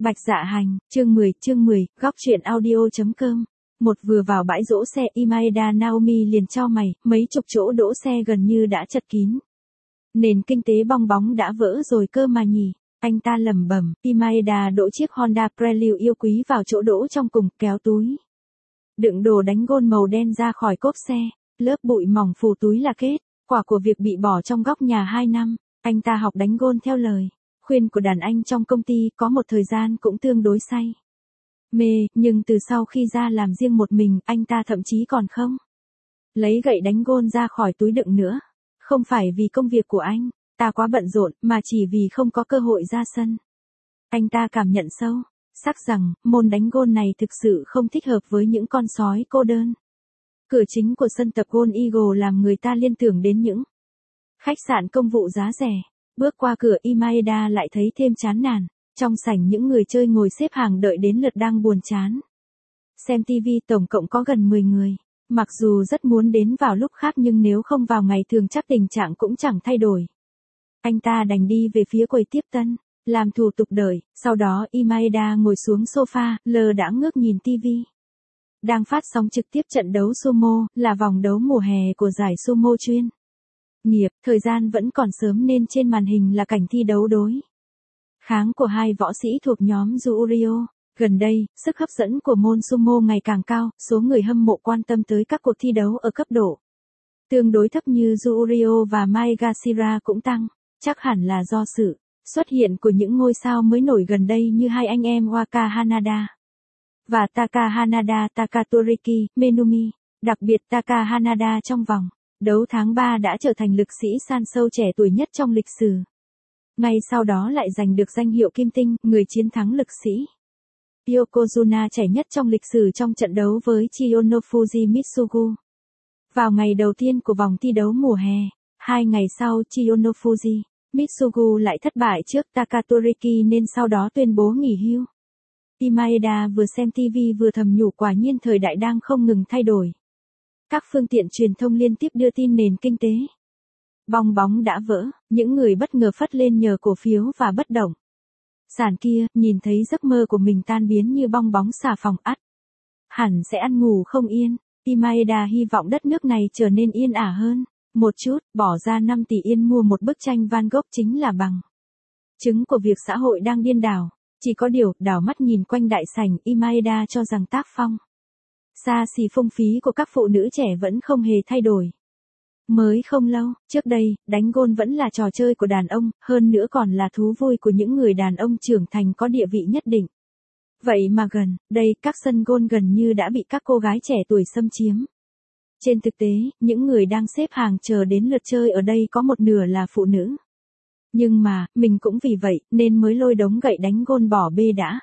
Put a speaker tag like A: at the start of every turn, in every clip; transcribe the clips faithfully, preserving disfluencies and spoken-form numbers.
A: Bạch Dạ Hành, chương mười, chương mười, góc truyện audio.com. Một vừa vào bãi đỗ xe Imaeda Naomi liền cho mày, mấy chục chỗ đỗ xe gần như đã chật kín. Nền kinh tế bong bóng đã vỡ rồi cơ mà nhỉ. Anh ta lẩm bẩm, Imaeda đỗ chiếc Honda Prelude yêu quý vào chỗ đỗ trong cùng, kéo túi đựng đồ đánh gôn màu đen ra khỏi cốp xe, lớp bụi mỏng phủ túi là kết quả của việc bị bỏ trong góc nhà hai năm. Anh ta học đánh gôn theo lời khuyên của đàn anh trong công ty, có một thời gian cũng tương đối say mê, nhưng từ sau khi ra làm riêng một mình, anh ta thậm chí còn không lấy gậy đánh gôn ra khỏi túi đựng nữa. Không phải vì công việc của anh ta quá bận rộn, mà chỉ vì không có cơ hội ra sân. Anh ta cảm nhận sâu sắc rằng môn đánh gôn này thực sự không thích hợp với những con sói cô đơn. Cửa chính của sân tập gôn Eagle làm người ta liên tưởng đến những khách sạn công vụ giá rẻ. Bước qua cửa Imaeda lại thấy thêm chán nản. Trong sảnh những người chơi ngồi xếp hàng đợi đến lượt đang buồn chán xem ti vi, tổng cộng có gần mười người. Mặc dù rất muốn đến vào lúc khác nhưng nếu không vào ngày thường chắc tình trạng cũng chẳng thay đổi. Anh ta đành đi về phía quầy tiếp tân, làm thủ tục đợi. Sau đó Imaeda ngồi xuống sofa, lờ đãng ngước nhìn ti vi. Đang phát sóng trực tiếp trận đấu sumo, là vòng đấu mùa hè của giải sumo chuyên nghiệp. Thời gian vẫn còn sớm nên trên màn hình là cảnh thi đấu đối kháng của hai võ sĩ thuộc nhóm Juryo. Gần đây, sức hấp dẫn của môn sumo ngày càng cao, số người hâm mộ quan tâm tới các cuộc thi đấu ở cấp độ tương đối thấp như Juryo và Maegashira cũng tăng. Chắc hẳn là do sự xuất hiện của những ngôi sao mới nổi gần đây như hai anh em Waka Hanada và Taka Hanada Takatoriki Menumi. Đặc biệt Taka Hanada trong vòng đấu tháng ba đã trở thành lực sĩ san sâu trẻ tuổi nhất trong lịch sử. Ngay sau đó lại giành được danh hiệu Kim Tinh, người chiến thắng lực sĩ Yokozuna trẻ nhất trong lịch sử trong trận đấu với Chiyonofuji Mitsugu. Vào ngày đầu tiên của vòng thi đấu mùa hè, hai ngày sau Chiyonofuji Mitsugu lại thất bại trước Takatoriki nên sau đó tuyên bố nghỉ hưu. Imaeda vừa xem ti vi vừa thầm nhủ, quả nhiên thời đại đang không ngừng thay đổi. Các phương tiện truyền thông liên tiếp đưa tin nền kinh tế bong bóng đã vỡ, những người bất ngờ phất lên nhờ cổ phiếu và bất động sản kia, nhìn thấy giấc mơ của mình tan biến như bong bóng xà phòng, ắt hẳn sẽ ăn ngủ không yên. Imaeda hy vọng đất nước này trở nên yên ả hơn một chút. Bỏ ra năm tỷ yên mua một bức tranh Van Gogh chính là bằng chứng của việc xã hội đang điên đảo. Chỉ có điều, đảo mắt nhìn quanh đại sảnh, Imaeda cho rằng tác phong xa xỉ phung phí của các phụ nữ trẻ vẫn không hề thay đổi. Mới không lâu, trước đây, đánh gôn vẫn là trò chơi của đàn ông, hơn nữa còn là thú vui của những người đàn ông trưởng thành có địa vị nhất định. Vậy mà gần đây, các sân gôn gần như đã bị các cô gái trẻ tuổi xâm chiếm. Trên thực tế, những người đang xếp hàng chờ đến lượt chơi ở đây có một nửa là phụ nữ. Nhưng mà, mình cũng vì vậy, nên mới lôi đống gậy đánh gôn bỏ bê đã.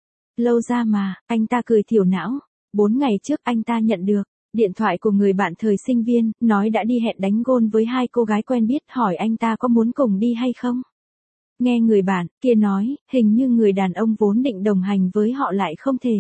A: Lâu ra mà, anh ta cười thiểu não. Bốn ngày trước anh ta nhận được điện thoại của người bạn thời sinh viên, nói đã đi hẹn đánh gôn với hai cô gái quen biết, hỏi anh ta có muốn cùng đi hay không. Nghe người bạn kia nói, hình như người đàn ông vốn định đồng hành với họ lại không thể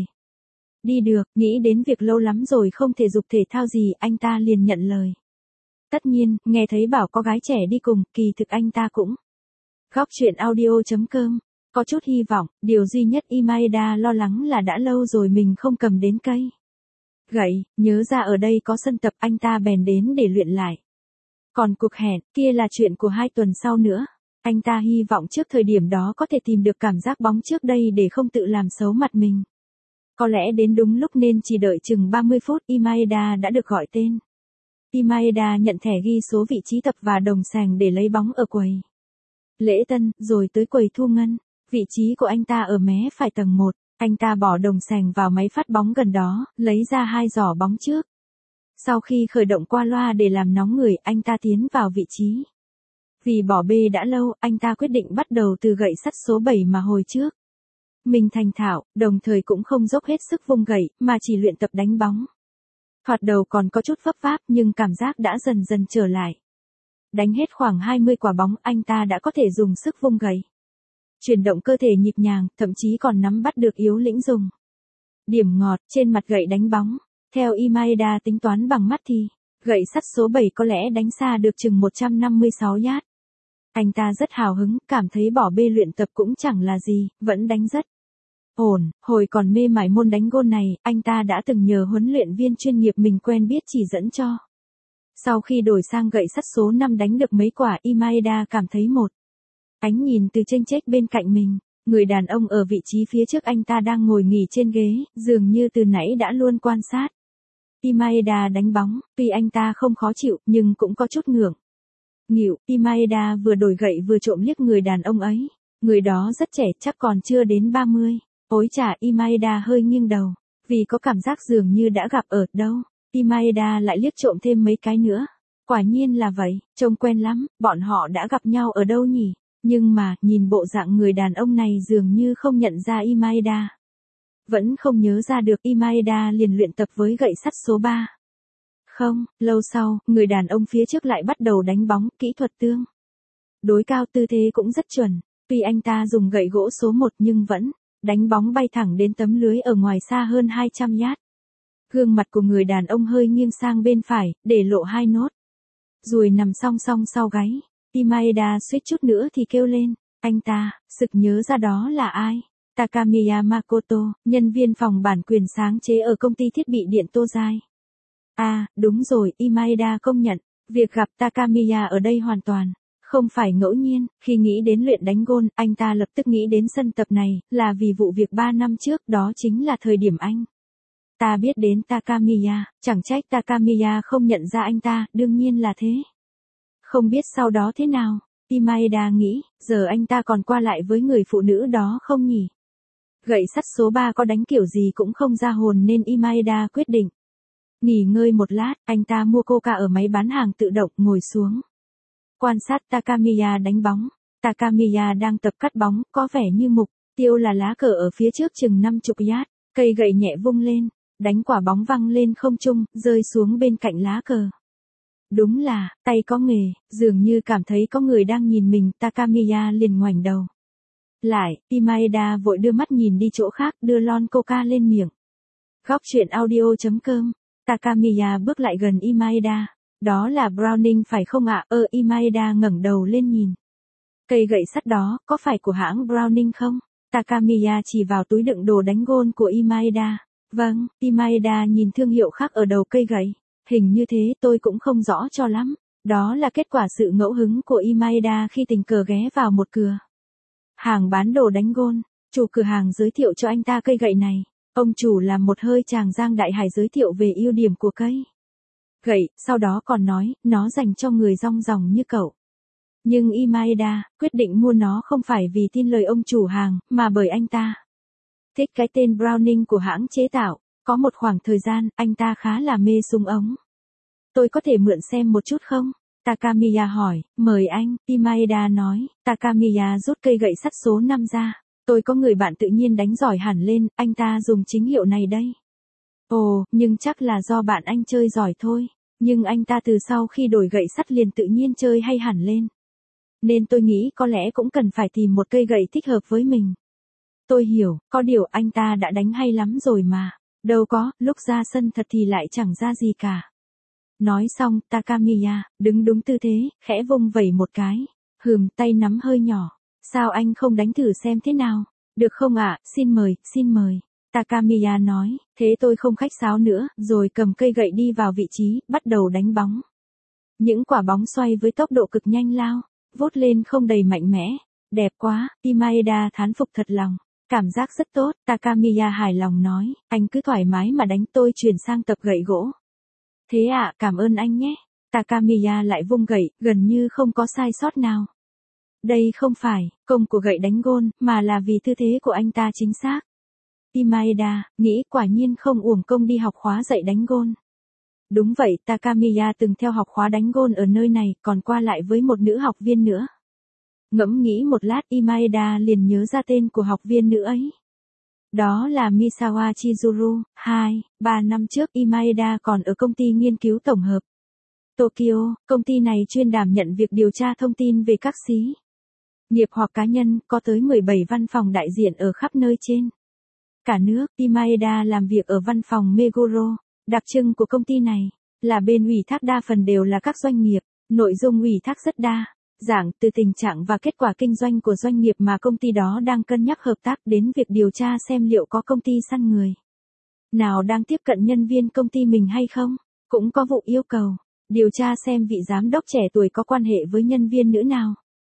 A: đi được, nghĩ đến việc lâu lắm rồi không thể dục thể thao gì, anh ta liền nhận lời. Tất nhiên, nghe thấy bảo có gái trẻ đi cùng, kỳ thực anh ta cũng góc truyện audio.com có chút hy vọng. Điều duy nhất Imaeda lo lắng là đã lâu rồi mình không cầm đến cây gậy, nhớ ra ở đây có sân tập, anh ta bèn đến để luyện lại. Còn cuộc hẹn kia là chuyện của hai tuần sau nữa. Anh ta hy vọng trước thời điểm đó có thể tìm được cảm giác bóng trước đây để không tự làm xấu mặt mình. Có lẽ đến đúng lúc nên chỉ đợi chừng ba mươi phút Imaeda đã được gọi tên. Imaeda nhận thẻ ghi số vị trí tập và đồng sàng để lấy bóng ở quầy lễ tân, rồi tới quầy thu ngân. Vị trí của anh ta ở mé phải tầng một. Anh ta bỏ đồng sàng vào máy phát bóng gần đó, lấy ra hai giỏ bóng trước. Sau khi khởi động qua loa để làm nóng người, anh ta tiến vào vị trí. Vì bỏ bê đã lâu, anh ta quyết định bắt đầu từ gậy sắt số bảy mà hồi trước mình thành thạo, đồng thời cũng không dốc hết sức vung gậy, mà chỉ luyện tập đánh bóng. Thoạt đầu còn có chút vấp váp nhưng cảm giác đã dần dần trở lại. Đánh hết khoảng hai mươi quả bóng, anh ta đã có thể dùng sức vung gậy, chuyển động cơ thể nhịp nhàng, thậm chí còn nắm bắt được yếu lĩnh dùng điểm ngọt trên mặt gậy đánh bóng. Theo Imaeda tính toán bằng mắt thì, gậy sắt số bảy có lẽ đánh xa được chừng một trăm năm mươi sáu yard. Anh ta rất hào hứng, cảm thấy bỏ bê luyện tập cũng chẳng là gì, vẫn đánh rất Ổn, hồi còn mê mải môn đánh gôn này, anh ta đã từng nhờ huấn luyện viên chuyên nghiệp mình quen biết chỉ dẫn cho. Sau khi đổi sang gậy sắt số năm đánh được mấy quả, Imaeda cảm thấy một ánh nhìn từ chênh chếch bên cạnh mình. Người đàn ông ở vị trí phía trước anh ta đang ngồi nghỉ trên ghế, dường như từ nãy đã luôn quan sát Imaeda đánh bóng, tuy anh ta không khó chịu, nhưng cũng có chút ngượng nghịu. Imaeda vừa đổi gậy vừa trộm liếc người đàn ông ấy. Người đó rất trẻ, chắc còn chưa đến ba mươi. Ôi chà, Imaeda hơi nghiêng đầu, vì có cảm giác dường như đã gặp ở đâu. Imaeda lại liếc trộm thêm mấy cái nữa. Quả nhiên là vậy, trông quen lắm, bọn họ đã gặp nhau ở đâu nhỉ? Nhưng mà, nhìn bộ dạng người đàn ông này dường như không nhận ra Imaeda. Vẫn không nhớ ra được Imaeda liền luyện tập với gậy sắt số ba. Không, lâu sau, người đàn ông phía trước lại bắt đầu đánh bóng, kỹ thuật tương đối cao, tư thế cũng rất chuẩn. Tuy anh ta dùng gậy gỗ số một nhưng vẫn đánh bóng bay thẳng đến tấm lưới ở ngoài xa hơn hai trăm yard. Gương mặt của người đàn ông hơi nghiêng sang bên phải, để lộ hai nốt ruồi nằm song song sau gáy. Imaeda suýt chút nữa thì kêu lên. Anh ta, sực nhớ ra đó là ai. Takamiya Makoto, nhân viên phòng bản quyền sáng chế ở công ty thiết bị điện Tozai. À, đúng rồi, Imaeda công nhận, việc gặp Takamiya ở đây hoàn toàn không phải ngẫu nhiên. Khi nghĩ đến luyện đánh gôn, anh ta lập tức nghĩ đến sân tập này, là vì vụ việc ba năm trước, đó chính là thời điểm anh ta biết đến Takamiya. Chẳng trách Takamiya không nhận ra anh ta, đương nhiên là thế. Không biết sau đó thế nào, Imaeda nghĩ, giờ anh ta còn qua lại với người phụ nữ đó không nhỉ? Gậy sắt số ba có đánh kiểu gì cũng không ra hồn nên Imaeda quyết định nghỉ ngơi một lát. Anh ta mua coca ở máy bán hàng tự động, ngồi xuống quan sát Takamiya đánh bóng. Takamiya đang tập cắt bóng, có vẻ như mục tiêu là lá cờ ở phía trước chừng năm mươi yard. Cây gậy nhẹ vung lên, đánh quả bóng văng lên không trung, rơi xuống bên cạnh lá cờ. Đúng là, tay có nghề, dường như cảm thấy có người đang nhìn mình. Takamiya liền ngoảnh đầu lại. Imaeda vội đưa mắt nhìn đi chỗ khác, đưa lon coca lên miệng. Góc truyện audio chấm com. Takamiya bước lại gần Imaeda. Đó là Browning phải không ạ? Ơ, Imaeda ngẩng đầu lên nhìn. Cây gậy sắt đó, có phải của hãng Browning không? Takamiya chỉ vào túi đựng đồ đánh gôn của Imaeda. Vâng, Imaeda nhìn thương hiệu khác ở đầu cây gậy. Hình như thế, tôi cũng không rõ cho lắm. Đó là kết quả sự ngẫu hứng của Imaeda khi tình cờ ghé vào một cửa hàng bán đồ đánh gôn. Chủ cửa hàng giới thiệu cho anh ta cây gậy này. Ông chủ làm một hơi tràng giang đại hải giới thiệu về ưu điểm của cây gậy, sau đó còn nói, nó dành cho người rong ròng như cậu. Nhưng Imaeda quyết định mua nó không phải vì tin lời ông chủ hàng, mà bởi anh ta thích cái tên Browning của hãng chế tạo. Có một khoảng thời gian, anh ta khá là mê súng ống. Tôi có thể mượn xem một chút không? Takamiya hỏi. Mời anh, Imaeda nói. Takamiya rút cây gậy sắt số năm ra. Tôi có người bạn tự nhiên đánh giỏi hẳn lên, anh ta dùng chính hiệu này đây. Ồ, nhưng chắc là do bạn anh chơi giỏi thôi. Nhưng anh ta từ sau khi đổi gậy sắt liền tự nhiên chơi hay hẳn lên. Nên tôi nghĩ có lẽ cũng cần phải tìm một cây gậy thích hợp với mình. Tôi hiểu, có điều anh ta đã đánh hay lắm rồi mà. Đâu có, lúc ra sân thật thì lại chẳng ra gì cả. Nói xong, Takamiya đứng đúng tư thế, khẽ vung vẩy một cái. Hừm, tay nắm hơi nhỏ. Sao anh không đánh thử xem thế nào? Được không ạ, à? Xin mời, xin mời. Takamiya nói, thế tôi không khách sáo nữa, rồi cầm cây gậy đi vào vị trí, bắt đầu đánh bóng. Những quả bóng xoay với tốc độ cực nhanh lao, vút lên không đầy mạnh mẽ. Đẹp quá, Imaeda thán phục thật lòng. Cảm giác rất tốt, Takamiya hài lòng nói, anh cứ thoải mái mà đánh, tôi chuyển sang tập gậy gỗ. Thế ạ, à, cảm ơn anh nhé. Takamiya lại vung gậy, gần như không có sai sót nào. Đây không phải công của gậy đánh gôn, mà là vì tư thế của anh ta chính xác. Imaeda nghĩ quả nhiên không uổng công đi học khóa dạy đánh gôn. Đúng vậy, Takamiya từng theo học khóa đánh gôn ở nơi này, còn qua lại với một nữ học viên nữa. Ngẫm nghĩ một lát, Imaeda liền nhớ ra tên của học viên nữ ấy. Đó là Misawa Chizuru. Hai, ba năm trước Imaeda còn ở công ty nghiên cứu tổng hợp Tokyo. Công ty này chuyên đảm nhận việc điều tra thông tin về các xí nghiệp hoặc cá nhân, có tới mười bảy văn phòng đại diện ở khắp nơi trên cả nước. Imaeda làm việc ở văn phòng Meguro. Đặc trưng của công ty này là bên ủy thác đa phần đều là các doanh nghiệp. Nội dung ủy thác rất đa Giảng từ tình trạng và kết quả kinh doanh của doanh nghiệp mà công ty đó đang cân nhắc hợp tác đến việc điều tra xem liệu có công ty săn người nào đang tiếp cận nhân viên công ty mình hay không. Cũng có vụ yêu cầu điều tra xem vị giám đốc trẻ tuổi có quan hệ với nhân viên nữ nào.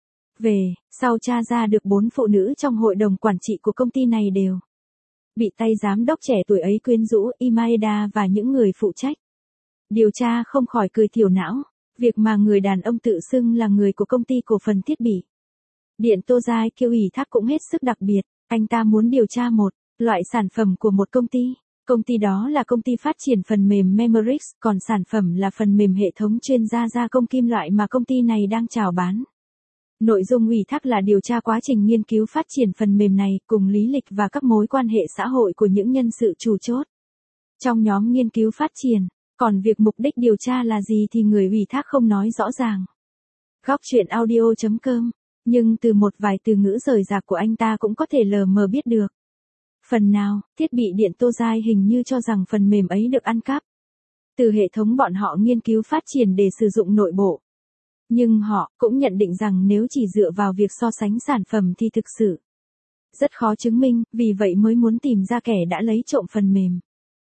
A: Về, sau tra ra được bốn phụ nữ trong hội đồng quản trị của công ty này đều bị tay giám đốc trẻ tuổi ấy quyến rũ Imaeda và những người phụ trách. Điều tra không khỏi cười thiểu não, việc mà người đàn ông tự xưng là người của công ty cổ phần thiết bị điện Tozai kêu ủy thác cũng hết sức đặc biệt. Anh ta muốn điều tra một loại sản phẩm của một công ty. Công ty đó là công ty phát triển phần mềm Memorix, còn sản phẩm là phần mềm hệ thống chuyên gia gia công kim loại mà công ty này đang chào bán. Nội dung ủy thác là điều tra quá trình nghiên cứu phát triển phần mềm này cùng lý lịch và các mối quan hệ xã hội của những nhân sự chủ chốt trong nhóm nghiên cứu phát triển. Còn việc mục đích điều tra là gì thì người ủy thác không nói rõ ràng. Góc chuyện audio chấm com, nhưng từ một vài từ ngữ rời rạc của anh ta cũng có thể lờ mờ biết được. Phần nào, thiết bị điện Tozai hình như cho rằng phần mềm ấy được ăn cắp từ hệ thống bọn họ nghiên cứu phát triển để sử dụng nội bộ. Nhưng họ cũng nhận định rằng nếu chỉ dựa vào việc so sánh sản phẩm thì thực sự rất khó chứng minh, vì vậy mới muốn tìm ra kẻ đã lấy trộm phần mềm.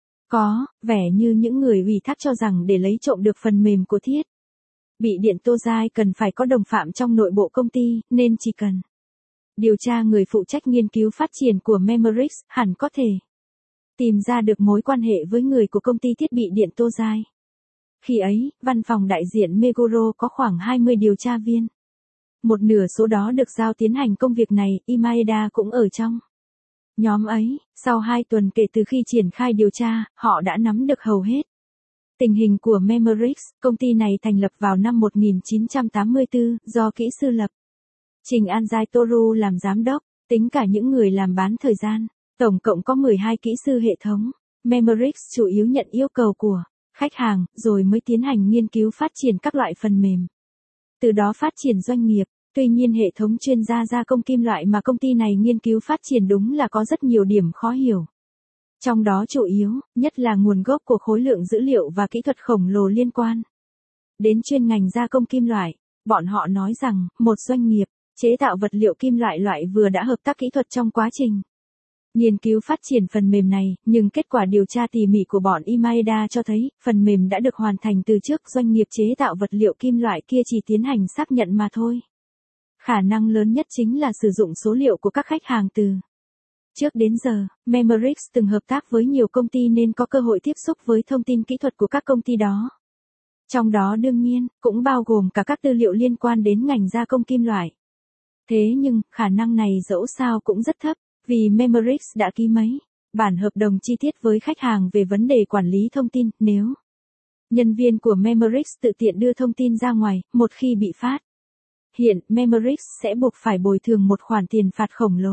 A: Có vẻ như những người ủy thác cho rằng để lấy trộm được phần mềm của thiết bị điện Tozai cần phải có đồng phạm trong nội bộ công ty, nên chỉ cần điều tra người phụ trách nghiên cứu phát triển của Memorix hẳn có thể tìm ra được mối quan hệ với người của công ty thiết bị điện Tozai. Khi ấy, văn phòng đại diện Meguro có khoảng hai mươi điều tra viên. Một nửa số đó được giao tiến hành công việc này, Imaeda cũng ở trong nhóm ấy. Sau hai tuần kể từ khi triển khai điều tra, họ đã nắm được hầu hết tình hình của Memorix. Công ty này thành lập vào năm một nghìn chín trăm tám mươi tư, do kỹ sư lập Trình Anzai Toru làm giám đốc, tính cả những người làm bán thời gian. Tổng cộng có mười hai kỹ sư hệ thống. Memorix chủ yếu nhận yêu cầu của khách hàng, rồi mới tiến hành nghiên cứu phát triển các loại phần mềm. Từ đó phát triển doanh nghiệp. Tuy nhiên hệ thống chuyên gia gia công kim loại mà công ty này nghiên cứu phát triển đúng là có rất nhiều điểm khó hiểu. Trong đó chủ yếu, nhất là nguồn gốc của khối lượng dữ liệu và kỹ thuật khổng lồ liên quan đến chuyên ngành gia công kim loại. Bọn họ nói rằng, một doanh nghiệp chế tạo vật liệu kim loại loại vừa đã hợp tác kỹ thuật trong quá trình nghiên cứu phát triển phần mềm này, nhưng kết quả điều tra tỉ mỉ của bọn Imaeda cho thấy, phần mềm đã được hoàn thành từ trước doanh nghiệp chế tạo vật liệu kim loại kia chỉ tiến hành xác nhận mà thôi. Khả năng lớn nhất chính là sử dụng số liệu của các khách hàng từ trước đến giờ. Memorix từng hợp tác với nhiều công ty nên có cơ hội tiếp xúc với thông tin kỹ thuật của các công ty đó. Trong đó đương nhiên, cũng bao gồm cả các tư liệu liên quan đến ngành gia công kim loại. Thế nhưng, khả năng này dẫu sao cũng rất thấp, vì Memorix đã ký mấy bản hợp đồng chi tiết với khách hàng về vấn đề quản lý thông tin. Nếu nhân viên của Memorix tự tiện đưa thông tin ra ngoài, một khi bị phát hiện, Memorix sẽ buộc phải bồi thường một khoản tiền phạt khổng lồ.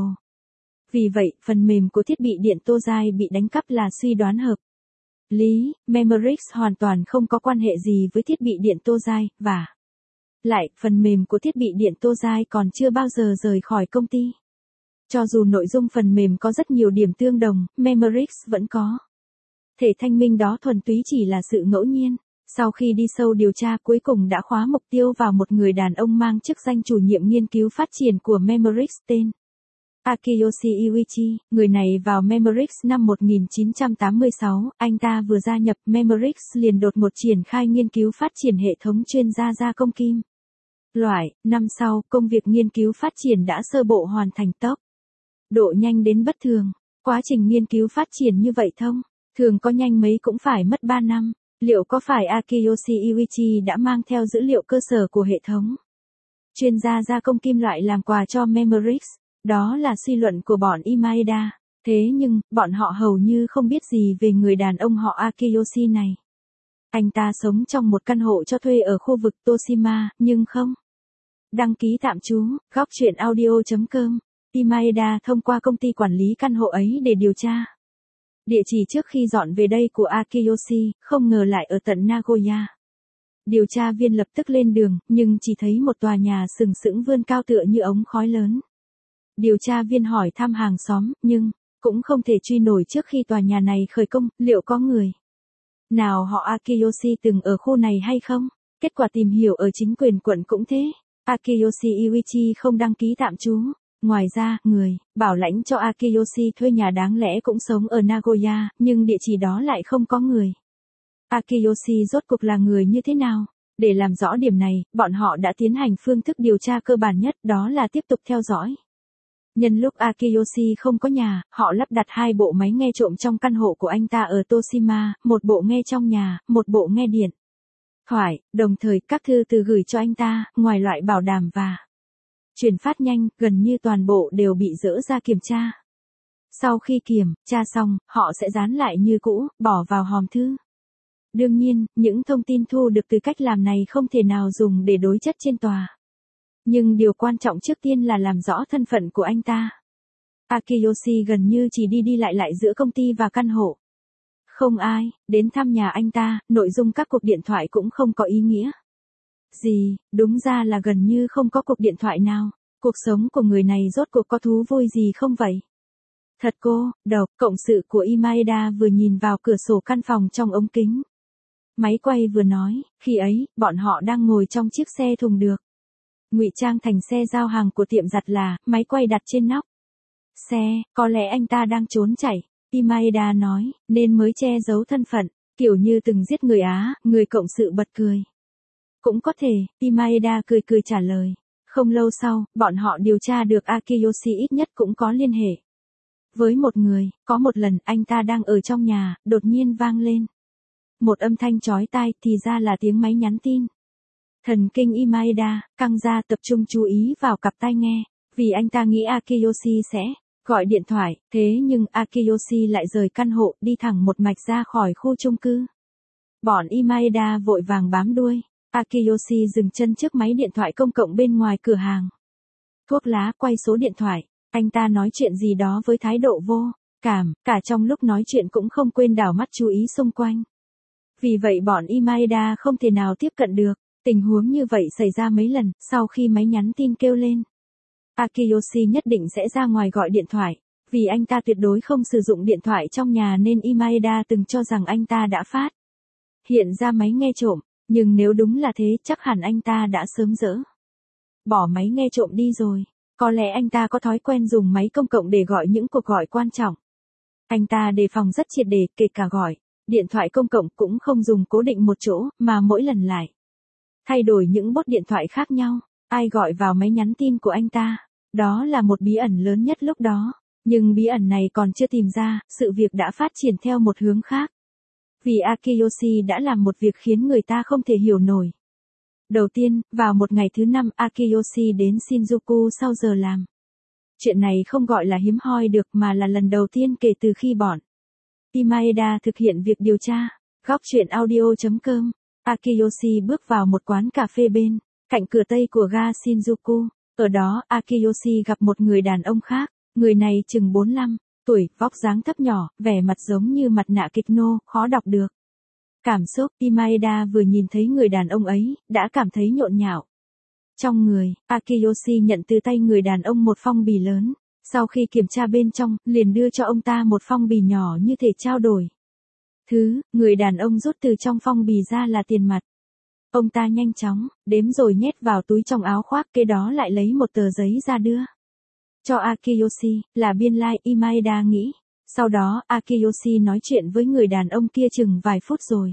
A: Vì vậy, phần mềm của thiết bị điện Tozai bị đánh cắp là suy đoán hợp lý. Memorix hoàn toàn không có quan hệ gì với thiết bị điện Tozai, và lại, phần mềm của thiết bị điện Tozai còn chưa bao giờ rời khỏi công ty. Cho dù nội dung phần mềm có rất nhiều điểm tương đồng, Memorix vẫn có thể thanh minh đó thuần túy chỉ là sự ngẫu nhiên. Sau khi đi sâu điều tra, cuối cùng đã khóa mục tiêu vào một người đàn ông mang chức danh chủ nhiệm nghiên cứu phát triển của Memorix tên Akiyoshi Iwichi. Người này vào Memorix năm một nghìn chín trăm tám mươi sáu, anh ta vừa gia nhập Memorix liền đột ngột triển khai nghiên cứu phát triển hệ thống chuyên gia gia công kim loại. Năm sau, công việc nghiên cứu phát triển đã sơ bộ hoàn thành, tốc độ nhanh đến bất thường. Quá trình nghiên cứu phát triển như vậy thông thường có nhanh mấy cũng phải mất ba năm. Liệu có phải Akiyoshi Iwichi đã mang theo dữ liệu cơ sở của hệ thống chuyên gia gia công kim loại làm quà cho Memorix? Đó là suy luận của bọn Imaeda. Thế nhưng, bọn họ hầu như không biết gì về người đàn ông họ Akiyoshi này. Anh ta sống trong một căn hộ cho thuê ở khu vực Toshima, nhưng không đăng ký tạm trú. Góc chuyện audio chấm com. Imaeda thông qua công ty quản lý căn hộ ấy để điều tra địa chỉ trước khi dọn về đây của Akiyoshi, không ngờ lại ở tận Nagoya. Điều tra viên lập tức lên đường, nhưng chỉ thấy một tòa nhà sừng sững vươn cao tựa như ống khói lớn. Điều tra viên hỏi thăm hàng xóm, nhưng cũng không thể truy nổi trước khi tòa nhà này khởi công, liệu có người nào họ Akiyoshi từng ở khu này hay không? Kết quả tìm hiểu ở chính quyền quận cũng thế. Akiyoshi Iuichi không đăng ký tạm trú. Ngoài ra, người bảo lãnh cho Akiyoshi thuê nhà đáng lẽ cũng sống ở Nagoya, nhưng địa chỉ đó lại không có người. Akiyoshi rốt cuộc là người như thế nào? Để làm rõ điểm này, bọn họ đã tiến hành phương thức điều tra cơ bản nhất, đó là tiếp tục theo dõi. Nhân lúc Akiyoshi không có nhà, họ lắp đặt hai bộ máy nghe trộm trong căn hộ của anh ta ở Toshima, một bộ nghe trong nhà, một bộ nghe điện thoại, đồng thời các thư từ gửi cho anh ta, ngoài loại bảo đảm và chuyển phát nhanh, gần như toàn bộ đều bị dỡ ra kiểm tra. Sau khi kiểm tra xong, họ sẽ dán lại như cũ, bỏ vào hòm thư. Đương nhiên, những thông tin thu được từ cách làm này không thể nào dùng để đối chất trên tòa. Nhưng điều quan trọng trước tiên là làm rõ thân phận của anh ta. Akiyoshi gần như chỉ đi đi lại lại giữa công ty và căn hộ. Không ai đến thăm nhà anh ta, nội dung các cuộc điện thoại cũng không có ý nghĩa gì, đúng ra là gần như không có cuộc điện thoại nào. Cuộc sống của người này rốt cuộc có thú vui gì không vậy? Thật cô độc. Cộng sự của Imaeda vừa nhìn vào cửa sổ căn phòng trong ống kính máy quay vừa nói, khi ấy, bọn họ đang ngồi trong chiếc xe thùng được ngụy trang thành xe giao hàng của tiệm giặt là, máy quay đặt trên nóc xe, có lẽ anh ta đang trốn chạy. Imaeda nói, nên mới che giấu thân phận, kiểu như từng giết người Á, người cộng sự bật cười. Cũng có thể, Imaeda cười cười trả lời. Không lâu sau, bọn họ điều tra được Akiyoshi ít nhất cũng có liên hệ với một người. Có một lần anh ta đang ở trong nhà, đột nhiên vang lên một âm thanh chói tai, thì ra là tiếng máy nhắn tin. Thần kinh Imaeda căng ra, tập trung chú ý vào cặp tai nghe, vì anh ta nghĩ Akiyoshi sẽ gọi điện thoại, thế nhưng Akiyoshi lại rời căn hộ, đi thẳng một mạch ra khỏi khu chung cư. Bọn Imaeda vội vàng bám đuôi. Akiyoshi dừng chân trước máy điện thoại công cộng bên ngoài cửa hàng thuốc lá, quay số điện thoại. Anh ta nói chuyện gì đó với thái độ vô cảm, cả trong lúc nói chuyện cũng không quên đảo mắt chú ý xung quanh. Vì vậy bọn Imaeda không thể nào tiếp cận được. Tình huống như vậy xảy ra mấy lần, sau khi máy nhắn tin kêu lên. Akiyoshi nhất định sẽ ra ngoài gọi điện thoại. Vì anh ta tuyệt đối không sử dụng điện thoại trong nhà nên Imaeda từng cho rằng anh ta đã phát hiện ra máy nghe trộm. Nhưng nếu đúng là thế, chắc hẳn anh ta đã sớm dỡ bỏ máy nghe trộm đi rồi. Có lẽ anh ta có thói quen dùng máy công cộng để gọi những cuộc gọi quan trọng. Anh ta đề phòng rất triệt để, kể cả gọi điện thoại công cộng cũng không dùng cố định một chỗ, mà mỗi lần lại thay đổi những bốt điện thoại khác nhau. Ai gọi vào máy nhắn tin của anh ta? Đó là một bí ẩn lớn nhất lúc đó. Nhưng bí ẩn này còn chưa tìm ra, sự việc đã phát triển theo một hướng khác. Vì Akiyoshi đã làm một việc khiến người ta không thể hiểu nổi. Đầu tiên, vào một ngày thứ năm, Akiyoshi đến Shinjuku sau giờ làm. Chuyện này không gọi là hiếm hoi được mà là lần đầu tiên kể từ khi bọn Imaeda thực hiện việc điều tra. Góc truyện audio chấm com. Akiyoshi bước vào một quán cà phê bên cạnh cửa tây của ga Shinjuku. Ở đó, Akiyoshi gặp một người đàn ông khác. Người này chừng bốn mươi lăm tuổi, vóc dáng thấp nhỏ, vẻ mặt giống như mặt nạ kịch nô, khó đọc được cảm xúc. Imaeda vừa nhìn thấy người đàn ông ấy, đã cảm thấy nhộn nhạo trong người. Akiyoshi nhận từ tay người đàn ông một phong bì lớn. Sau khi kiểm tra bên trong, liền đưa cho ông ta một phong bì nhỏ như thể trao đổi. Thứ, người đàn ông rút từ trong phong bì ra là tiền mặt. Ông ta nhanh chóng đếm rồi nhét vào túi trong áo khoác, kế đó lại lấy một tờ giấy ra đưa cho Akiyoshi, là biên lai. Like, Imaeda nghĩ. Sau đó, Akiyoshi nói chuyện với người đàn ông kia chừng vài phút rồi.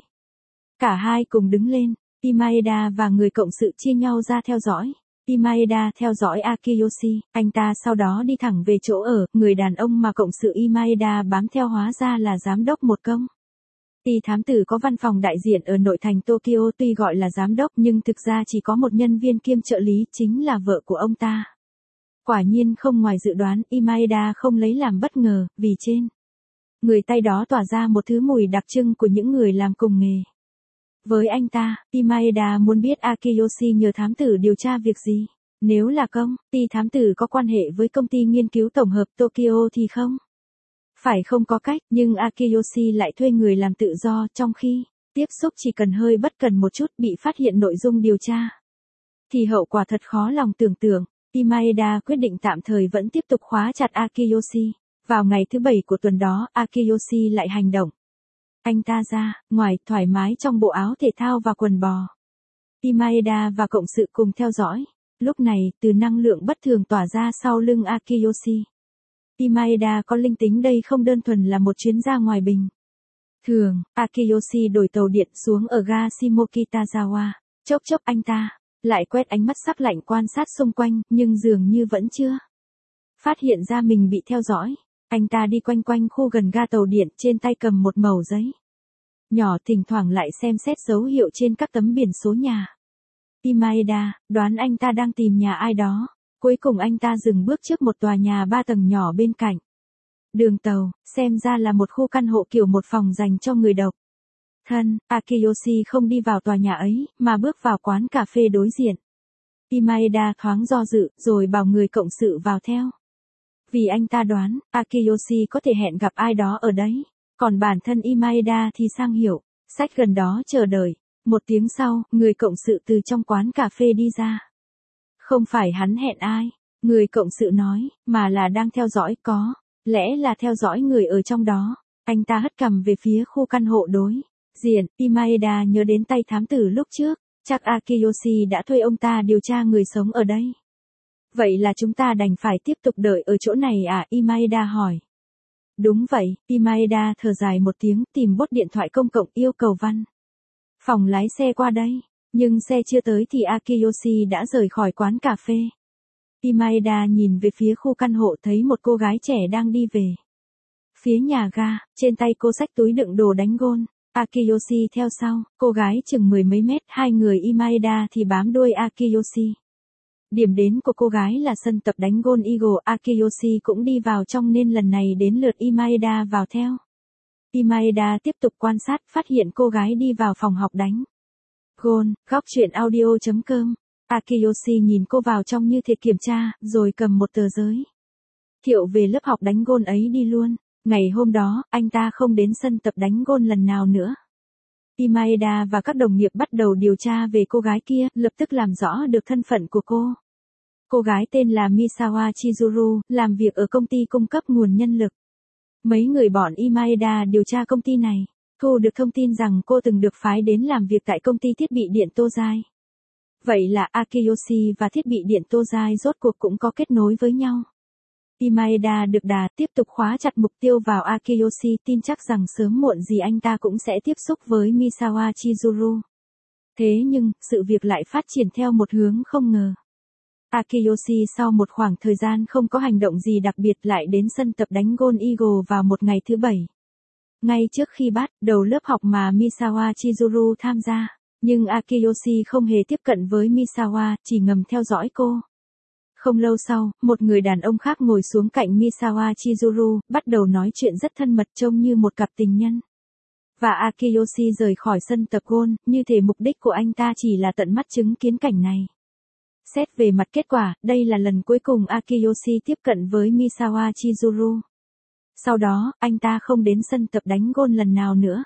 A: Cả hai cùng đứng lên. Imaeda và người cộng sự chia nhau ra theo dõi. Imaeda theo dõi Akiyoshi, anh ta sau đó đi thẳng về chỗ ở. Người đàn ông mà cộng sự Imaeda bám theo hóa ra là giám đốc một công ty thám tử có văn phòng đại diện ở nội thành Tokyo. Tuy gọi là giám đốc nhưng thực ra chỉ có một nhân viên kiêm trợ lý, chính là vợ của ông ta. Quả nhiên không ngoài dự đoán, Imaeda không lấy làm bất ngờ, vì trên người tay đó tỏa ra một thứ mùi đặc trưng của những người làm cùng nghề với anh ta. Imaeda muốn biết Akiyoshi nhờ thám tử điều tra việc gì. Nếu là công ty thám tử có quan hệ với công ty nghiên cứu tổng hợp Tokyo thì không phải không có cách, nhưng Akiyoshi lại thuê người làm tự do, trong khi tiếp xúc chỉ cần hơi bất cần một chút bị phát hiện nội dung điều tra thì hậu quả thật khó lòng tưởng tượng. Imaeda quyết định tạm thời vẫn tiếp tục khóa chặt Akiyoshi. Vào ngày thứ bảy của tuần đó, Akiyoshi lại hành động. Anh ta ra ngoài thoải mái trong bộ áo thể thao và quần bò. Imaeda và cộng sự cùng theo dõi. Lúc này, từ năng lượng bất thường tỏa ra sau lưng Akiyoshi. Imaeda có linh tính đây không đơn thuần là một chuyến ra ngoài bình thường. Akiyoshi đổi tàu điện xuống ở ga Shimokitazawa. Chốc chốc anh ta lại quét ánh mắt sắc lạnh quan sát xung quanh, nhưng dường như vẫn chưa phát hiện ra mình bị theo dõi. Anh ta đi quanh quanh khu gần ga tàu điện, trên tay cầm một mẩu giấy nhỏ, thỉnh thoảng lại xem xét dấu hiệu trên các tấm biển số nhà. Imaeda đoán anh ta đang tìm nhà ai đó. Cuối cùng anh ta dừng bước trước một tòa nhà ba tầng nhỏ bên cạnh đường tàu, xem ra là một khu căn hộ kiểu một phòng dành cho người độc thân. Akiyoshi không đi vào tòa nhà ấy, mà bước vào quán cà phê đối diện. Imaeda thoáng do dự, rồi bảo người cộng sự vào theo. Vì anh ta đoán, Akiyoshi có thể hẹn gặp ai đó ở đấy. Còn bản thân Imaeda thì sang hiểu, sách gần đó chờ đợi. Một tiếng sau, người cộng sự từ trong quán cà phê đi ra. Không phải hắn hẹn ai, người cộng sự nói, mà là đang theo dõi, có lẽ là theo dõi người ở trong đó. Anh ta hất cằm về phía khu căn hộ đối diện. Imaeda nhớ đến tay thám tử lúc trước, chắc Akiyoshi đã thuê ông ta điều tra người sống ở đây. Vậy là chúng ta đành phải tiếp tục đợi ở chỗ này à? Imaeda hỏi. Đúng vậy, Imaeda thở dài một tiếng, tìm bốt điện thoại công cộng, yêu cầu văn phòng lái xe qua đây. Nhưng xe chưa tới thì Akiyoshi đã rời khỏi quán cà phê. Imaeda nhìn về phía khu căn hộ, thấy một cô gái trẻ đang đi về phía nhà ga, trên tay cô xách túi đựng đồ đánh gôn. Akiyoshi theo sau, cô gái chừng mười mấy mét, hai người Imaeda thì bám đuôi Akiyoshi. Điểm đến của cô gái là sân tập đánh gôn Eagle. Akiyoshi cũng đi vào trong nên lần này đến lượt Imaeda vào theo. Imaeda tiếp tục quan sát, phát hiện cô gái đi vào phòng học đánh gôn. Góc truyện audio chấm com. Akiyoshi nhìn cô vào trong như thể kiểm tra, rồi cầm một tờ giới thiệu về lớp học đánh gôn ấy đi luôn. Ngày hôm đó, anh ta không đến sân tập đánh gôn lần nào nữa. Imaeda và các đồng nghiệp bắt đầu điều tra về cô gái kia, lập tức làm rõ được thân phận của cô. Cô gái tên là Misawa Chizuru, làm việc ở công ty cung cấp nguồn nhân lực. Mấy người bọn Imaeda điều tra công ty này, thu được thông tin rằng cô từng được phái đến làm việc tại công ty thiết bị điện Tozai. Vậy là Akiyoshi và thiết bị điện Tozai rốt cuộc cũng có kết nối với nhau. Imaeda được đà, tiếp tục khóa chặt mục tiêu vào Akiyoshi, tin chắc rằng sớm muộn gì anh ta cũng sẽ tiếp xúc với Misawa Chizuru. Thế nhưng, sự việc lại phát triển theo một hướng không ngờ. Akiyoshi sau một khoảng thời gian không có hành động gì đặc biệt lại đến sân tập đánh gôn Eagle vào một ngày thứ bảy. Ngay trước khi bắt đầu lớp học mà Misawa Chizuru tham gia, nhưng Akiyoshi không hề tiếp cận với Misawa, chỉ ngầm theo dõi cô. Không lâu sau, một người đàn ông khác ngồi xuống cạnh Misawa Chizuru, bắt đầu nói chuyện rất thân mật, trông như một cặp tình nhân. Và Akiyoshi rời khỏi sân tập gôn, như thể mục đích của anh ta chỉ là tận mắt chứng kiến cảnh này. Xét về mặt kết quả, đây là lần cuối cùng Akiyoshi tiếp cận với Misawa Chizuru. Sau đó, anh ta không đến sân tập đánh gôn lần nào nữa.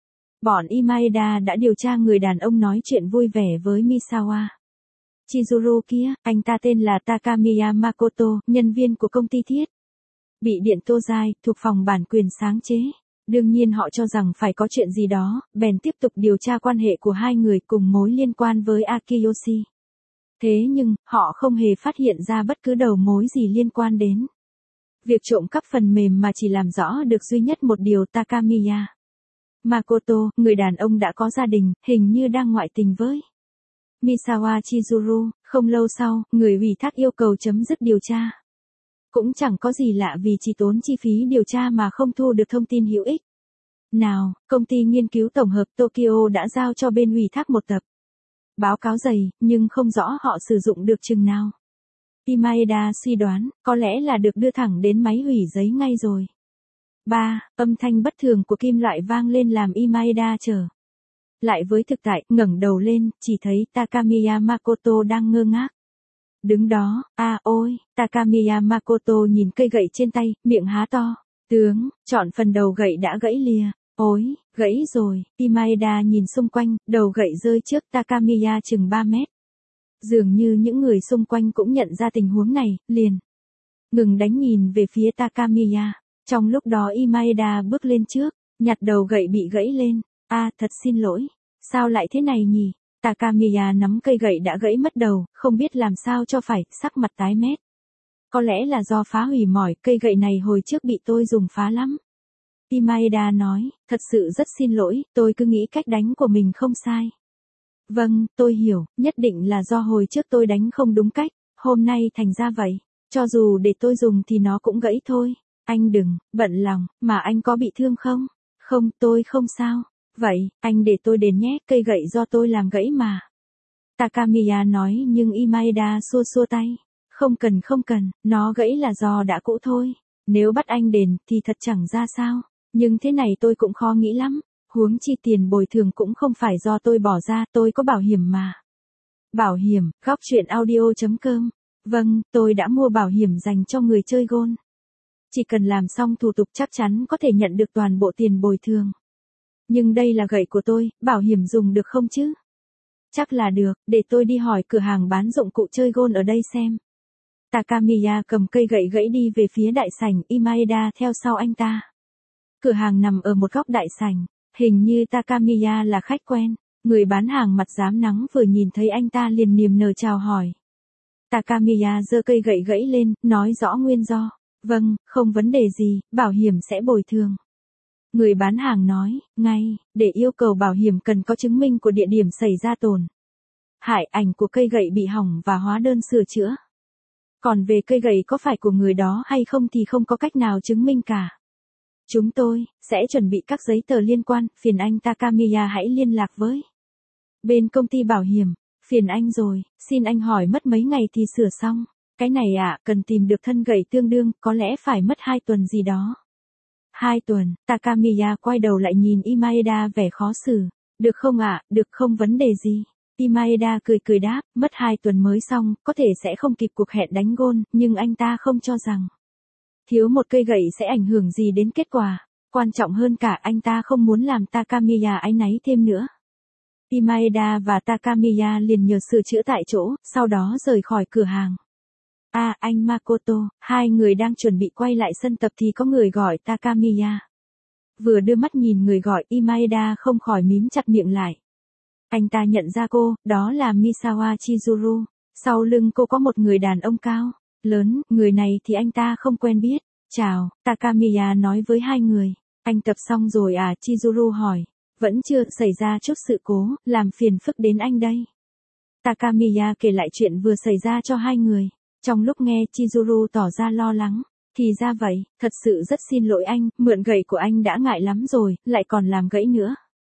A: Bọn Imaeda đã điều tra người đàn ông nói chuyện vui vẻ với Misawa Chizuru kia. Anh ta tên là Takamiya Makoto, nhân viên của công ty thiết bị điện Tozai, thuộc phòng bản quyền sáng chế. Đương nhiên họ cho rằng phải có chuyện gì đó, bèn tiếp tục điều tra quan hệ của hai người cùng mối liên quan với Akiyoshi. Thế nhưng, họ không hề phát hiện ra bất cứ đầu mối gì liên quan đến việc trộm cắp phần mềm, mà chỉ làm rõ được duy nhất một điều: Takamiya Makoto, người đàn ông đã có gia đình, hình như đang ngoại tình với Misawa Chizuru. Không lâu sau, người ủy thác yêu cầu chấm dứt điều tra. Cũng chẳng có gì lạ vì chỉ tốn chi phí điều tra mà không thu được thông tin hữu ích nào. Công ty nghiên cứu tổng hợp Tokyo đã giao cho bên ủy thác một tập báo cáo dày, nhưng không rõ họ sử dụng được chừng nào. Imaeda suy đoán, có lẽ là được đưa thẳng đến máy hủy giấy ngay rồi. ba. Âm thanh bất thường của kim loại vang lên làm Imaeda trở lại với thực tại, ngẩng đầu lên, chỉ thấy Takamiya Makoto đang ngơ ngác đứng đó. À ôi, Takamiya Makoto nhìn cây gậy trên tay, miệng há to. Tướng, chọn phần đầu gậy đã gãy lìa. Ôi, gãy rồi. Imaeda nhìn xung quanh, đầu gậy rơi trước Takamiya chừng ba mét. Dường như những người xung quanh cũng nhận ra tình huống này, liền ngừng đánh nhìn về phía Takamiya. Trong lúc đó Imaeda bước lên trước, nhặt đầu gậy bị gãy lên. À, thật xin lỗi. Sao lại thế này nhỉ? Takamiya nắm cây gậy đã gãy mất đầu, không biết làm sao cho phải, sắc mặt tái mét. Có lẽ là do phá hủy mỏi, cây gậy này hồi trước bị tôi dùng phá lắm. Imaeda nói, thật sự rất xin lỗi, tôi cứ nghĩ cách đánh của mình không sai. Vâng, tôi hiểu, nhất định là do hồi trước tôi đánh không đúng cách, hôm nay thành ra vậy. Cho dù để tôi dùng thì nó cũng gãy thôi. Anh đừng, bận lòng, mà anh có bị thương không? Không, tôi không sao. Vậy, anh để tôi đền nhé, cây gậy do tôi làm gãy mà. Takamiya nói nhưng Imaeda xua xua tay. Không cần không cần, nó gãy là do đã cũ thôi. Nếu bắt anh đền thì thật chẳng ra sao. Nhưng thế này tôi cũng khó nghĩ lắm. Huống chi tiền bồi thường cũng không phải do tôi bỏ ra, tôi có bảo hiểm mà. Bảo hiểm, góc truyện audio chấm com. Vâng, tôi đã mua bảo hiểm dành cho người chơi gôn. Chỉ cần làm xong thủ tục chắc chắn có thể nhận được toàn bộ tiền bồi thường. Nhưng đây là gậy của tôi, bảo hiểm dùng được không chứ? Chắc là được, để tôi đi hỏi cửa hàng bán dụng cụ chơi gôn ở đây xem. Takamiya cầm cây gậy gãy đi về phía đại sảnh, Imaeda theo sau anh ta. Cửa hàng nằm ở một góc đại sảnh, hình như Takamiya là khách quen. Người bán hàng mặt rám nắng vừa nhìn thấy anh ta liền niềm nở chào hỏi. Takamiya giơ cây gậy gãy lên, nói rõ nguyên do. Vâng, không vấn đề gì, bảo hiểm sẽ bồi thường. Người bán hàng nói, ngay, để yêu cầu bảo hiểm cần có chứng minh của địa điểm xảy ra tổn hại, ảnh của cây gậy bị hỏng và hóa đơn sửa chữa. Còn về cây gậy có phải của người đó hay không thì không có cách nào chứng minh cả. Chúng tôi sẽ chuẩn bị các giấy tờ liên quan, phiền anh Takamiya hãy liên lạc với bên công ty bảo hiểm. Phiền anh rồi, xin anh hỏi mất mấy ngày thì sửa xong. Cái này ạ, à, cần tìm được thân gậy tương đương, có lẽ phải mất hai tuần gì đó. Hai tuần, Takamiya quay đầu lại nhìn Imaeda vẻ khó xử. Được không ạ, à? Được không vấn đề gì. Imaeda cười cười đáp, mất hai tuần mới xong, có thể sẽ không kịp cuộc hẹn đánh gôn, nhưng anh ta không cho rằng thiếu một cây gậy sẽ ảnh hưởng gì đến kết quả. Quan trọng hơn cả anh ta không muốn làm Takamiya áy náy thêm nữa. Imaeda và Takamiya liền nhờ sửa chữa tại chỗ, sau đó rời khỏi cửa hàng. À, anh Makoto, hai người đang chuẩn bị quay lại sân tập thì có người gọi Takamiya. Vừa đưa mắt nhìn người gọi, Imaeda không khỏi mím chặt miệng lại. Anh ta nhận ra cô, đó là Misawa Chizuru. Sau lưng cô có một người đàn ông cao, lớn, người này thì anh ta không quen biết. Chào, Takamiya nói với hai người. Anh tập xong rồi à, Chizuru hỏi. Vẫn chưa, xảy ra chút sự cố, làm phiền phức đến anh đây. Takamiya kể lại chuyện vừa xảy ra cho hai người. Trong lúc nghe Chizuru tỏ ra lo lắng. Thì ra vậy, thật sự rất xin lỗi anh, mượn gậy của anh đã ngại lắm rồi, lại còn làm gãy nữa.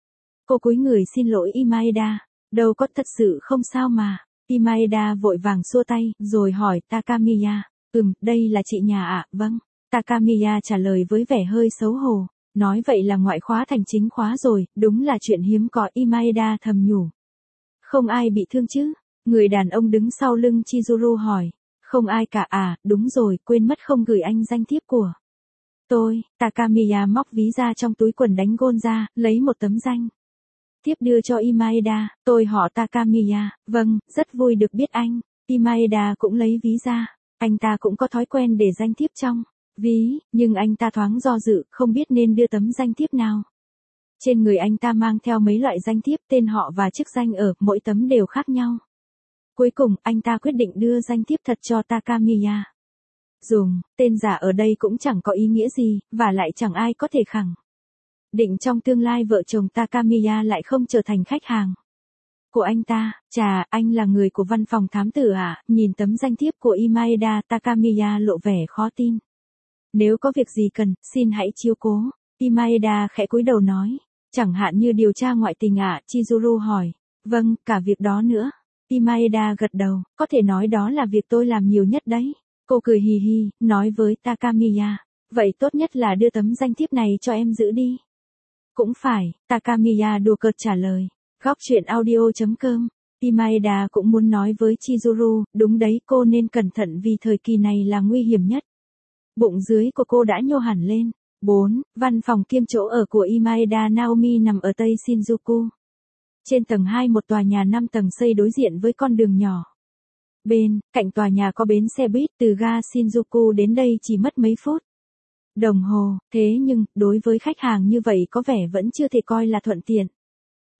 A: Cô cúi người xin lỗi Imaeda. Đâu có, thật sự không sao mà. Imaeda vội vàng xua tay, rồi hỏi Takamiya. Ừm, đây là chị nhà ạ, à? Vâng. Takamiya trả lời với vẻ hơi xấu hổ. Nói vậy là ngoại khóa thành chính khóa rồi, đúng là chuyện hiếm có, Imaeda thầm nhủ. Không ai bị thương chứ? Người đàn ông đứng sau lưng Chizuru hỏi. Không ai cả à, đúng rồi, quên mất không gửi anh danh thiếp của tôi. Takamiya móc ví ra trong túi quần đánh gôn ra, lấy một tấm danh thiếp đưa cho Imaeda. Tôi họ Takamiya. Vâng, rất vui được biết anh. Imaeda cũng lấy ví ra. Anh ta cũng có thói quen để danh thiếp trong ví, nhưng anh ta thoáng do dự, không biết nên đưa tấm danh thiếp nào. Trên người anh ta mang theo mấy loại danh thiếp, tên họ và chức danh ở, mỗi tấm đều khác nhau. Cuối cùng, anh ta quyết định đưa danh thiếp thật cho Takamiya dùng. Tên giả ở đây cũng chẳng có ý nghĩa gì, và lại chẳng ai có thể khẳng định trong tương lai vợ chồng Takamiya lại không trở thành khách hàng của anh ta. Chà, anh là người của văn phòng thám tử à? Nhìn tấm danh thiếp của Imaeda, Takamiya lộ vẻ khó tin. Nếu có việc gì cần, xin hãy chiếu cố. Imaeda khẽ cúi đầu nói. Chẳng hạn như điều tra ngoại tình à? Chizuru hỏi. Vâng, cả việc đó nữa. Imaeda gật đầu, có thể nói đó là việc tôi làm nhiều nhất đấy. Cô cười hì hì, nói với Takamiya. Vậy tốt nhất là đưa tấm danh thiếp này cho em giữ đi. Cũng phải, Takamiya đùa cợt trả lời. Góc truyện audio chấm com. Imaeda cũng muốn nói với Chizuru, đúng đấy, cô nên cẩn thận vì thời kỳ này là nguy hiểm nhất. Bụng dưới của cô đã nhô hẳn lên. bốn. Văn phòng kiêm chỗ ở của Imaeda Naomi nằm ở Tây Shinjuku. Trên tầng hai một tòa nhà năm tầng xây đối diện với con đường nhỏ. Bên cạnh tòa nhà có bến xe buýt, từ ga Shinjuku đến đây chỉ mất mấy phút đồng hồ, thế nhưng, đối với khách hàng như vậy có vẻ vẫn chưa thể coi là thuận tiện.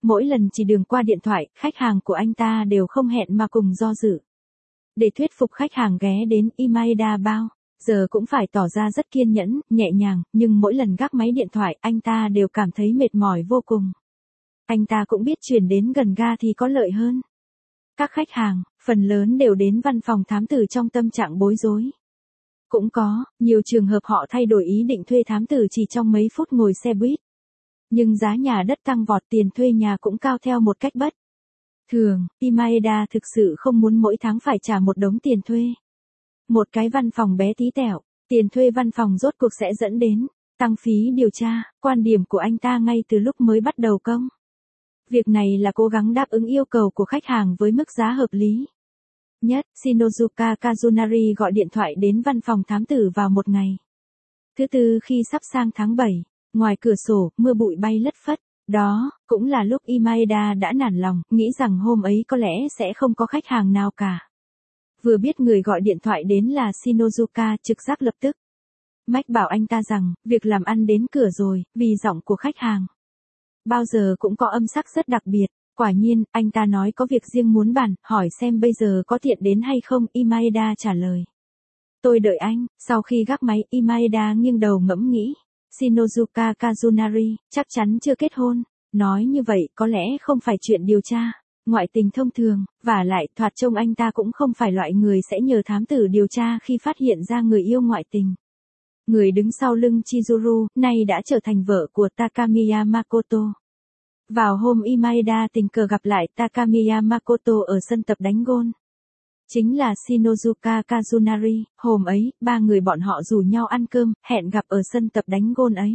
A: Mỗi lần chỉ đường qua điện thoại, khách hàng của anh ta đều không hẹn mà cùng do dự. Để thuyết phục khách hàng ghé đến Imaeda Bao, giờ cũng phải tỏ ra rất kiên nhẫn, nhẹ nhàng, nhưng mỗi lần gác máy điện thoại anh ta đều cảm thấy mệt mỏi vô cùng. Anh ta cũng biết chuyển đến gần ga thì có lợi hơn. Các khách hàng, phần lớn đều đến văn phòng thám tử trong tâm trạng bối rối. Cũng có, nhiều trường hợp họ thay đổi ý định thuê thám tử chỉ trong mấy phút ngồi xe buýt. Nhưng giá nhà đất tăng vọt, tiền thuê nhà cũng cao theo một cách bất thường, Imaeda thực sự không muốn mỗi tháng phải trả một đống tiền thuê. Một cái văn phòng bé tí tẹo, tiền thuê văn phòng rốt cuộc sẽ dẫn đến tăng phí điều tra, quan điểm của anh ta ngay từ lúc mới bắt đầu công. Việc này là cố gắng đáp ứng yêu cầu của khách hàng với mức giá hợp lý nhất. Shinozuka Kazunari gọi điện thoại đến văn phòng thám tử vào một ngày thứ tư khi sắp sang tháng bảy, ngoài cửa sổ, mưa bụi bay lất phất. Đó, cũng là lúc Imaeda đã nản lòng, nghĩ rằng hôm ấy có lẽ sẽ không có khách hàng nào cả. Vừa biết người gọi điện thoại đến là Shinozuka, trực giác lập tức mách bảo anh ta rằng, việc làm ăn đến cửa rồi, vì giọng của khách hàng bao giờ cũng có âm sắc rất đặc biệt. Quả nhiên, anh ta nói có việc riêng muốn bàn, hỏi xem bây giờ có tiện đến hay không, Imaeda trả lời. Tôi đợi anh. Sau khi gác máy, Imaeda nghiêng đầu ngẫm nghĩ. Shinozuka Kazunari, chắc chắn chưa kết hôn. Nói như vậy có lẽ không phải chuyện điều tra ngoại tình thông thường, vả lại thoạt trông anh ta cũng không phải loại người sẽ nhờ thám tử điều tra khi phát hiện ra người yêu ngoại tình. Người đứng sau lưng Chizuru, nay đã trở thành vợ của Takamiya Makoto. Vào hôm Imaeda tình cờ gặp lại Takamiya Makoto ở sân tập đánh gôn. Chính là Shinozuka Kazunari, hôm ấy, ba người bọn họ rủ nhau ăn cơm, hẹn gặp ở sân tập đánh gôn ấy.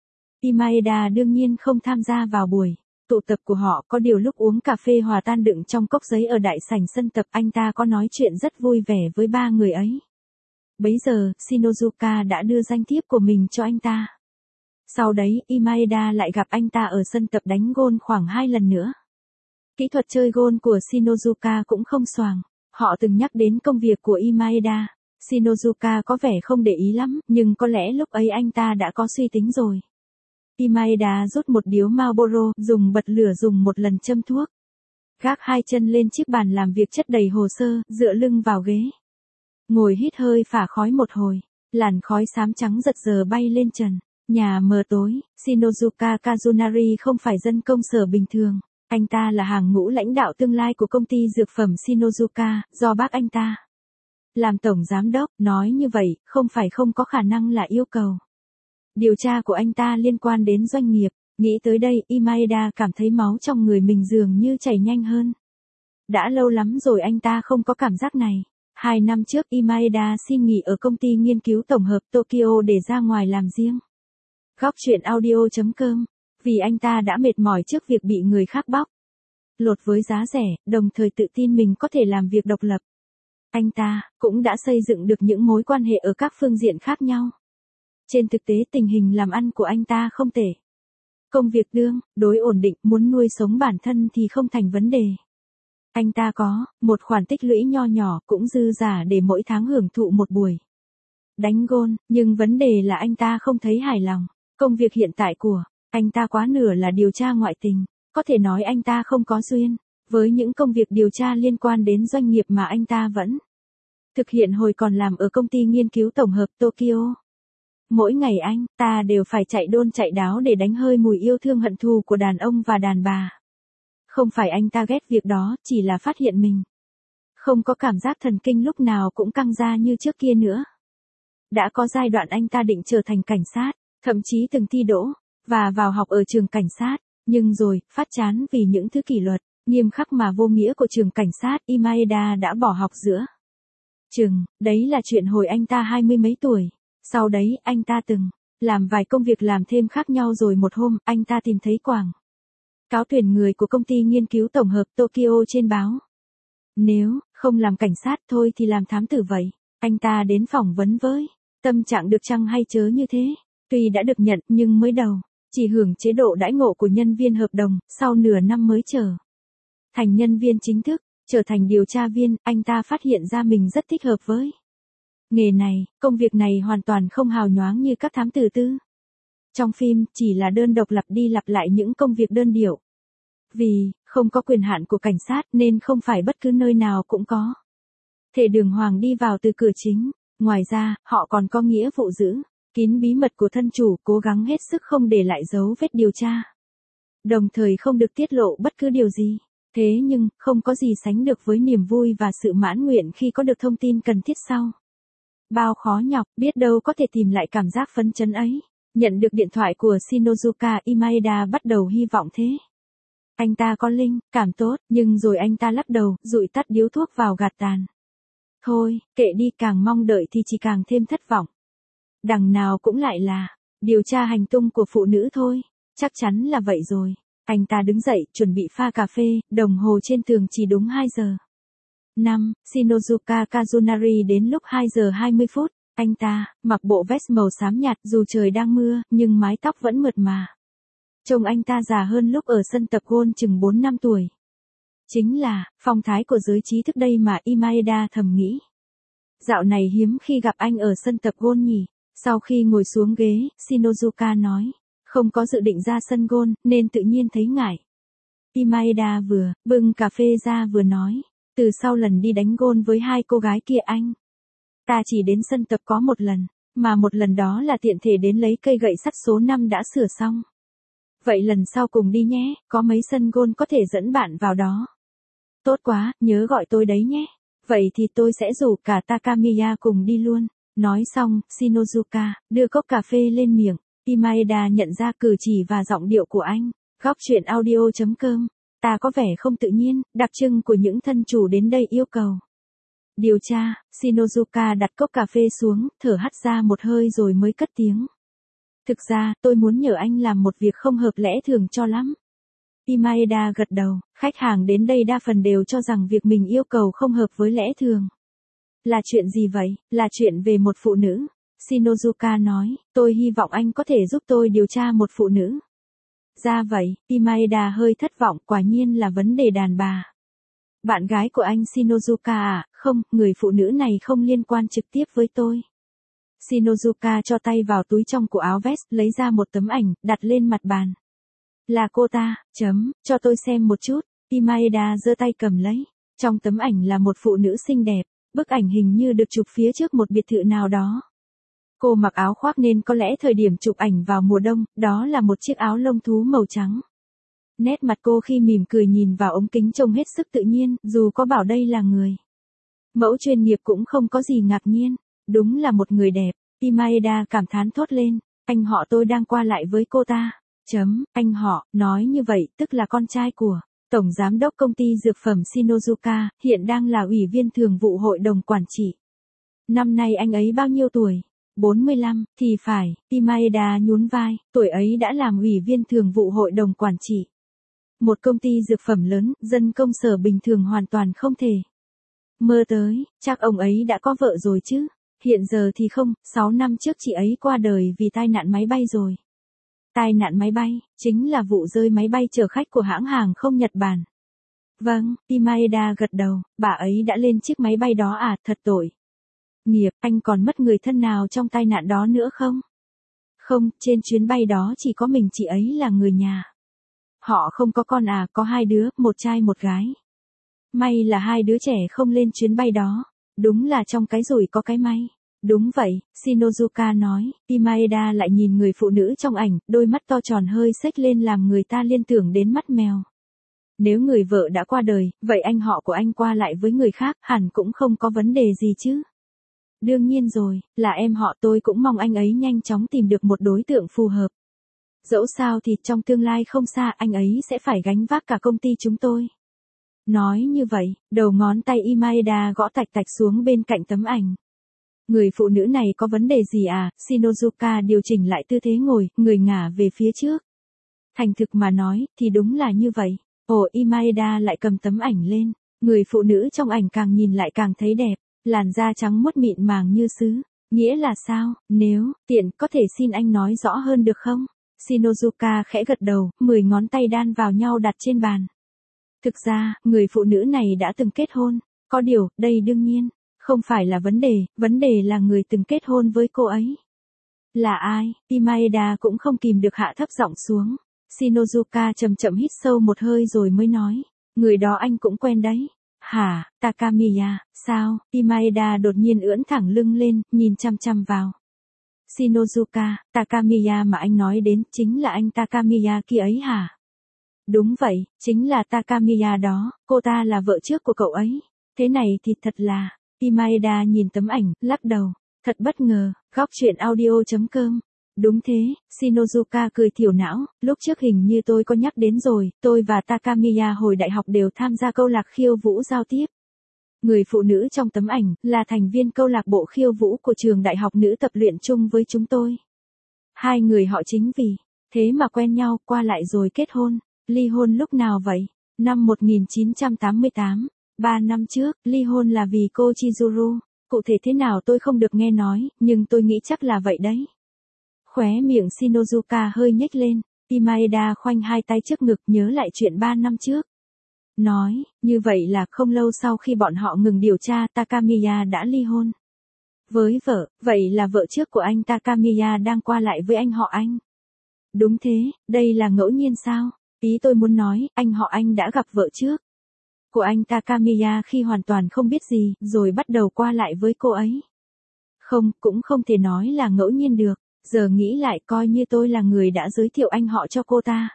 A: Imaeda đương nhiên không tham gia vào buổi tụ tập của họ, có điều lúc uống cà phê hòa tan đựng trong cốc giấy ở đại sảnh sân tập, anh ta có nói chuyện rất vui vẻ với ba người ấy. Bấy giờ, Shinozuka đã đưa danh thiếp của mình cho anh ta. Sau đấy, Imaeda lại gặp anh ta ở sân tập đánh gôn khoảng hai lần nữa. Kỹ thuật chơi gôn của Shinozuka cũng không xoàng. Họ từng nhắc đến công việc của Imaeda. Shinozuka có vẻ không để ý lắm, nhưng có lẽ lúc ấy anh ta đã có suy tính rồi. Imaeda rút một điếu Marlboro, dùng bật lửa dùng một lần châm thuốc. Gác hai chân lên chiếc bàn làm việc chất đầy hồ sơ, dựa lưng vào ghế. Ngồi hít hơi phả khói một hồi, làn khói xám trắng giật giờ bay lên trần. Nhà mờ tối, Shinozuka Kazunari không phải dân công sở bình thường. Anh ta là hàng ngũ lãnh đạo tương lai của công ty dược phẩm Shinozuka, do bác anh ta làm tổng giám đốc. Nói như vậy, không phải không có khả năng là yêu cầu điều tra của anh ta liên quan đến doanh nghiệp. Nghĩ tới đây, Imaeda cảm thấy máu trong người mình dường như chảy nhanh hơn. Đã lâu lắm rồi anh ta không có cảm giác này. Hai năm trước, Imaeda xin nghỉ ở công ty nghiên cứu tổng hợp Tokyo để ra ngoài làm riêng. Góc truyện audio chấm com. Vì anh ta đã mệt mỏi trước việc bị người khác bóc lột với giá rẻ, đồng thời tự tin mình có thể làm việc độc lập. Anh ta cũng đã xây dựng được những mối quan hệ ở các phương diện khác nhau. Trên thực tế, tình hình làm ăn của anh ta không tệ. Công việc tương đối ổn định, muốn nuôi sống bản thân thì không thành vấn đề. Anh ta có một khoản tích lũy nho nhỏ, cũng dư giả để mỗi tháng hưởng thụ một buổi đánh gôn, nhưng vấn đề là anh ta không thấy hài lòng. Công việc hiện tại của anh ta quá nửa là điều tra ngoại tình. Có thể nói anh ta không có duyên với những công việc điều tra liên quan đến doanh nghiệp mà anh ta vẫn thực hiện hồi còn làm ở công ty nghiên cứu tổng hợp Tokyo. Mỗi ngày anh ta đều phải chạy đôn chạy đáo để đánh hơi mùi yêu thương hận thù của đàn ông và đàn bà. Không phải anh ta ghét việc đó, chỉ là phát hiện mình không có cảm giác thần kinh lúc nào cũng căng ra như trước kia nữa. Đã có giai đoạn anh ta định trở thành cảnh sát, thậm chí từng thi đỗ và vào học ở trường cảnh sát, nhưng rồi, phát chán vì những thứ kỷ luật nghiêm khắc mà vô nghĩa của trường cảnh sát, Imaeda đã bỏ học giữa chừng. Đấy là chuyện hồi anh ta hai mươi mấy tuổi. Sau đấy, anh ta từng làm vài công việc làm thêm khác nhau, rồi một hôm, anh ta tìm thấy quảng cáo tuyển người của công ty nghiên cứu tổng hợp Tokyo trên báo. Nếu không làm cảnh sát thôi thì làm thám tử vậy. Anh ta đến phỏng vấn với tâm trạng được chăng hay chớ như thế. Tuy đã được nhận, nhưng mới đầu chỉ hưởng chế độ đãi ngộ của nhân viên hợp đồng, sau nửa năm mới trở thành nhân viên chính thức, trở thành điều tra viên. Anh ta phát hiện ra mình rất thích hợp với nghề này. Công việc này hoàn toàn không hào nhoáng như các thám tử tư trong phim, chỉ là đơn độc lặp đi lặp lại những công việc đơn điệu. Vì, không có quyền hạn của cảnh sát nên không phải bất cứ nơi nào cũng có thể đường hoàng đi vào từ cửa chính. Ngoài ra, họ còn có nghĩa vụ giữ kín bí mật của thân chủ, cố gắng hết sức không để lại dấu vết điều tra. Đồng thời không được tiết lộ bất cứ điều gì. Thế nhưng, không có gì sánh được với niềm vui và sự mãn nguyện khi có được thông tin cần thiết sau bao khó nhọc, biết đâu có thể tìm lại cảm giác phấn chấn ấy. Nhận được điện thoại của Shinozuka, Imaeda bắt đầu hy vọng thế. Anh ta có linh cảm tốt, nhưng rồi anh ta lắc đầu, dụi tắt điếu thuốc vào gạt tàn. Thôi, kệ đi, càng mong đợi thì chỉ càng thêm thất vọng. Đằng nào cũng lại là điều tra hành tung của phụ nữ thôi. Chắc chắn là vậy rồi. Anh ta đứng dậy, chuẩn bị pha cà phê, đồng hồ trên tường chỉ đúng hai giờ. năm. Shinozuka Kazunari đến lúc hai giờ hai mươi phút. Anh ta, mặc bộ vest màu xám nhạt, dù trời đang mưa, nhưng mái tóc vẫn mượt mà. Trông anh ta già hơn lúc ở sân tập gôn chừng bốn năm tuổi. Chính là, phong thái của giới trí thức đây mà, Imaeda thầm nghĩ. Dạo này hiếm khi gặp anh ở sân tập gôn nhỉ. Sau khi ngồi xuống ghế, Shinozuka nói, không có dự định ra sân gôn, nên tự nhiên thấy ngại. Imaeda vừa bưng cà phê ra vừa nói, từ sau lần đi đánh gôn với hai cô gái kia anh ta chỉ đến sân tập có một lần, mà một lần đó là tiện thể đến lấy cây gậy sắt số năm đã sửa xong. Vậy lần sau cùng đi nhé, có mấy sân gôn có thể dẫn bạn vào đó. Tốt quá, nhớ gọi tôi đấy nhé. Vậy thì tôi sẽ rủ cả Takamiya cùng đi luôn. Nói xong, Shinozuka đưa cốc cà phê lên miệng. Imaeda nhận ra cử chỉ và giọng điệu của anh. Góc truyện audio chấm com. Ta có vẻ không tự nhiên, đặc trưng của những thân chủ đến đây yêu cầu điều tra. Shinozuka đặt cốc cà phê xuống, thở hắt ra một hơi rồi mới cất tiếng. Thực ra, tôi muốn nhờ anh làm một việc không hợp lẽ thường cho lắm. Imaeda gật đầu, khách hàng đến đây đa phần đều cho rằng việc mình yêu cầu không hợp với lẽ thường. Là chuyện gì vậy? Là chuyện về một phụ nữ. Shinozuka nói, tôi hy vọng anh có thể giúp tôi điều tra một phụ nữ. Ra vậy, Imaeda hơi thất vọng, quả nhiên là vấn đề đàn bà. Bạn gái của anh Shinozuka à? Không, người phụ nữ này không liên quan trực tiếp với tôi. Shinozuka cho tay vào túi trong của áo vest, lấy ra một tấm ảnh, đặt lên mặt bàn. Là cô ta, chấm, cho tôi xem một chút. Imaeda giơ tay cầm lấy. Trong tấm ảnh là một phụ nữ xinh đẹp. Bức ảnh hình như được chụp phía trước một biệt thự nào đó. Cô mặc áo khoác nên có lẽ thời điểm chụp ảnh vào mùa đông, đó là một chiếc áo lông thú màu trắng. Nét mặt cô khi mỉm cười nhìn vào ống kính trông hết sức tự nhiên, dù có bảo đây là người mẫu chuyên nghiệp cũng không có gì ngạc nhiên. Đúng là một người đẹp. Imaeda cảm thán thốt lên, anh họ tôi đang qua lại với cô ta. Chấm, anh họ, nói như vậy, tức là con trai của Tổng Giám đốc Công ty Dược phẩm Shinozuka, hiện đang là Ủy viên Thường vụ Hội đồng Quản trị. Năm nay anh ấy bao nhiêu tuổi? bốn mươi lăm, thì phải, Imaeda nhún vai, tuổi ấy đã làm Ủy viên Thường vụ Hội đồng Quản trị. Một công ty dược phẩm lớn, dân công sở bình thường hoàn toàn không thể mơ tới, chắc ông ấy đã có vợ rồi chứ. Hiện giờ thì không, sáu năm trước chị ấy qua đời vì tai nạn máy bay rồi. Tai nạn máy bay, chính là vụ rơi máy bay chở khách của hãng hàng không Nhật Bản. Vâng, Imaeda gật đầu, bà ấy đã lên chiếc máy bay đó à, thật tội nghiệp. Anh còn mất người thân nào trong tai nạn đó nữa không? Không, trên chuyến bay đó chỉ có mình chị ấy là người nhà. Họ không có con à, có hai đứa, một trai một gái. May là hai đứa trẻ không lên chuyến bay đó. Đúng là trong cái rủi có cái may. Đúng vậy, Shinozuka nói. Imaeda lại nhìn người phụ nữ trong ảnh, đôi mắt to tròn hơi xếch lên làm người ta liên tưởng đến mắt mèo. Nếu người vợ đã qua đời, vậy anh họ của anh qua lại với người khác hẳn cũng không có vấn đề gì chứ. Đương nhiên rồi, là em họ tôi cũng mong anh ấy nhanh chóng tìm được một đối tượng phù hợp. Dẫu sao thì trong tương lai không xa anh ấy sẽ phải gánh vác cả công ty chúng tôi. Nói như vậy, đầu ngón tay Imaeda gõ tạch tạch xuống bên cạnh tấm ảnh. Người phụ nữ này có vấn đề gì à? Shinozuka điều chỉnh lại tư thế ngồi, người ngả về phía trước. Thành thực mà nói, thì đúng là như vậy. Ồ, Imaeda lại cầm tấm ảnh lên. Người phụ nữ trong ảnh càng nhìn lại càng thấy đẹp. Làn da trắng muốt mịn màng như sứ. Nghĩa là sao? Nếu, tiện, có thể xin anh nói rõ hơn được không? Shinozuka khẽ gật đầu, mười ngón tay đan vào nhau đặt trên bàn. Thực ra, người phụ nữ này đã từng kết hôn. Có điều, đây đương nhiên không phải là vấn đề, vấn đề là người từng kết hôn với cô ấy. Là ai? Imaeda cũng không kìm được hạ thấp giọng xuống. Shinozuka chậm chậm hít sâu một hơi rồi mới nói. Người đó anh cũng quen đấy. Hả, Takamiya, sao? Imaeda đột nhiên ưỡn thẳng lưng lên, nhìn chăm chăm vào. Shinozuka, Takamiya mà anh nói đến chính là anh Takamiya kia ấy hả? Đúng vậy, chính là Takamiya đó, cô ta là vợ trước của cậu ấy. Thế này thì thật là... Imaeda nhìn tấm ảnh, lắc đầu. Thật bất ngờ, góc chuyện audio chấm com. Đúng thế, Shinozuka cười thiểu não, lúc trước hình như tôi có nhắc đến rồi, tôi và Takamiya hồi đại học đều tham gia câu lạc khiêu vũ giao tiếp. Người phụ nữ trong tấm ảnh, là thành viên câu lạc bộ khiêu vũ của trường đại học nữ tập luyện chung với chúng tôi. Hai người họ chính vì thế mà quen nhau, qua lại rồi kết hôn. Ly hôn lúc nào vậy? Năm một nghìn chín trăm tám mươi tám. Ba năm trước, ly hôn là vì cô Chizuru. Cụ thể thế nào tôi không được nghe nói, nhưng tôi nghĩ chắc là vậy đấy. Khóe miệng Shinozuka hơi nhếch lên, Imaeda khoanh hai tay trước ngực nhớ lại chuyện ba năm trước. Nói, như vậy là không lâu sau khi bọn họ ngừng điều tra Takamiya đã ly hôn. Với vợ, vậy là vợ trước của anh Takamiya đang qua lại với anh họ anh. Đúng thế, đây là ngẫu nhiên sao? Ý tôi muốn nói, anh họ anh đã gặp vợ trước của anh Takamiya khi hoàn toàn không biết gì, rồi bắt đầu qua lại với cô ấy. Không, cũng không thể nói là ngẫu nhiên được, giờ nghĩ lại coi như tôi là người đã giới thiệu anh họ cho cô ta.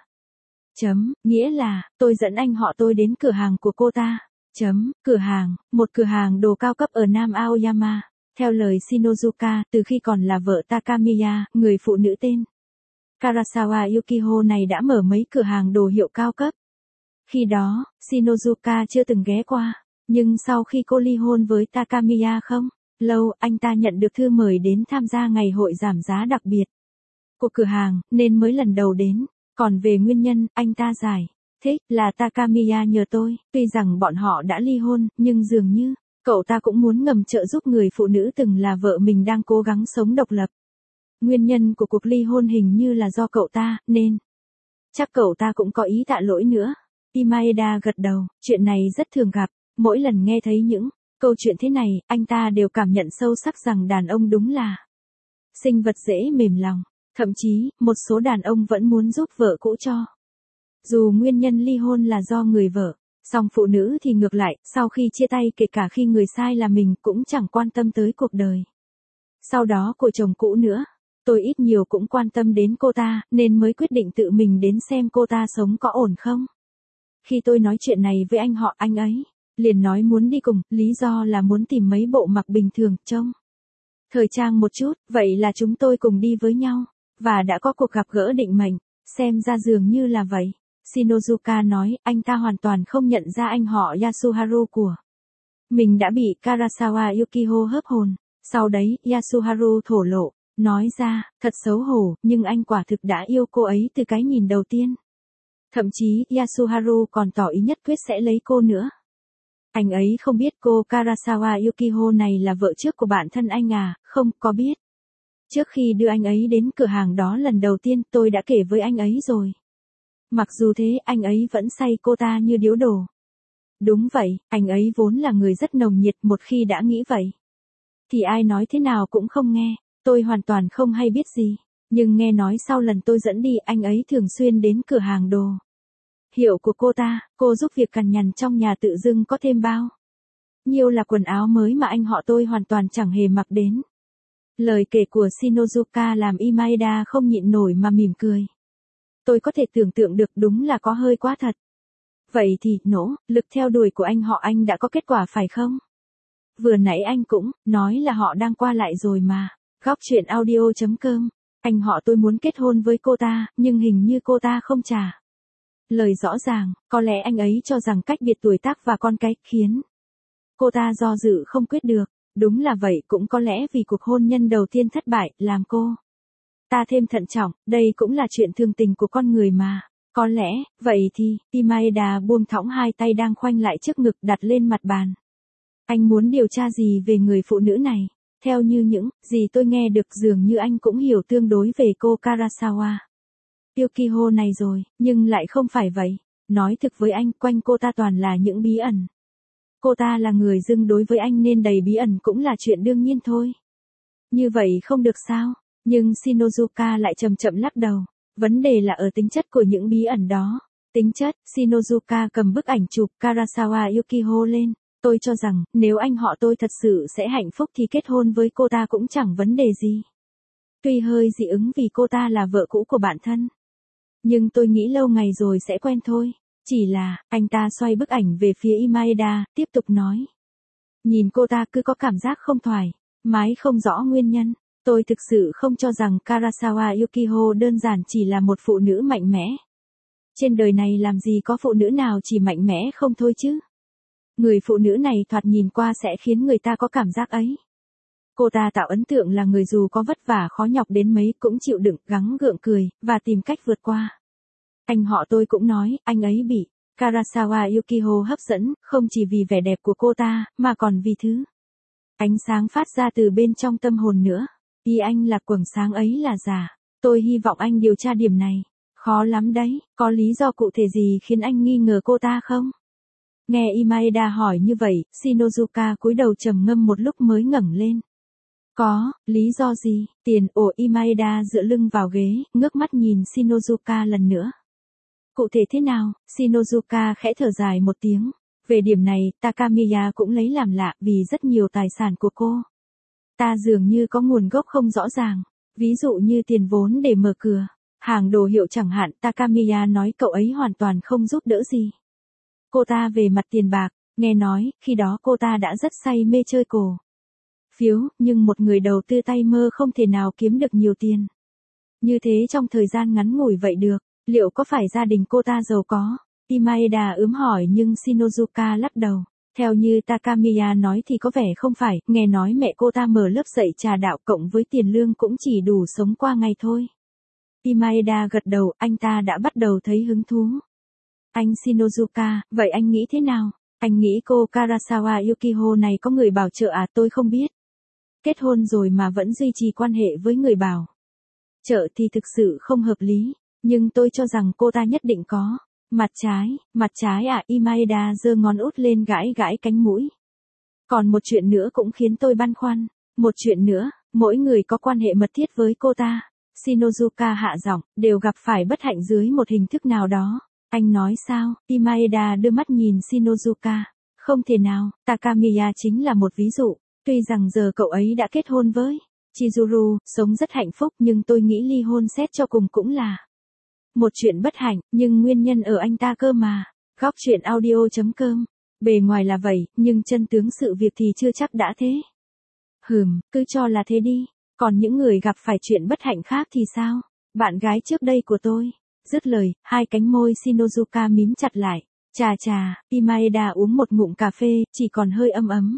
A: Chấm, nghĩa là, tôi dẫn anh họ tôi đến cửa hàng của cô ta. Chấm, cửa hàng, một cửa hàng đồ cao cấp ở Nam Aoyama. Theo lời Shinozuka, từ khi còn là vợ Takamiya, người phụ nữ tên Karasawa Yukiho này đã mở mấy cửa hàng đồ hiệu cao cấp. Khi đó, Shinozuka chưa từng ghé qua, nhưng sau khi cô ly hôn với Takamiya không lâu, anh ta nhận được thư mời đến tham gia ngày hội giảm giá đặc biệt của cửa hàng, nên mới lần đầu đến. Còn về nguyên nhân, anh ta giải thích là Takamiya nhờ tôi, tuy rằng bọn họ đã ly hôn, nhưng dường như, cậu ta cũng muốn ngầm trợ giúp người phụ nữ từng là vợ mình đang cố gắng sống độc lập. Nguyên nhân của cuộc ly hôn hình như là do cậu ta, nên chắc cậu ta cũng có ý tạ lỗi nữa. Imaeda gật đầu, chuyện này rất thường gặp, mỗi lần nghe thấy những câu chuyện thế này, anh ta đều cảm nhận sâu sắc rằng đàn ông đúng là sinh vật dễ mềm lòng, thậm chí, một số đàn ông vẫn muốn giúp vợ cũ cho. Dù nguyên nhân ly hôn là do người vợ, song phụ nữ thì ngược lại, sau khi chia tay kể cả khi người sai là mình cũng chẳng quan tâm tới cuộc đời sau đó của chồng cũ nữa. Tôi ít nhiều cũng quan tâm đến cô ta, nên mới quyết định tự mình đến xem cô ta sống có ổn không. Khi tôi nói chuyện này với anh họ anh ấy, liền nói muốn đi cùng, lý do là muốn tìm mấy bộ mặc bình thường, trông thời trang một chút, vậy là chúng tôi cùng đi với nhau, và đã có cuộc gặp gỡ định mệnh, xem ra dường như là vậy. Shinozuka nói, anh ta hoàn toàn không nhận ra anh họ Yasuharu của mình đã bị Karasawa Yukiho hớp hồn. Sau đấy, Yasuharu thổ lộ, nói ra, thật xấu hổ, nhưng anh quả thực đã yêu cô ấy từ cái nhìn đầu tiên. Thậm chí, Yasuharu còn tỏ ý nhất quyết sẽ lấy cô nữa. Anh ấy không biết cô Karasawa Yukiho này là vợ trước của bạn thân anh à, không, có biết. Trước khi đưa anh ấy đến cửa hàng đó lần đầu tiên, tôi đã kể với anh ấy rồi. Mặc dù thế, anh ấy vẫn say cô ta như điếu đổ. Đúng vậy, anh ấy vốn là người rất nồng nhiệt, một khi đã nghĩ vậy thì ai nói thế nào cũng không nghe. Tôi hoàn toàn không hay biết gì, nhưng nghe nói sau lần tôi dẫn đi, anh ấy thường xuyên đến cửa hàng đồ hiệu của cô ta, cô giúp việc cằn nhằn trong nhà tự dưng có thêm bao nhiêu là quần áo mới mà anh họ tôi hoàn toàn chẳng hề mặc đến. Lời kể của Shinozuka làm Imaeda không nhịn nổi mà mỉm cười. Tôi có thể tưởng tượng được, đúng là có hơi quá thật. Vậy thì, nỗ lực theo đuổi của anh họ anh đã có kết quả phải không? Vừa nãy anh cũng nói là họ đang qua lại rồi mà. Góc chuyện audio chấm com. Anh họ tôi muốn kết hôn với cô ta, nhưng hình như cô ta không trả lời rõ ràng. Có lẽ anh ấy cho rằng cách biệt tuổi tác và con cái khiến cô ta do dự không quyết được. Đúng là vậy, cũng có lẽ vì cuộc hôn nhân đầu tiên thất bại, làm cô ta thêm thận trọng. Đây cũng là chuyện thường tình của con người mà. Có lẽ, vậy thì, Imaeda buông thõng hai tay đang khoanh lại trước ngực đặt lên mặt bàn. Anh muốn điều tra gì về người phụ nữ này? Theo như những gì tôi nghe được, dường như anh cũng hiểu tương đối về cô Karasawa Yukiho này rồi, nhưng lại không phải vậy. Nói thực với anh, quanh cô ta toàn là những bí ẩn. Cô ta là người dưng đối với anh nên đầy bí ẩn cũng là chuyện đương nhiên thôi. Như vậy không được sao? Nhưng Shinozuka lại chậm chậm lắc đầu. Vấn đề là ở tính chất của những bí ẩn đó. Tính chất, Shinozuka cầm bức ảnh chụp Karasawa Yukiho lên. Tôi cho rằng, nếu anh họ tôi thật sự sẽ hạnh phúc thì kết hôn với cô ta cũng chẳng vấn đề gì. Tuy hơi dị ứng vì cô ta là vợ cũ của bạn thân. Nhưng tôi nghĩ lâu ngày rồi sẽ quen thôi. Chỉ là, anh ta xoay bức ảnh về phía Imaeda, tiếp tục nói. Nhìn cô ta cứ có cảm giác không thoải mái không rõ nguyên nhân. Tôi thực sự không cho rằng Karasawa Yukiho đơn giản chỉ là một phụ nữ mạnh mẽ. Trên đời này làm gì có phụ nữ nào chỉ mạnh mẽ không thôi chứ. Người phụ nữ này thoạt nhìn qua sẽ khiến người ta có cảm giác ấy. Cô ta tạo ấn tượng là người dù có vất vả khó nhọc đến mấy cũng chịu đựng, gắng gượng cười, và tìm cách vượt qua. Anh họ tôi cũng nói, anh ấy bị Karasawa Yukiho hấp dẫn, không chỉ vì vẻ đẹp của cô ta, mà còn vì thứ ánh sáng phát ra từ bên trong tâm hồn nữa. Ý anh là quầng sáng ấy là giả. Tôi hy vọng anh điều tra điểm này. Khó lắm đấy, có lý do cụ thể gì khiến anh nghi ngờ cô ta không? Nghe Imaeda hỏi như vậy, Shinozuka cúi đầu trầm ngâm một lúc mới ngẩng lên. Có, lý do gì? Tiền. Ồ, Imaeda dựa lưng vào ghế, ngước mắt nhìn Shinozuka lần nữa. Cụ thể thế nào? Shinozuka khẽ thở dài một tiếng. Về điểm này, Takamiya cũng lấy làm lạ vì rất nhiều tài sản của cô ta dường như có nguồn gốc không rõ ràng. Ví dụ như tiền vốn để mở cửa hàng đồ hiệu chẳng hạn. Takamiya nói cậu ấy hoàn toàn không giúp đỡ gì cô ta về mặt tiền bạc. Nghe nói, khi đó cô ta đã rất say mê chơi cổ phiếu, nhưng một người đầu tư tay mơ không thể nào kiếm được nhiều tiền như thế trong thời gian ngắn ngủi vậy được. Liệu có phải gia đình cô ta giàu có? Imaeda ướm hỏi nhưng Shinozuka lắc đầu. Theo như Takamiya nói thì có vẻ không phải, nghe nói mẹ cô ta mở lớp dạy trà đạo cộng với tiền lương cũng chỉ đủ sống qua ngày thôi. Imaeda gật đầu, anh ta đã bắt đầu thấy hứng thú. Anh Shinozuka, vậy anh nghĩ thế nào? Anh nghĩ cô Karasawa Yukiho này có người bảo trợ à? Tôi không biết. Kết hôn rồi mà vẫn duy trì quan hệ với người bảo trợ thì thực sự không hợp lý, nhưng tôi cho rằng cô ta nhất định có. Mặt trái, mặt trái à? Imaeda giơ ngón út lên gãi gãi cánh mũi. Còn một chuyện nữa cũng khiến tôi băn khoăn. Một chuyện nữa, mỗi người có quan hệ mật thiết với cô ta. Shinozuka hạ giọng, đều gặp phải bất hạnh dưới một hình thức nào đó. Anh nói sao? Imaeda đưa mắt nhìn Shinozuka. Không thể nào, Takamiya chính là một ví dụ. Tuy rằng giờ cậu ấy đã kết hôn với Chizuru, sống rất hạnh phúc, nhưng tôi nghĩ ly hôn xét cho cùng cũng là một chuyện bất hạnh, nhưng nguyên nhân ở anh ta cơ mà. Góc truyện audio chấm com. Bề ngoài là vậy, nhưng chân tướng sự việc thì chưa chắc đã thế. Hừm, cứ cho là thế đi. Còn những người gặp phải chuyện bất hạnh khác thì sao? Bạn gái trước đây của tôi. Dứt lời, hai cánh môi Shinozuka mím chặt lại. Chà chà, Imaeda uống một ngụm cà phê, chỉ còn hơi ấm ấm.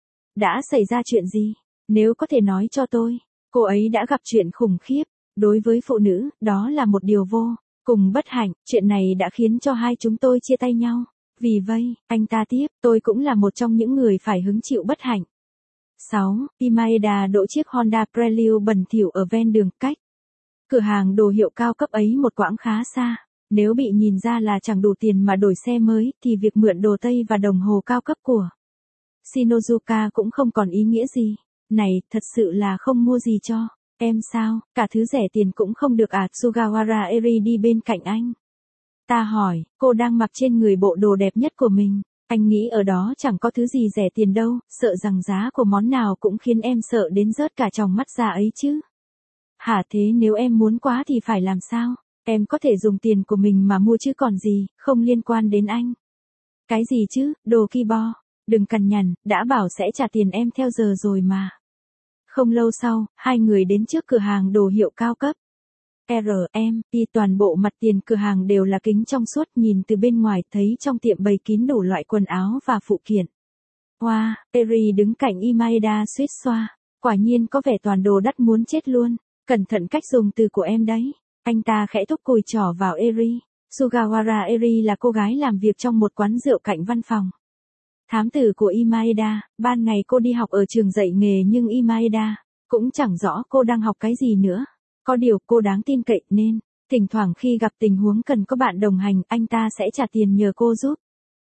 A: Đã xảy ra chuyện gì? Nếu có thể nói cho tôi. Cô ấy đã gặp chuyện khủng khiếp. Đối với phụ nữ, đó là một điều vô cùng bất hạnh. Chuyện này đã khiến cho hai chúng tôi chia tay nhau. Vì vậy, anh ta tiếp, tôi cũng là một trong những người phải hứng chịu bất hạnh. sáu. Imaeda đỗ chiếc Honda Prelude bẩn thỉu ở ven đường, cách cửa hàng đồ hiệu cao cấp ấy một quãng khá xa. Nếu bị nhìn ra là chẳng đủ tiền mà đổi xe mới, thì việc mượn đồ Tây và đồng hồ cao cấp của Shinozuka cũng không còn ý nghĩa gì. Này, thật sự là không mua gì cho em sao? Cả thứ rẻ tiền cũng không được à? Sugawara Eri đi bên cạnh anh. Ta hỏi, cô đang mặc trên người bộ đồ đẹp nhất của mình. Anh nghĩ ở đó chẳng có thứ gì rẻ tiền đâu, sợ rằng giá của món nào cũng khiến em sợ đến rớt cả tròng mắt ra ấy chứ. Hả, thế nếu em muốn quá thì phải làm sao? Em có thể dùng tiền của mình mà mua chứ còn gì, không liên quan đến anh. Cái gì chứ, đồ Kibo, đừng cằn nhằn, đã bảo sẽ trả tiền em theo giờ rồi mà. Không lâu sau, hai người đến trước cửa hàng đồ hiệu cao cấp. R M P toàn bộ mặt tiền cửa hàng đều là kính trong suốt, nhìn từ bên ngoài thấy trong tiệm bày kín đủ loại quần áo và phụ kiện. Wow, Eri đứng cạnh Imaeda suýt xoa. Quả nhiên có vẻ toàn đồ đắt muốn chết luôn. Cẩn thận cách dùng từ của em đấy. Anh ta khẽ thúc cùi trỏ vào Eri. Sugawara Eri là cô gái làm việc trong một quán rượu cạnh văn phòng thám tử của Imaeda. Ban ngày cô đi học ở trường dạy nghề nhưng Imaeda cũng chẳng rõ cô đang học cái gì nữa. Có điều cô đáng tin cậy nên, thỉnh thoảng khi gặp tình huống cần có bạn đồng hành, anh ta sẽ trả tiền nhờ cô giúp.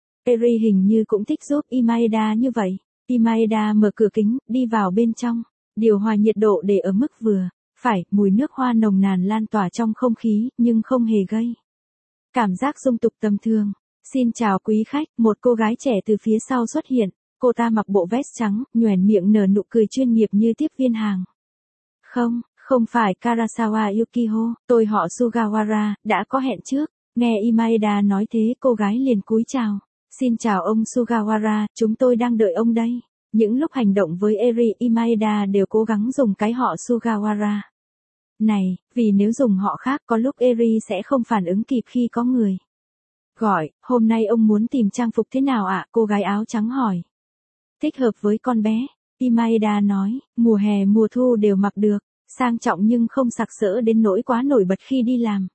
A: Eri hình như cũng thích giúp Imaeda như vậy. Imaeda mở cửa kính, đi vào bên trong, điều hòa nhiệt độ để ở mức vừa Phải, mùi nước hoa nồng nàn lan tỏa trong không khí, nhưng không hề gây cảm giác dung tục tầm thường. Xin chào quý khách, một cô gái trẻ từ phía sau xuất hiện. Cô ta mặc bộ vest trắng, nhoẻn miệng nở nụ cười chuyên nghiệp như tiếp viên hàng. Không, không phải Karasawa Yukiho, tôi họ Sugawara, đã có hẹn trước. Nghe Imaeda nói thế cô gái liền cúi chào. Xin chào ông Sugawara, chúng tôi đang đợi ông đây. Những lúc hành động với Eri, Imaeda đều cố gắng dùng cái họ Sugawara này, vì nếu dùng họ khác có lúc Eri sẽ không phản ứng kịp khi có người gọi. Hôm nay ông muốn tìm trang phục thế nào ạ? Cô gái áo trắng hỏi. Thích hợp với con bé. Imaeda nói, mùa hè mùa thu đều mặc được, sang trọng nhưng không sặc sỡ đến nỗi quá nổi bật khi đi làm.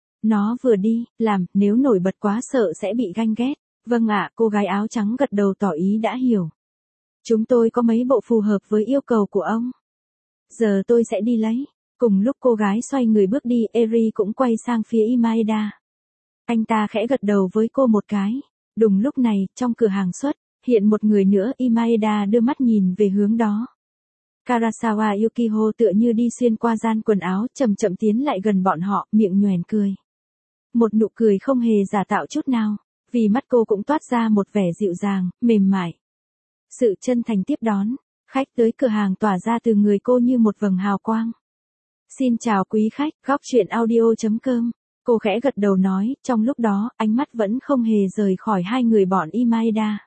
A: Nó vừa đi, làm, nếu nổi bật quá sợ sẽ bị ganh ghét. Vâng ạ, cô gái áo trắng gật đầu tỏ ý đã hiểu. Chúng tôi có mấy bộ phù hợp với yêu cầu của ông. Giờ tôi sẽ đi lấy. Cùng lúc cô gái xoay người bước đi, Eri cũng quay sang phía Imaeda. Anh ta khẽ gật đầu với cô một cái. Đúng lúc này, trong cửa hàng xuất, hiện một người nữa. Imaeda đưa mắt nhìn về hướng đó. Karasawa Yukiho tựa như đi xuyên qua gian quần áo, chậm chậm tiến lại gần bọn họ, miệng nhoẻn cười. Một nụ cười không hề giả tạo chút nào, vì mắt cô cũng toát ra một vẻ dịu dàng, mềm mại. Sự chân thành tiếp đón, khách tới cửa hàng tỏa ra từ người cô như một vầng hào quang. Xin chào quý khách, góc truyện audio chấm com. Cô khẽ gật đầu nói, trong lúc đó, ánh mắt vẫn không hề rời khỏi hai người bọn Imaeda.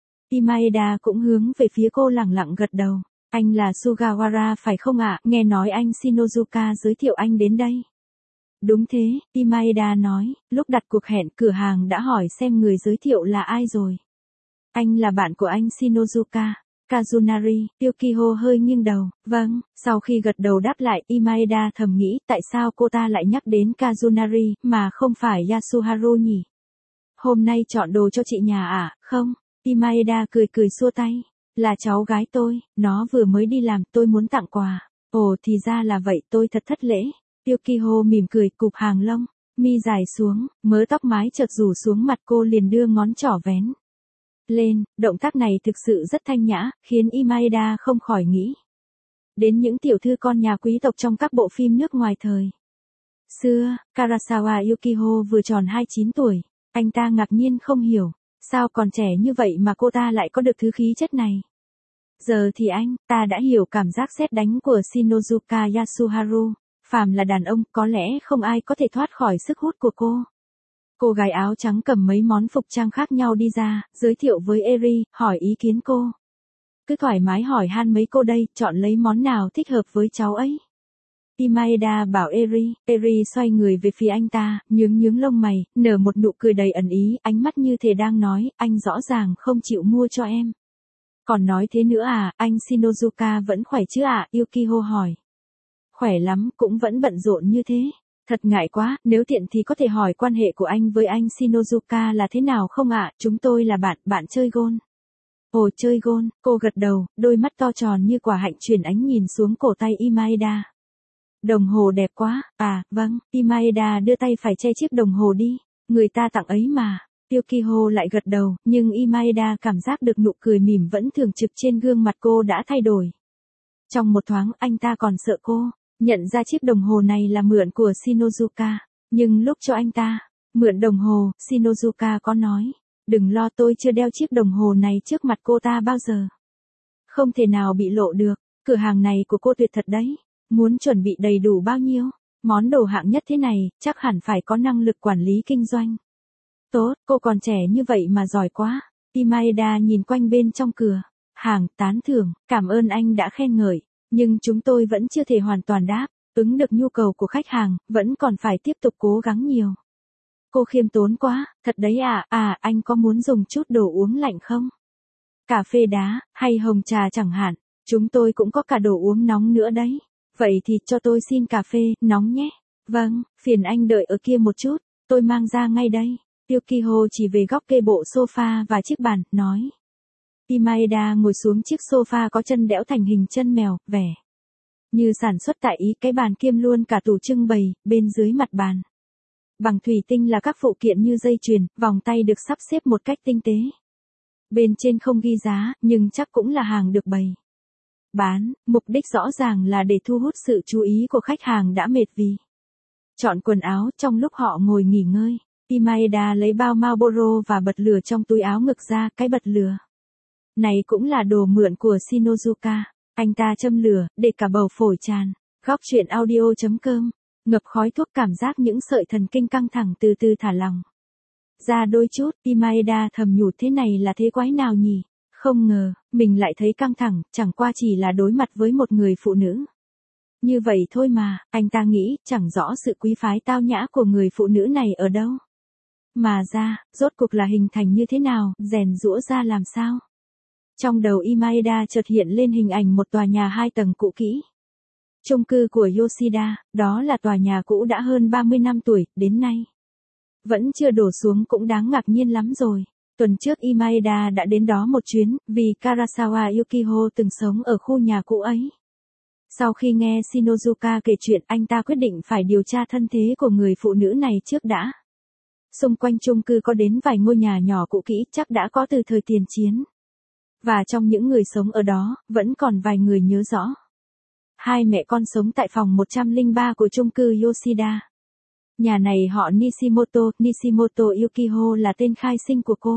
A: Imaeda cũng hướng về phía cô lẳng lặng gật đầu. Anh là Sugawara phải không ạ? Nghe nói anh Shinozuka giới thiệu anh đến đây. Đúng thế, Imaeda nói, lúc đặt cuộc hẹn cửa hàng đã hỏi xem người giới thiệu là ai rồi. Anh là bạn của anh Shinozuka. Kazunari, Yukiho hơi nghiêng đầu, vâng, sau khi gật đầu đáp lại, Imaeda thầm nghĩ tại sao cô ta lại nhắc đến Kazunari, mà không phải Yasuharu nhỉ? Hôm nay chọn đồ cho chị nhà à, không? Imaeda cười cười xua tay, là cháu gái tôi, nó vừa mới đi làm, tôi muốn tặng quà. Ồ thì ra là vậy, tôi thật thất lễ. Yukiho mỉm cười, cụp hàng lông, mi dài xuống, mớ tóc mái chợt rủ xuống mặt cô liền đưa ngón trỏ vén lên, động tác này thực sự rất thanh nhã, khiến Imaeda không khỏi nghĩ đến những tiểu thư con nhà quý tộc trong các bộ phim nước ngoài thời xưa. Karasawa Yukiho vừa tròn hai mươi chín tuổi, anh ta ngạc nhiên không hiểu, sao còn trẻ như vậy mà cô ta lại có được thứ khí chất này. Giờ thì anh, ta đã hiểu cảm giác sét đánh của Shinozuka Yasuharu, phàm là đàn ông, có lẽ không ai có thể thoát khỏi sức hút của cô. Cô gái áo trắng cầm mấy món phục trang khác nhau đi ra, giới thiệu với Eri, hỏi ý kiến cô. Cứ thoải mái hỏi han mấy cô đây, chọn lấy món nào thích hợp với cháu ấy. Imaeda bảo Eri, Eri xoay người về phía anh ta, nhướng nhướng lông mày, nở một nụ cười đầy ẩn ý, ánh mắt như thể đang nói, anh rõ ràng không chịu mua cho em. Còn nói thế nữa à, anh Shinozuka vẫn khỏe chứ ạ? Yukiho hỏi. Khỏe lắm, cũng vẫn bận rộn như thế. Thật ngại quá, nếu tiện thì có thể hỏi quan hệ của anh với anh Shinozuka là thế nào không ạ? Chúng tôi là bạn, bạn chơi gôn. Ồ chơi gôn, cô gật đầu, đôi mắt to tròn như quả hạnh chuyển ánh nhìn xuống cổ tay Imaeda. Đồng hồ đẹp quá, à, vâng, Imaeda đưa tay phải che chiếc đồng hồ đi, người ta tặng ấy mà. Yukiho lại gật đầu, nhưng Imaeda cảm giác được nụ cười mỉm vẫn thường trực trên gương mặt cô đã thay đổi. Trong một thoáng anh ta còn sợ cô nhận ra chiếc đồng hồ này là mượn của Shinozuka, nhưng lúc cho anh ta mượn đồng hồ, Shinozuka có nói, đừng lo tôi chưa đeo chiếc đồng hồ này trước mặt cô ta bao giờ. Không thể nào bị lộ được, cửa hàng này của cô tuyệt thật đấy, muốn chuẩn bị đầy đủ bao nhiêu, món đồ hạng nhất thế này, chắc hẳn phải có năng lực quản lý kinh doanh. Tốt, cô còn trẻ như vậy mà giỏi quá. Imaeda nhìn quanh bên trong cửa hàng, tán thưởng, cảm ơn anh đã khen ngợi. Nhưng chúng tôi vẫn chưa thể hoàn toàn đáp ứng được nhu cầu của khách hàng, vẫn còn phải tiếp tục cố gắng nhiều. Cô khiêm tốn quá, thật đấy à, à, anh có muốn dùng chút đồ uống lạnh không? Cà phê đá, hay hồng trà chẳng hạn, chúng tôi cũng có cả đồ uống nóng nữa đấy. Vậy thì cho tôi xin cà phê, nóng nhé. Vâng, phiền anh đợi ở kia một chút, tôi mang ra ngay đây. Yukiho chỉ về góc kê bộ sofa và chiếc bàn, nói. Imaeda ngồi xuống chiếc sofa có chân đẽo thành hình chân mèo, vẻ như sản xuất tại Ý, cái bàn kiêm luôn cả tủ trưng bày, bên dưới mặt bàn. Bằng thủy tinh là các phụ kiện như dây chuyền, vòng tay được sắp xếp một cách tinh tế. Bên trên không ghi giá, nhưng chắc cũng là hàng được bày bán, mục đích rõ ràng là để thu hút sự chú ý của khách hàng đã mệt vì chọn quần áo trong lúc họ ngồi nghỉ ngơi. Imaeda lấy bao Marlboro và bật lửa trong túi áo ngực ra, cái bật lửa này cũng là đồ mượn của Shinozuka. Anh ta châm lửa, để cả bầu phổi tràn. Góc chuyện audio.com, ngập khói thuốc cảm giác những sợi thần kinh căng thẳng từ từ thả lỏng ra đôi chút. Imaeda thầm nhủ thế này là thế quái nào nhỉ? Không ngờ, mình lại thấy căng thẳng, chẳng qua chỉ là đối mặt với một người phụ nữ. Như vậy thôi mà, anh ta nghĩ, chẳng rõ sự quý phái tao nhã của người phụ nữ này ở đâu. Mà ra, rốt cuộc là hình thành như thế nào, rèn giũa ra làm sao? Trong đầu Imaeda chợt hiện lên hình ảnh một tòa nhà hai tầng cũ kỹ. Chung cư của Yoshida, đó là tòa nhà cũ đã hơn ba mươi năm tuổi, đến nay vẫn chưa đổ xuống cũng đáng ngạc nhiên lắm rồi. Tuần trước Imaeda đã đến đó một chuyến, vì Karasawa Yukiho từng sống ở khu nhà cũ ấy. Sau khi nghe Shinozuka kể chuyện, anh ta quyết định phải điều tra thân thế của người phụ nữ này trước đã. Xung quanh chung cư có đến vài ngôi nhà nhỏ cũ kỹ, chắc đã có từ thời tiền chiến. Và trong những người sống ở đó, vẫn còn vài người nhớ rõ. Hai mẹ con sống tại phòng một trăm lẻ ba của chung cư Yoshida. Nhà này họ Nishimoto, Nishimoto Yukiho là tên khai sinh của cô.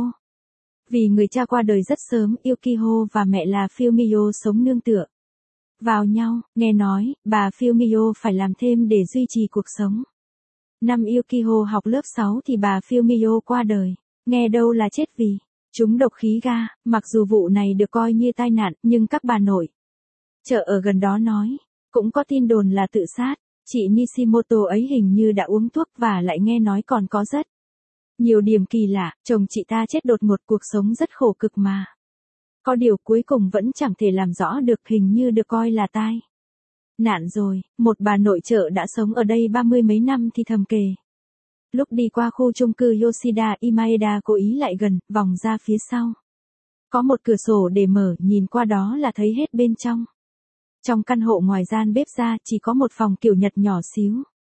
A: Vì người cha qua đời rất sớm, Yukiho và mẹ là Fumio sống nương tựa vào nhau. Nghe nói, bà Fumio phải làm thêm để duy trì cuộc sống. Năm Yukiho học lớp sáu thì bà Fumio qua đời. Nghe đâu là chết vì trúng độc khí ga. Mặc dù vụ này được coi như tai nạn, nhưng các bà nội chợ ở gần đó nói, cũng có tin đồn là tự sát. Chị Nishimoto ấy hình như đã uống thuốc và lại nghe nói còn có rất nhiều điểm kỳ lạ. Chồng chị ta chết đột ngột, cuộc sống rất khổ cực mà. Có điều cuối cùng vẫn chẳng thể làm rõ được, hình như được coi là tai nạn rồi. Một bà nội trợ đã sống ở đây ba mươi mấy năm thì thầm kể. Lúc đi qua khu chung cư Yoshida, Imaeda cố ý lại gần, vòng ra phía sau. Có một cửa sổ để mở, nhìn qua đó là thấy hết bên trong. Trong căn hộ ngoài gian bếp ra, chỉ có một phòng kiểu Nhật nhỏ xíu.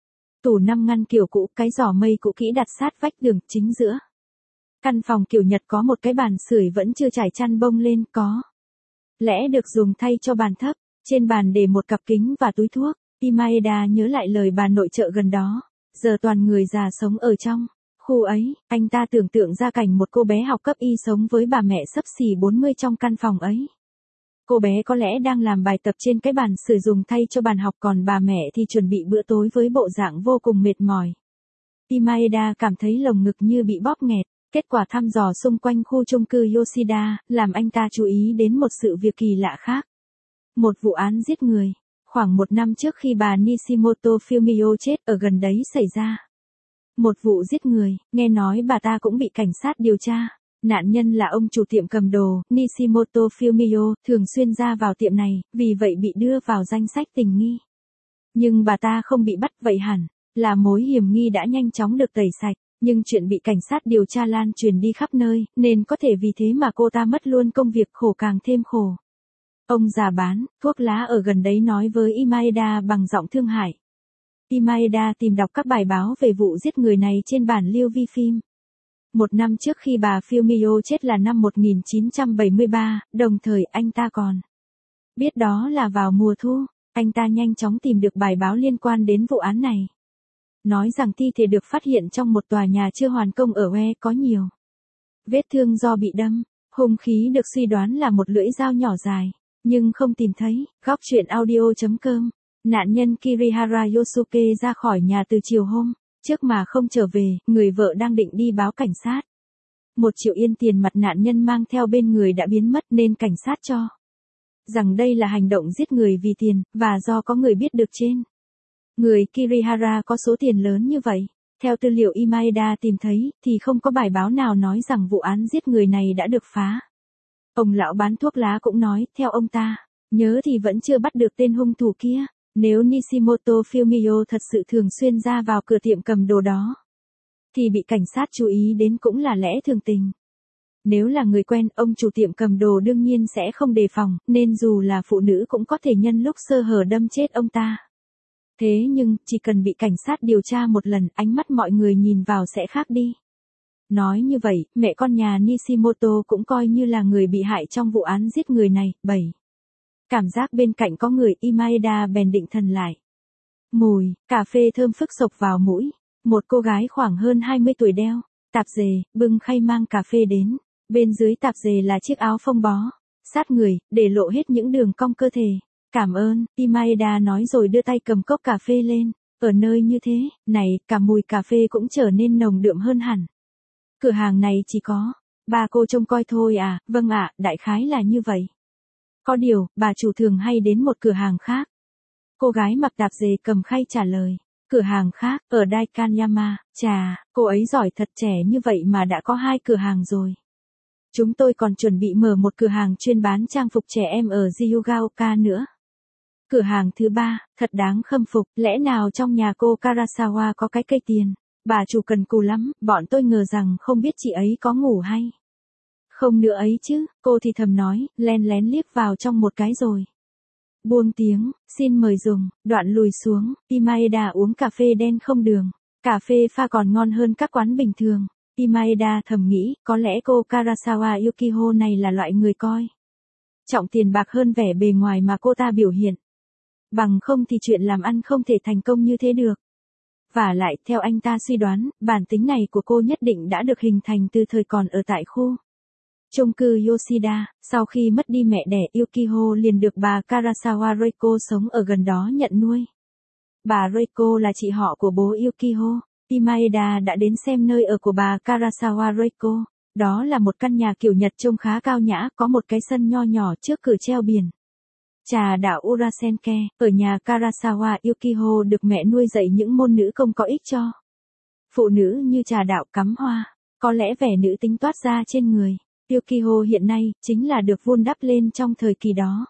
A: Tủ năm ngăn kiểu cũ, cái giỏ mây cũ kỹ đặt sát vách tường chính giữa. Căn phòng kiểu Nhật có một cái bàn sưởi vẫn chưa trải chăn bông lên, có lẽ được dùng thay cho bàn thấp. Trên bàn để một cặp kính và túi thuốc. Imaeda nhớ lại lời bà nội trợ gần đó. Giờ toàn người già sống ở trong khu ấy. Anh ta tưởng tượng ra cảnh một cô bé học cấp y sống với bà mẹ xấp xỉ bốn mươi trong căn phòng ấy. Cô bé có lẽ đang làm bài tập trên cái bàn sử dụng thay cho bàn học, còn bà mẹ thì chuẩn bị bữa tối với bộ dạng vô cùng mệt mỏi. Imaeda cảm thấy lồng ngực như bị bóp nghẹt. Kết quả thăm dò xung quanh khu chung cư Yoshida, làm anh ta chú ý đến một sự việc kỳ lạ khác. Một vụ án giết người. Khoảng một năm trước khi bà Nishimoto Fumio chết, ở gần đấy xảy ra một vụ giết người. Nghe nói bà ta cũng bị cảnh sát điều tra. Nạn nhân là ông chủ tiệm cầm đồ, Nishimoto Fumio, thường xuyên ra vào tiệm này, vì vậy bị đưa vào danh sách tình nghi. Nhưng bà ta không bị bắt, vậy hẳn là mối hiểm nghi đã nhanh chóng được tẩy sạch. Nhưng chuyện bị cảnh sát điều tra lan truyền đi khắp nơi, nên có thể vì thế mà cô ta mất luôn công việc, khổ càng thêm khổ. Ông già bán thuốc lá ở gần đấy nói với Imaeda bằng giọng thương hại. Imaeda tìm đọc các bài báo về vụ giết người này trên bản lưu vi phim. Một năm trước khi bà Fumio chết là năm một nghìn chín trăm bảy mươi ba, đồng thời anh ta còn biết đó là vào mùa thu. Anh ta nhanh chóng tìm được bài báo liên quan đến vụ án này. Nói rằng thi thể được phát hiện trong một tòa nhà chưa hoàn công ở Ue, có nhiều vết thương do bị đâm. Hung khí được suy đoán là một lưỡi dao nhỏ dài, nhưng không tìm thấy. Góc chuyện audio.com, nạn nhân Kirihara Yosuke ra khỏi nhà từ chiều hôm trước mà không trở về, người vợ đang định đi báo cảnh sát. Một triệu yên tiền mặt nạn nhân mang theo bên người đã biến mất, nên cảnh sát cho rằng đây là hành động giết người vì tiền, và do có người biết được trên người Kirihara có số tiền lớn như vậy. Theo tư liệu Imaeda tìm thấy, thì không có bài báo nào nói rằng vụ án giết người này đã được phá. Ông lão bán thuốc lá cũng nói, theo ông ta, nhớ thì vẫn chưa bắt được tên hung thủ kia. Nếu Nishimoto Fumio thật sự thường xuyên ra vào cửa tiệm cầm đồ đó, thì bị cảnh sát chú ý đến cũng là lẽ thường tình. Nếu là người quen, ông chủ tiệm cầm đồ đương nhiên sẽ không đề phòng, nên dù là phụ nữ cũng có thể nhân lúc sơ hở đâm chết ông ta. Thế nhưng, chỉ cần bị cảnh sát điều tra một lần, ánh mắt mọi người nhìn vào sẽ khác đi. Nói như vậy, mẹ con nhà Nishimoto cũng coi như là người bị hại trong vụ án giết người này. bảy Cảm giác bên cạnh có người, Imaeda bèn định thần lại. Mùi, cà phê thơm phức sộc vào mũi. Một cô gái khoảng hơn hai mươi tuổi đeo tạp dề, bưng khay mang cà phê đến. Bên dưới tạp dề là chiếc áo phông bó sát người, để lộ hết những đường cong cơ thể. Cảm ơn, Imaeda nói rồi đưa tay cầm cốc cà phê lên. Ở nơi như thế, này, cả mùi cà phê cũng trở nên nồng đượm hơn hẳn. Cửa hàng này chỉ có ba cô trông coi thôi à? Vâng ạ, đại khái là như vậy. Có điều, bà chủ thường hay đến một cửa hàng khác. Cô gái mặc tạp dề cầm khay trả lời. Cửa hàng khác, ở Daikanyama, chà, cô ấy giỏi thật, trẻ như vậy mà đã có hai cửa hàng rồi. Chúng tôi còn chuẩn bị mở một cửa hàng chuyên bán trang phục trẻ em ở Hyugaoka nữa. Cửa hàng thứ ba, thật đáng khâm phục, lẽ nào trong nhà cô Karasawa có cái cây tiền? Bà chủ cần cù lắm, bọn tôi ngờ rằng không biết chị ấy có ngủ hay không nữa ấy chứ, cô thì thầm nói, len lén liếc vào trong một cái rồi. Buông tiếng, xin mời dùng, đoạn lùi xuống, Imaeda uống cà phê đen không đường. Cà phê pha còn ngon hơn các quán bình thường. Imaeda thầm nghĩ, có lẽ cô Karasawa Yukiho này là loại người coi trọng tiền bạc hơn vẻ bề ngoài mà cô ta biểu hiện. Bằng không thì chuyện làm ăn không thể thành công như thế được. Và lại, theo anh ta suy đoán, bản tính này của cô nhất định đã được hình thành từ thời còn ở tại khu chung cư Yoshida. Sau khi mất đi mẹ đẻ, Yukiho liền được bà Karasawa Reiko sống ở gần đó nhận nuôi. Bà Reiko là chị họ của bố Yukiho. Imaeda đã đến xem nơi ở của bà Karasawa Reiko. Đó là một căn nhà kiểu Nhật trông khá cao nhã, có một cái sân nho nhỏ trước cửa treo biển Trà đạo Urasenke. Ở nhà Karasawa Yukiho được mẹ nuôi dạy những môn nữ công có ích cho phụ nữ như trà đạo, cắm hoa. Có lẽ vẻ nữ tính toát ra trên người Yukiho hiện nay, chính là được vun đắp lên trong thời kỳ đó.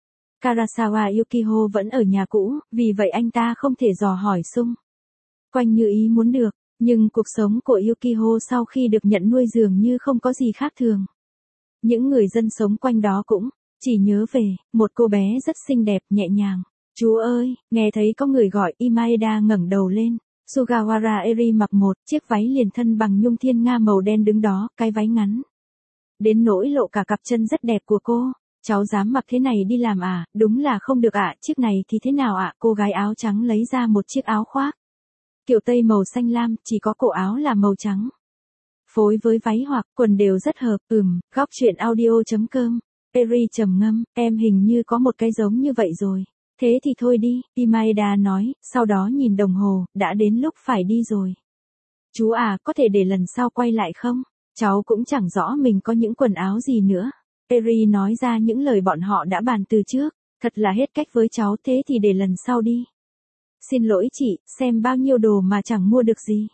A: Karasawa Yukiho vẫn ở nhà cũ, vì vậy anh ta không thể dò hỏi xung quanh như ý muốn được. Nhưng cuộc sống của Yukiho sau khi được nhận nuôi dường như không có gì khác thường. Những người dân sống quanh đó cũng chỉ nhớ về một cô bé rất xinh đẹp, nhẹ nhàng. Chú ơi, nghe thấy có người gọi, Imaeda ngẩng đầu lên. Sugawara Eri mặc một chiếc váy liền thân bằng nhung thiên nga màu đen đứng đó, cái váy ngắn đến nỗi lộ cả cặp chân rất đẹp của cô. Cháu dám mặc thế này đi làm à? Đúng là không được ạ. Chiếc này thì thế nào ạ? Cô gái áo trắng lấy ra một chiếc áo khoác kiểu tây màu xanh lam, chỉ có cổ áo là màu trắng. Phối với váy hoặc quần đều rất hợp. Ừm, góc truyện audio.com. Eri trầm ngâm, em hình như có một cái giống như vậy rồi. Thế thì thôi đi, Imaeda nói, sau đó nhìn đồng hồ, đã đến lúc phải đi rồi. Chú à, có thể để lần sau quay lại không? Cháu cũng chẳng rõ mình có những quần áo gì nữa. Eri nói ra những lời bọn họ đã bàn từ trước. Thật là hết cách với cháu, thế thì để lần sau đi. Xin lỗi chị, xem bao nhiêu đồ mà chẳng mua được gì.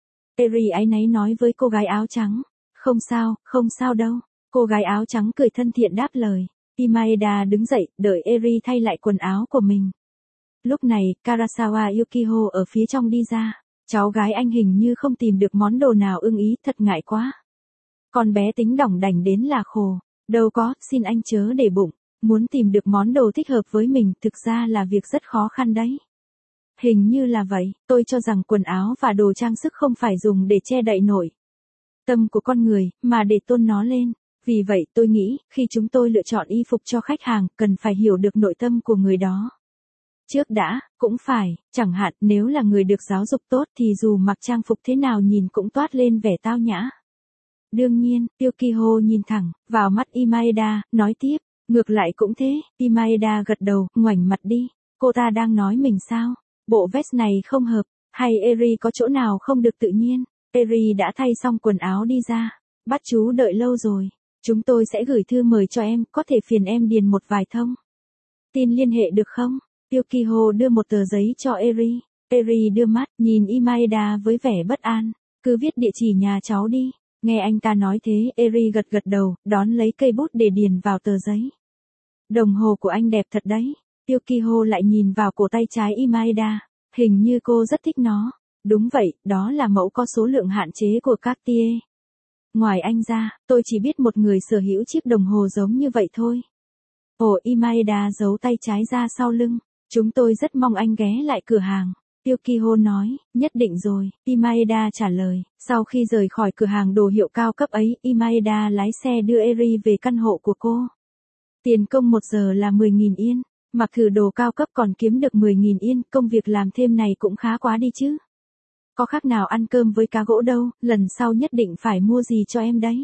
A: Eri áy náy nói với cô gái áo trắng. Không sao, không sao đâu. Cô gái áo trắng cười thân thiện đáp lời. Imaeda đứng dậy, đợi Eri thay lại quần áo của mình. Lúc này, Karasawa Yukiho ở phía trong đi ra. Cháu gái anh hình như không tìm được món đồ nào ưng ý, thật ngại quá. Con bé tính đỏng đành đến là khổ. Đâu có, xin anh chớ để bụng. Muốn tìm được món đồ thích hợp với mình thực ra là việc rất khó khăn đấy. Hình như là vậy, tôi cho rằng quần áo và đồ trang sức không phải dùng để che đậy nổi tâm của con người, mà để tôn nó lên. Vì vậy tôi nghĩ, khi chúng tôi lựa chọn y phục cho khách hàng, cần phải hiểu được nội tâm của người đó. Trước đã, cũng phải, chẳng hạn, nếu là người được giáo dục tốt thì dù mặc trang phục thế nào nhìn cũng toát lên vẻ tao nhã. Đương nhiên, Yukiho nhìn thẳng vào mắt Imaeda, nói tiếp, ngược lại cũng thế. Imaeda gật đầu, ngoảnh mặt đi. Cô ta đang nói mình sao? Bộ vest này không hợp, hay Eri có chỗ nào không được tự nhiên? Eri đã thay xong quần áo đi ra. Bắt chú đợi lâu rồi. Chúng tôi sẽ gửi thư mời cho em, có thể phiền em điền một vài thông tin liên hệ được không? Yukiho đưa một tờ giấy cho Eri. Eri đưa mắt, nhìn Imaeda với vẻ bất an. Cứ viết địa chỉ nhà cháu đi. Nghe anh ta nói thế, Eri gật gật đầu, đón lấy cây bút để điền vào tờ giấy. Đồng hồ của anh đẹp thật đấy. Yukiho lại nhìn vào cổ tay trái Imaeda. Hình như cô rất thích nó. Đúng vậy, đó là mẫu có số lượng hạn chế của Cartier. Ngoài anh ra, tôi chỉ biết một người sở hữu chiếc đồng hồ giống như vậy thôi. Ồ, Imaeda giấu tay trái ra sau lưng. Chúng tôi rất mong anh ghé lại cửa hàng. Yukiho nói, nhất định rồi, Imaeda trả lời. Sau khi rời khỏi cửa hàng đồ hiệu cao cấp ấy, Imaeda lái xe đưa Eri về căn hộ của cô. Tiền công một giờ là mười nghìn yên, mặc thử đồ cao cấp còn kiếm được mười nghìn yên, công việc làm thêm này cũng khá quá đi chứ. Có khác nào ăn cơm với cá gỗ đâu, lần sau nhất định phải mua gì cho em đấy.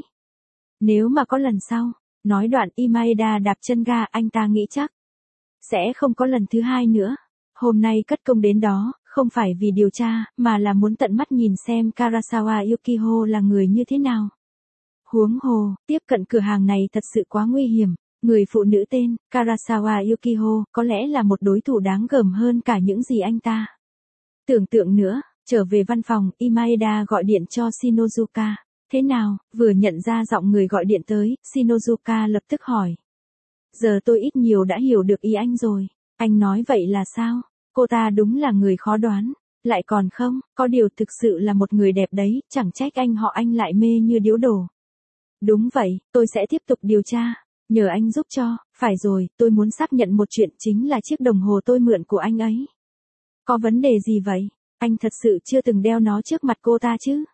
A: Nếu mà có lần sau, nói đoạn Imaeda đạp chân ga, anh ta nghĩ chắc sẽ không có lần thứ hai nữa. Hôm nay cất công đến đó, không phải vì điều tra, mà là muốn tận mắt nhìn xem Karasawa Yukiho là người như thế nào. Huống hồ, tiếp cận cửa hàng này thật sự quá nguy hiểm. Người phụ nữ tên Karasawa Yukiho có lẽ là một đối thủ đáng gờm hơn cả những gì anh ta tưởng tượng nữa. Trở về văn phòng, Imaeda gọi điện cho Shinozuka. Thế nào? Vừa nhận ra giọng người gọi điện tới, Shinozuka lập tức hỏi. Giờ tôi ít nhiều đã hiểu được ý anh rồi. Anh nói vậy là sao? Cô ta đúng là người khó đoán. Lại còn không, có điều thực sự là một người đẹp đấy, chẳng trách anh họ anh lại mê như điếu đổ. Đúng vậy, tôi sẽ tiếp tục điều tra. Nhờ anh giúp cho. Phải rồi, tôi muốn xác nhận một chuyện, chính là chiếc đồng hồ tôi mượn của anh ấy. Có vấn đề gì vậy? Anh thật sự chưa từng đeo nó trước mặt cô ta chứ?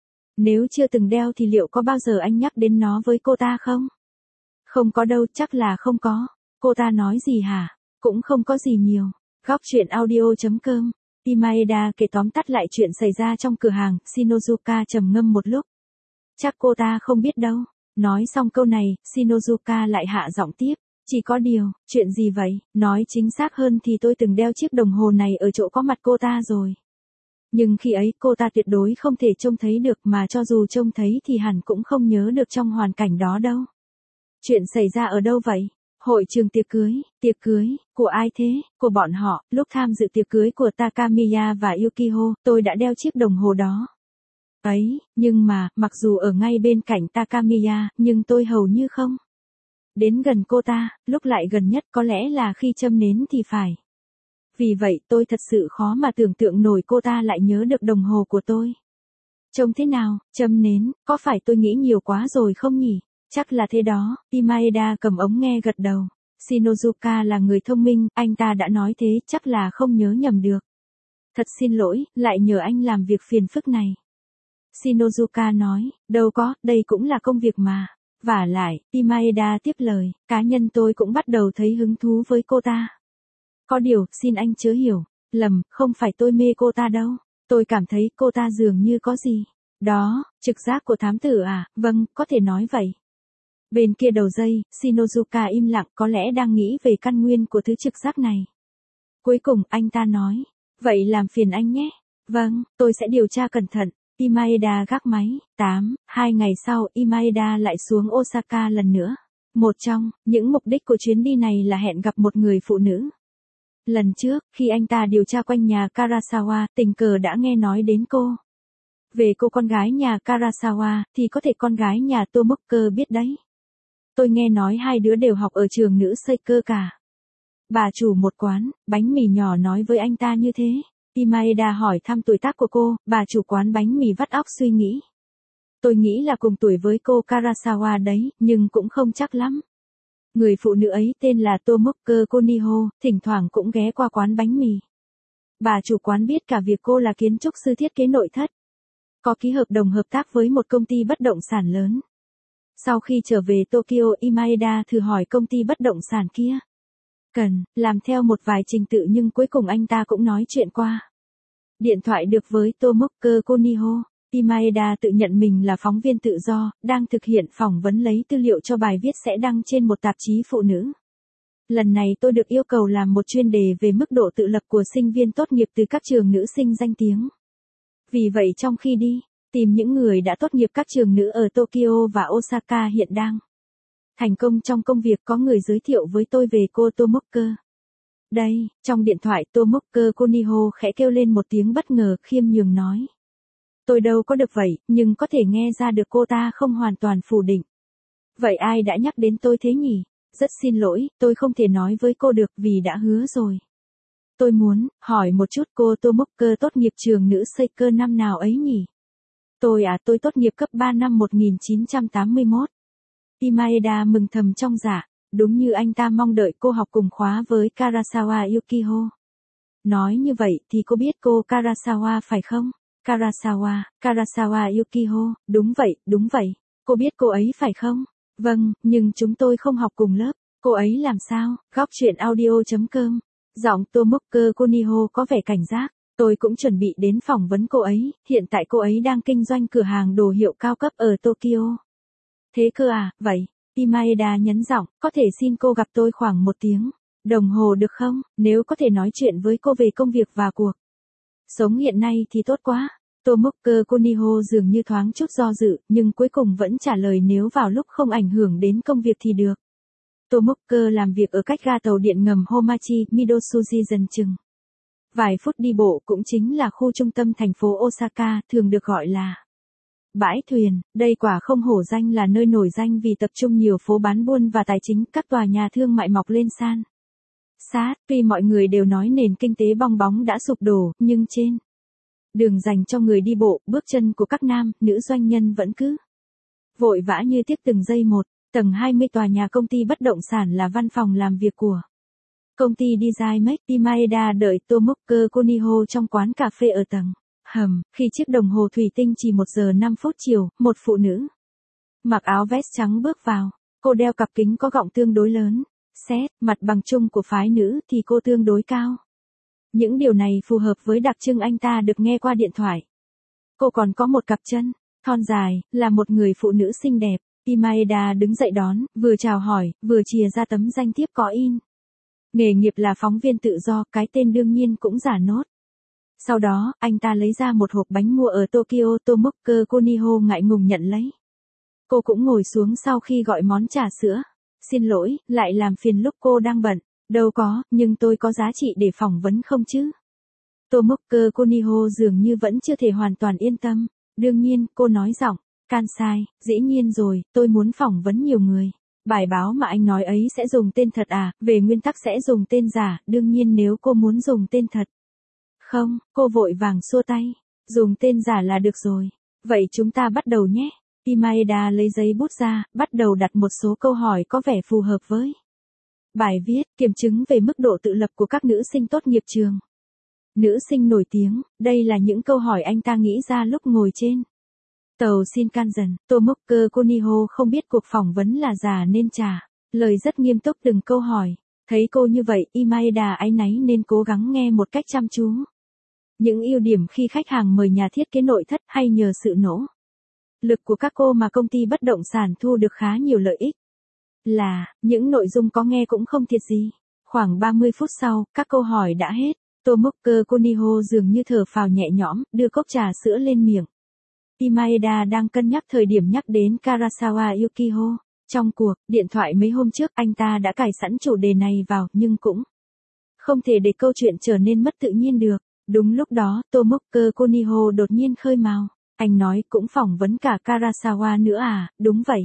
A: Nếu chưa từng đeo thì liệu có bao giờ anh nhắc đến nó với cô ta không? Không có đâu, chắc là không có. Cô ta nói gì hả? Cũng không có gì nhiều. Góc truyện audio chấm com. Imaeda kể tóm tắt lại chuyện xảy ra trong cửa hàng. Shinozuka trầm ngâm một lúc. Chắc cô ta không biết đâu. Nói xong câu này, Shinozuka lại hạ giọng tiếp. Chỉ có điều, chuyện gì vậy? Nói chính xác hơn thì tôi từng đeo chiếc đồng hồ này ở chỗ có mặt cô ta rồi. Nhưng khi ấy cô ta tuyệt đối không thể trông thấy được, mà cho dù trông thấy thì hẳn cũng không nhớ được trong hoàn cảnh đó đâu. Chuyện xảy ra ở đâu vậy? Hội trường tiệc cưới. Tiệc cưới? Của ai thế? Của bọn họ. Lúc tham dự tiệc cưới của Takamiya và Yukiho, tôi đã đeo chiếc đồng hồ đó. Ấy, nhưng mà, mặc dù ở ngay bên cạnh Takamiya, nhưng tôi hầu như không đến gần cô ta. Lúc lại gần nhất có lẽ là khi châm nến thì phải. Vì vậy tôi thật sự khó mà tưởng tượng nổi cô ta lại nhớ được đồng hồ của tôi. Trông thế nào? Châm nến? Có phải tôi nghĩ nhiều quá rồi không nhỉ? Chắc là thế đó. Imaeda cầm ống nghe gật đầu. Shinozuka là người thông minh, anh ta đã nói thế, chắc là không nhớ nhầm được. Thật xin lỗi, lại nhờ anh làm việc phiền phức này. Shinozuka nói, đâu có, đây cũng là công việc mà. Vả lại, Imaeda tiếp lời, cá nhân tôi cũng bắt đầu thấy hứng thú với cô ta. Có điều, xin anh chớ hiểu lầm, không phải tôi mê cô ta đâu. Tôi cảm thấy cô ta dường như có gì đó, trực giác của thám tử à? Vâng, có thể nói vậy. Bên kia đầu dây, Shinozuka im lặng, có lẽ đang nghĩ về căn nguyên của thứ trực giác này. Cuối cùng, anh ta nói, vậy làm phiền anh nhé. Vâng, tôi sẽ điều tra cẩn thận. Imaeda gác máy. tám. Hai ngày sau, Imaeda lại xuống Osaka lần nữa. Một trong những mục đích của chuyến đi này là hẹn gặp một người phụ nữ. Lần trước, khi anh ta điều tra quanh nhà Karasawa, tình cờ đã nghe nói đến cô. Về cô con gái nhà Karasawa, thì có thể con gái nhà Tomoka biết đấy. Tôi nghe nói hai đứa đều học ở trường nữ Seiko cả. Bà chủ một quán bánh mì nhỏ nói với anh ta như thế. Imaeda hỏi thăm tuổi tác của cô, bà chủ quán bánh mì vắt óc suy nghĩ. Tôi nghĩ là cùng tuổi với cô Karasawa đấy, nhưng cũng không chắc lắm. Người phụ nữ ấy tên là Tomoka Koniho, thỉnh thoảng cũng ghé qua quán bánh mì. Bà chủ quán biết cả việc cô là kiến trúc sư thiết kế nội thất. Có ký hợp đồng hợp tác với một công ty bất động sản lớn. Sau khi trở về Tokyo, Imaeda thử hỏi công ty bất động sản kia. Cần làm theo một vài trình tự, nhưng cuối cùng anh ta cũng nói chuyện qua điện thoại được với Tomoka Koniho. Imaeda tự nhận mình là phóng viên tự do, đang thực hiện phỏng vấn lấy tư liệu cho bài viết sẽ đăng trên một tạp chí phụ nữ. Lần này tôi được yêu cầu làm một chuyên đề về mức độ tự lập của sinh viên tốt nghiệp từ các trường nữ sinh danh tiếng. Vì vậy trong khi đi tìm những người đã tốt nghiệp các trường nữ ở Tokyo và Osaka hiện đang thành công trong công việc, có người giới thiệu với tôi về cô Tomoka. Đây, trong điện thoại Tomoka Koniho khẽ kêu lên một tiếng bất ngờ, khiêm nhường nói. Tôi đâu có được vậy, nhưng có thể nghe ra được cô ta không hoàn toàn phủ định. Vậy ai đã nhắc đến tôi thế nhỉ? Rất xin lỗi, tôi không thể nói với cô được vì đã hứa rồi. Tôi muốn hỏi một chút, cô Tomoka tốt nghiệp trường nữ Seiko năm nào ấy nhỉ? Tôi à, tôi tốt nghiệp cấp ba năm một nghìn chín trăm tám mươi mốt. Imaeda mừng thầm trong dạ, đúng như anh ta mong đợi, cô học cùng khóa với Karasawa Yukiho. Nói như vậy thì cô biết cô Karasawa phải không? Karasawa, Karasawa Yukiho, đúng vậy, đúng vậy. Cô biết cô ấy phải không? Vâng, nhưng chúng tôi không học cùng lớp. Cô ấy làm sao? Góc chuyện audio.com. Giọng Tomoka Kuniho có vẻ cảnh giác. Tôi cũng chuẩn bị đến phỏng vấn cô ấy, hiện tại cô ấy đang kinh doanh cửa hàng đồ hiệu cao cấp ở Tokyo. Thế cơ à, vậy. Imaeda nhấn giọng, có thể xin cô gặp tôi khoảng một tiếng đồng hồ được không, nếu có thể nói chuyện với cô về công việc và cuộc sống hiện nay thì tốt quá. Tomoka Kuniho dường như thoáng chút do dự, nhưng cuối cùng vẫn trả lời nếu vào lúc không ảnh hưởng đến công việc thì được. Tomoka làm việc ở cách ga tàu điện ngầm Homachi, Midotsuji dần chừng vài phút đi bộ, cũng chính là khu trung tâm thành phố Osaka, thường được gọi là bãi thuyền. Đây quả không hổ danh là nơi nổi danh vì tập trung nhiều phố bán buôn và tài chính, các tòa nhà thương mại mọc lên san sát. Tuy mọi người đều nói nền kinh tế bong bóng đã sụp đổ, nhưng trên đường dành cho người đi bộ, bước chân của các nam, nữ doanh nhân vẫn cứ vội vã như tiếp từng giây một. Tầng hai mươi tòa nhà công ty bất động sản là văn phòng làm việc của công ty Design Make. Imaeda đợi Tomoka Kuniho trong quán cà phê ở tầng hầm, khi chiếc đồng hồ thủy tinh chỉ một giờ năm phút chiều, một phụ nữ mặc áo vest trắng bước vào. Cô đeo cặp kính có gọng tương đối lớn. Xét mặt bằng chung của phái nữ thì cô tương đối cao. Những điều này phù hợp với đặc trưng anh ta được nghe qua điện thoại. Cô còn có một cặp chân thon dài, là một người phụ nữ xinh đẹp. Imaeda đứng dậy đón, vừa chào hỏi, vừa chìa ra tấm danh thiếp có in. Nghề nghiệp là phóng viên tự do, cái tên đương nhiên cũng giả nốt. Sau đó, anh ta lấy ra một hộp bánh mua ở Tokyo. Tomoka Kuniho ngại ngùng nhận lấy. Cô cũng ngồi xuống sau khi gọi món trà sữa. Xin lỗi, lại làm phiền lúc cô đang bận. Đâu có, nhưng tôi có giá trị để phỏng vấn không chứ? Tomoka Kuniho dường như vẫn chưa thể hoàn toàn yên tâm. Đương nhiên, cô nói giọng Kansai, dĩ nhiên rồi, tôi muốn phỏng vấn nhiều người. Bài báo mà anh nói ấy sẽ dùng tên thật à? Về nguyên tắc sẽ dùng tên giả, đương nhiên nếu cô muốn dùng tên thật. Không, cô vội vàng xua tay. Dùng tên giả là được rồi. Vậy chúng ta bắt đầu nhé. Imaeda lấy giấy bút ra, bắt đầu đặt một số câu hỏi có vẻ phù hợp với bài viết, kiểm chứng về mức độ tự lập của các nữ sinh tốt nghiệp trường. Nữ sinh nổi tiếng, đây là những câu hỏi anh ta nghĩ ra lúc ngồi trên tàu Shinkansen. Tomoka Kuniho không biết cuộc phỏng vấn là giả nên trả lời rất nghiêm túc từng câu hỏi. Thấy cô như vậy, Imaeda áy náy nên cố gắng nghe một cách chăm chú. Những ưu điểm khi khách hàng mời nhà thiết kế nội thất hay nhờ sự nỗ lực của các cô mà công ty bất động sản thu được khá nhiều lợi ích. Là, những nội dung có nghe cũng không thiệt gì. Khoảng ba mươi phút sau, các câu hỏi đã hết. Tomoka Kuniho dường như thở phào nhẹ nhõm, đưa cốc trà sữa lên miệng. Imaeda đang cân nhắc thời điểm nhắc đến Karasawa Yukiho. Trong cuộc điện thoại mấy hôm trước, anh ta đã cài sẵn chủ đề này vào, nhưng cũng không thể để câu chuyện trở nên mất tự nhiên được. Đúng lúc đó, Tomoka Kuniho đột nhiên khơi mào. Anh nói cũng phỏng vấn cả Karasawa nữa à? Đúng vậy.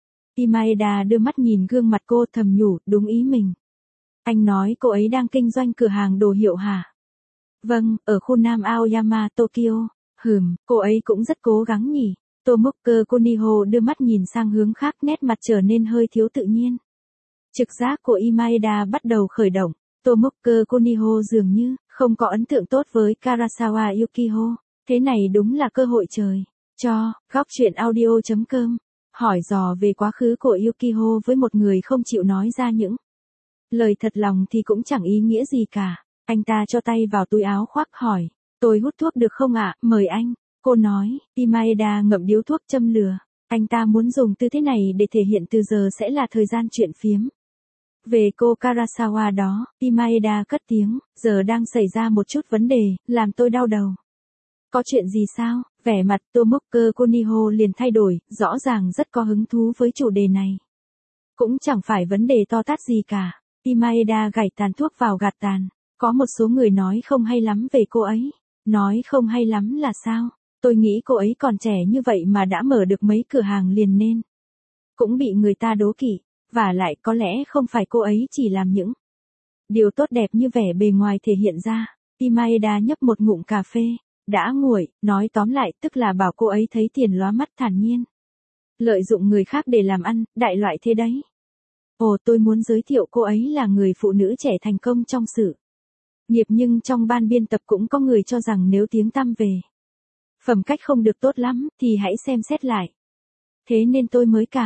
A: Imaeda đưa mắt nhìn gương mặt cô, thầm nhủ, đúng ý mình. Anh nói cô ấy đang kinh doanh cửa hàng đồ hiệu hả? Vâng, ở khu Nam Aoyama, Tokyo. Hừm, cô ấy cũng rất cố gắng nhỉ. Tomoka Kuniho đưa mắt nhìn sang hướng khác, nét mặt trở nên hơi thiếu tự nhiên. Trực giác của Imaeda bắt đầu khởi động. Tomoka Kuniho dường như không có ấn tượng tốt với Karasawa Yukiho. Thế này đúng là cơ hội trời cho. Góc chuyện audio.com. Hỏi dò về quá khứ của Yukiho với một người không chịu nói ra những lời thật lòng thì cũng chẳng ý nghĩa gì cả. Anh ta cho tay vào túi áo khoác hỏi. Tôi hút thuốc được không ạ? Mời anh. Cô nói. Imaeda ngậm điếu thuốc châm lửa. Anh ta muốn dùng tư thế này để thể hiện từ giờ sẽ là thời gian chuyện phiếm. Về cô Karasawa đó, Imaeda cất tiếng. Giờ đang xảy ra một chút vấn đề, làm tôi đau đầu. Có chuyện gì sao? Vẻ mặt Tomoka Kuniho liền thay đổi, rõ ràng rất có hứng thú với chủ đề này. Cũng chẳng phải vấn đề to tát gì cả. Imaeda gảy tàn thuốc vào gạt tàn. Có một số người nói không hay lắm về cô ấy. Nói không hay lắm là sao? Tôi nghĩ cô ấy còn trẻ như vậy mà đã mở được mấy cửa hàng liền nên cũng bị người ta đố kỵ. Và lại có lẽ không phải cô ấy chỉ làm những điều tốt đẹp như vẻ bề ngoài thể hiện ra. Imaeda nhấp một ngụm cà phê. Đã nguội, nói tóm lại tức là bảo cô ấy thấy tiền lóa mắt, thản nhiên. Lợi dụng người khác để làm ăn, đại loại thế đấy. Ồ, tôi muốn giới thiệu cô ấy là người phụ nữ trẻ thành công trong sự nghiệp, nhưng trong ban biên tập cũng có người cho rằng nếu tiếng tăm về phẩm cách không được tốt lắm, thì hãy xem xét lại. Thế nên tôi mới cảm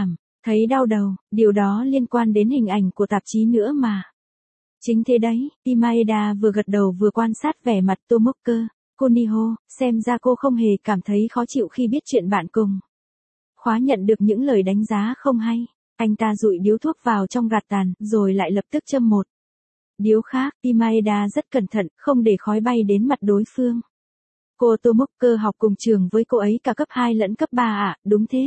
A: Thấy đau đầu, điều đó liên quan đến hình ảnh của tạp chí nữa mà. Chính thế đấy, Imaeda vừa gật đầu vừa quan sát vẻ mặt Tomoka Kuniho, xem ra cô không hề cảm thấy khó chịu khi biết chuyện bạn cùng khóa nhận được những lời đánh giá không hay. Anh ta dụi điếu thuốc vào trong gạt tàn, rồi lại lập tức châm một điếu khác. Imaeda rất cẩn thận, không để khói bay đến mặt đối phương. Cô Tomoka học cùng trường với cô ấy cả cấp hai lẫn cấp ba ạ, à, đúng thế.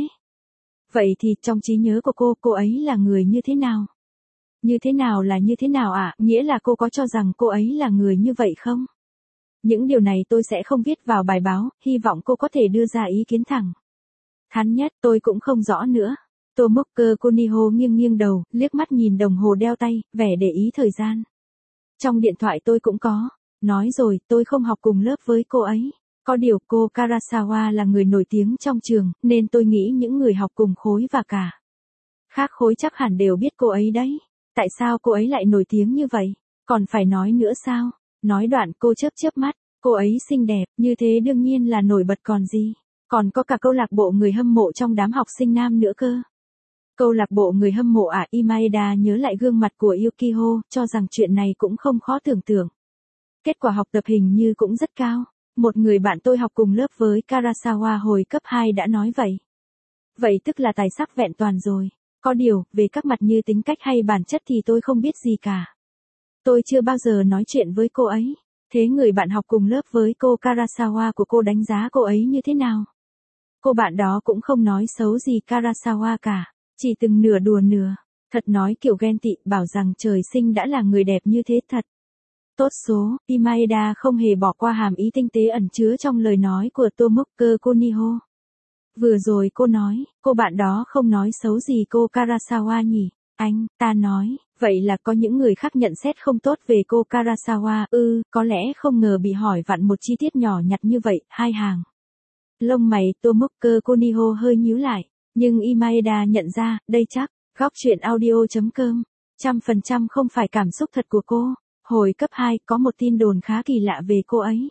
A: Vậy thì trong trí nhớ của cô, cô ấy là người như thế nào? Như thế nào là như thế nào ạ? À? Nghĩa là cô có cho rằng cô ấy là người như vậy không? Những điều này tôi sẽ không viết vào bài báo, hy vọng cô có thể đưa ra ý kiến thẳng thắn nhất, tôi cũng không rõ nữa. Tomoka Kuniho nghiêng nghiêng đầu, liếc mắt nhìn đồng hồ đeo tay, vẻ để ý thời gian. Trong điện thoại tôi cũng có. Nói rồi, tôi không học cùng lớp với cô ấy. Có điều cô Karasawa là người nổi tiếng trong trường, nên tôi nghĩ những người học cùng khối và cả khác khối chắc hẳn đều biết cô ấy đấy. Tại sao cô ấy lại nổi tiếng như vậy? Còn phải nói nữa sao? Nói đoạn cô chớp chớp mắt, cô ấy xinh đẹp, như thế đương nhiên là nổi bật còn gì. Còn có cả câu lạc bộ người hâm mộ trong đám học sinh nam nữa cơ. Câu lạc bộ người hâm mộ à? Imaeda nhớ lại gương mặt của Yukiho, cho rằng chuyện này cũng không khó tưởng tượng. Kết quả học tập hình như cũng rất cao. Một người bạn tôi học cùng lớp với Karasawa hồi cấp hai đã nói vậy. Vậy tức là tài sắc vẹn toàn rồi. Có điều, về các mặt như tính cách hay bản chất thì tôi không biết gì cả. Tôi chưa bao giờ nói chuyện với cô ấy. Thế người bạn học cùng lớp với cô Karasawa của cô đánh giá cô ấy như thế nào? Cô bạn đó cũng không nói xấu gì Karasawa cả. Chỉ từng nửa đùa nửa. Thật nói kiểu ghen tị, bảo rằng trời sinh đã là người đẹp như thế thật. Tốt số, Imaeda không hề bỏ qua hàm ý tinh tế ẩn chứa trong lời nói của Tomoka Kuniho. Vừa rồi cô nói, cô bạn đó không nói xấu gì cô Karasawa nhỉ? Anh, ta nói, vậy là có những người khác nhận xét không tốt về cô Karasawa, ư, ừ, có lẽ không ngờ bị hỏi vặn một chi tiết nhỏ nhặt như vậy, hai hàng. Lông mày Tomoka Kuniho hơi nhíu lại, nhưng Imaeda nhận ra, đây chắc, góc truyện audio chấm com, trăm phần trăm không phải cảm xúc thật của cô. Hồi cấp hai, có một tin đồn khá kỳ lạ về cô ấy.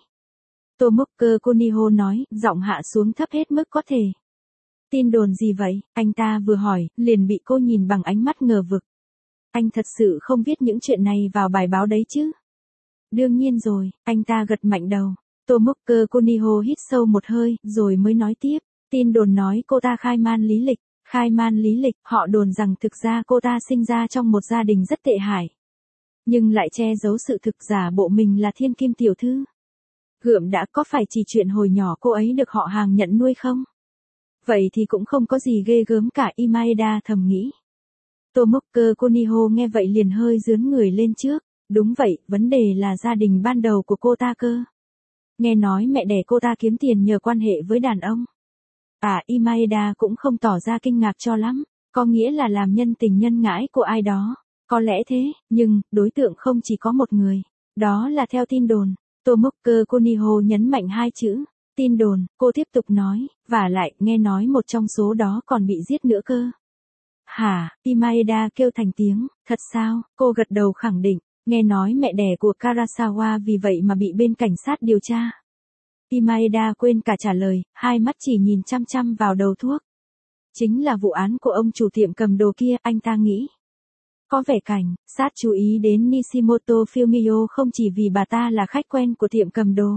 A: Tomoka Kuniho nói, giọng hạ xuống thấp hết mức có thể. Tin đồn gì vậy? Anh ta vừa hỏi, liền bị cô nhìn bằng ánh mắt ngờ vực. Anh thật sự không viết những chuyện này vào bài báo đấy chứ? Đương nhiên rồi, anh ta gật mạnh đầu. Tomoka Kuniho hít sâu một hơi, rồi mới nói tiếp. Tin đồn nói cô ta khai man lý lịch. Khai man lý lịch, họ đồn rằng thực ra cô ta sinh ra trong một gia đình rất tệ hại. Nhưng lại che giấu sự thực giả bộ mình là thiên kim tiểu thư. Gượm đã, có phải chỉ chuyện hồi nhỏ cô ấy được họ hàng nhận nuôi không? Vậy thì cũng không có gì ghê gớm cả, Imaeda thầm nghĩ. Tomoka Kuniho nghe vậy liền hơi dướn người lên trước. Đúng vậy, vấn đề là gia đình ban đầu của cô ta cơ. Nghe nói mẹ đẻ cô ta kiếm tiền nhờ quan hệ với đàn ông. À, Imaeda cũng không tỏ ra kinh ngạc cho lắm, có nghĩa là làm nhân tình nhân ngãi của ai đó. Có lẽ thế, nhưng, đối tượng không chỉ có một người. Đó là theo tin đồn. Tomoka Kuniho nhấn mạnh hai chữ. Tin đồn, cô tiếp tục nói, và lại, nghe nói một trong số đó còn bị giết nữa cơ. Hả, Imaeda kêu thành tiếng, thật sao? Cô gật đầu khẳng định, nghe nói mẹ đẻ của Karasawa vì vậy mà bị bên cảnh sát điều tra. Imaeda quên cả trả lời, hai mắt chỉ nhìn chăm chăm vào đầu thuốc. Chính là vụ án của ông chủ tiệm cầm đồ kia, anh ta nghĩ. Có vẻ cảnh, sát chú ý đến Nishimoto Fumio không chỉ vì bà ta là khách quen của tiệm cầm đồ.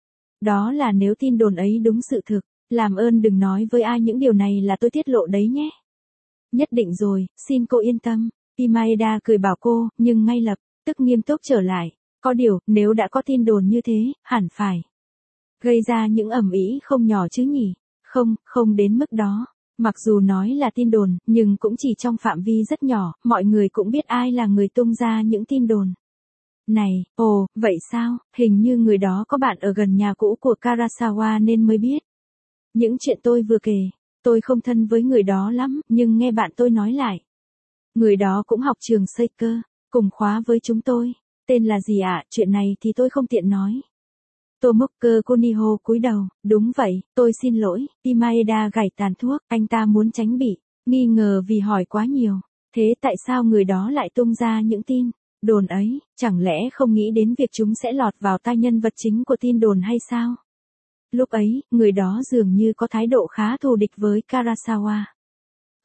A: Đó là nếu tin đồn ấy đúng sự thực, làm ơn đừng nói với ai những điều này là tôi tiết lộ đấy nhé. Nhất định rồi, xin cô yên tâm. Imaeda cười bảo cô, nhưng ngay lập tức nghiêm túc trở lại. Có điều, nếu đã có tin đồn như thế, hẳn phải gây ra những ầm ĩ không nhỏ chứ nhỉ? Không, không đến mức đó. Mặc dù nói là tin đồn, nhưng cũng chỉ trong phạm vi rất nhỏ, mọi người cũng biết ai là người tung ra những tin đồn. Này, ồ, vậy sao, hình như người đó có bạn ở gần nhà cũ của Karasawa nên mới biết. Những chuyện tôi vừa kể, tôi không thân với người đó lắm, nhưng nghe bạn tôi nói lại. Người đó cũng học trường Seika, cùng khóa với chúng tôi. Tên là gì ạ, à? Chuyện này thì tôi không tiện nói. Tomoka Kuniho cúi đầu, đúng vậy, tôi xin lỗi. Imaeda gảy tàn thuốc, anh ta muốn tránh bị nghi ngờ vì hỏi quá nhiều. Thế tại sao người đó lại tung ra những tin đồn ấy, chẳng lẽ không nghĩ đến việc chúng sẽ lọt vào tai nhân vật chính của tin đồn hay sao? Lúc ấy, người đó dường như có thái độ khá thù địch với Karasawa.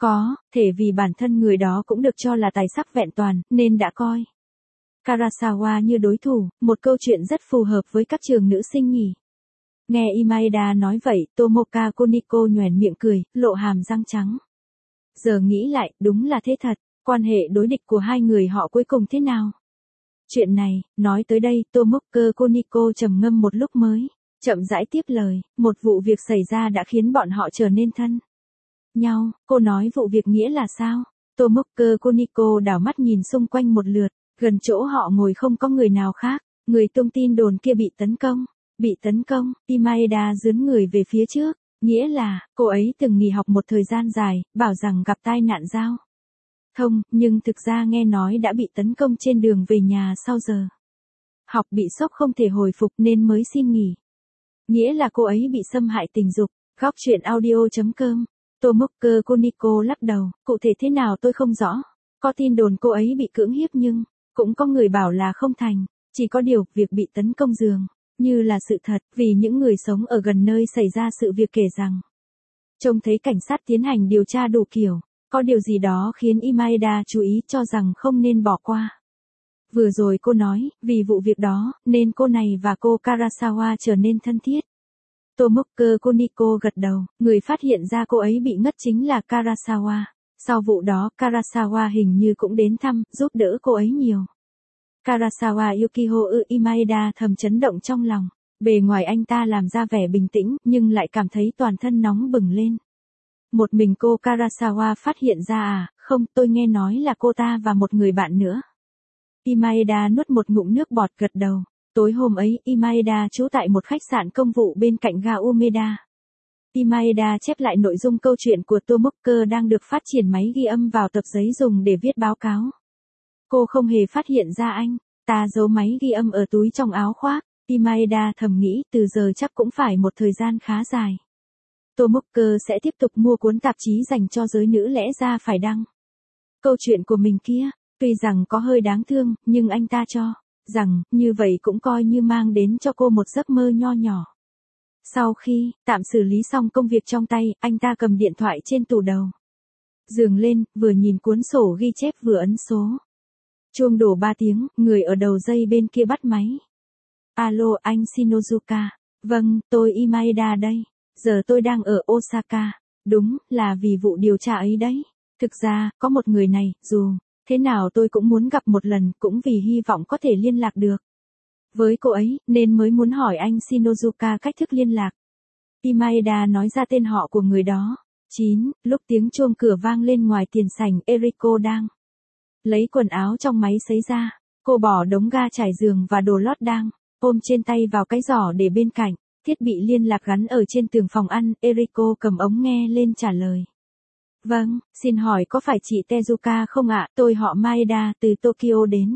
A: Có, thể vì bản thân người đó cũng được cho là tài sắc vẹn toàn, nên đã coi Karasawa như đối thủ, một câu chuyện rất phù hợp với các trường nữ sinh nhỉ. Nghe Imaeda nói vậy, Tomoka Kuniko nhoẻn miệng cười, lộ hàm răng trắng. Giờ nghĩ lại, đúng là thế thật, quan hệ đối địch của hai người họ cuối cùng thế nào? Chuyện này, nói tới đây, Tomoka Kuniko trầm ngâm một lúc mới chậm rãi tiếp lời, một vụ việc xảy ra đã khiến bọn họ trở nên thân nhau. Cô nói vụ việc nghĩa là sao? Tomoka Kuniko đảo mắt nhìn xung quanh một lượt, gần chỗ họ ngồi không có người nào khác, người tung tin đồn kia bị tấn công. Bị tấn công, Imaeda dướn người về phía trước, nghĩa là, cô ấy từng nghỉ học một thời gian dài, bảo rằng gặp tai nạn giao thông, nhưng thực ra nghe nói đã bị tấn công trên đường về nhà sau giờ học, bị sốc không thể hồi phục nên mới xin nghỉ. Nghĩa là cô ấy bị xâm hại tình dục. Góc truyện audio chấm com. Tomoka Kuniko lắc đầu, cụ thể thế nào tôi không rõ. Có tin đồn cô ấy bị cưỡng hiếp nhưng cũng có người bảo là không thành, chỉ có điều việc bị tấn công dường như là sự thật, vì những người sống ở gần nơi xảy ra sự việc kể rằng trông thấy cảnh sát tiến hành điều tra đủ kiểu, có điều gì đó khiến Imaeda chú ý cho rằng không nên bỏ qua. Vừa rồi cô nói, vì vụ việc đó, nên cô này và cô Karasawa trở nên thân thiết. Tomoka Kuniko gật đầu, người phát hiện ra cô ấy bị ngất chính là Karasawa. Sau vụ đó, Karasawa hình như cũng đến thăm, giúp đỡ cô ấy nhiều. Karasawa Yukiho Imaeda thầm chấn động trong lòng. Bề ngoài anh ta làm ra vẻ bình tĩnh, nhưng lại cảm thấy toàn thân nóng bừng lên. Một mình cô Karasawa phát hiện ra à, không, tôi nghe nói là cô ta và một người bạn nữa. Imaeda nuốt một ngụm nước bọt gật đầu. Tối hôm ấy, Imaeda trú tại một khách sạn công vụ bên cạnh ga Umeda. Imaeda chép lại nội dung câu chuyện của Tomoka đang được phát triển máy ghi âm vào tập giấy dùng để viết báo cáo. Cô không hề phát hiện ra anh ta giấu máy ghi âm ở túi trong áo khoác. Imaeda thầm nghĩ từ giờ chắc cũng phải một thời gian khá dài. Tomoka sẽ tiếp tục mua cuốn tạp chí dành cho giới nữ lẽ ra phải đăng câu chuyện của mình kia. Tuy rằng có hơi đáng thương, nhưng anh ta cho rằng, như vậy cũng coi như mang đến cho cô một giấc mơ nho nhỏ. Sau khi tạm xử lý xong công việc trong tay, anh ta cầm điện thoại trên tủ đầu giường lên, vừa nhìn cuốn sổ ghi chép vừa ấn số. Chuông đổ ba tiếng, người ở đầu dây bên kia bắt máy. Alo, anh Shinozuka. Vâng, tôi Imaeda đây. Giờ tôi đang ở Osaka. Đúng, là vì vụ điều tra ấy đấy. Thực ra, có một người này, dù thế nào tôi cũng muốn gặp một lần, cũng vì hy vọng có thể liên lạc được với cô ấy, nên mới muốn hỏi anh Shinozuka cách thức liên lạc. Imaeda nói ra tên họ của người đó. chín. Lúc tiếng chuông cửa vang lên ngoài tiền sảnh, Eriko đang lấy quần áo trong máy sấy ra. Cô bỏ đống ga trải giường và đồ lót đang ôm trên tay vào cái giỏ để bên cạnh. Thiết bị liên lạc gắn ở trên tường phòng ăn, Eriko cầm ống nghe lên trả lời. Vâng, xin hỏi có phải chị Tezuka không ạ? Tôi họ Maeda, từ Tokyo đến.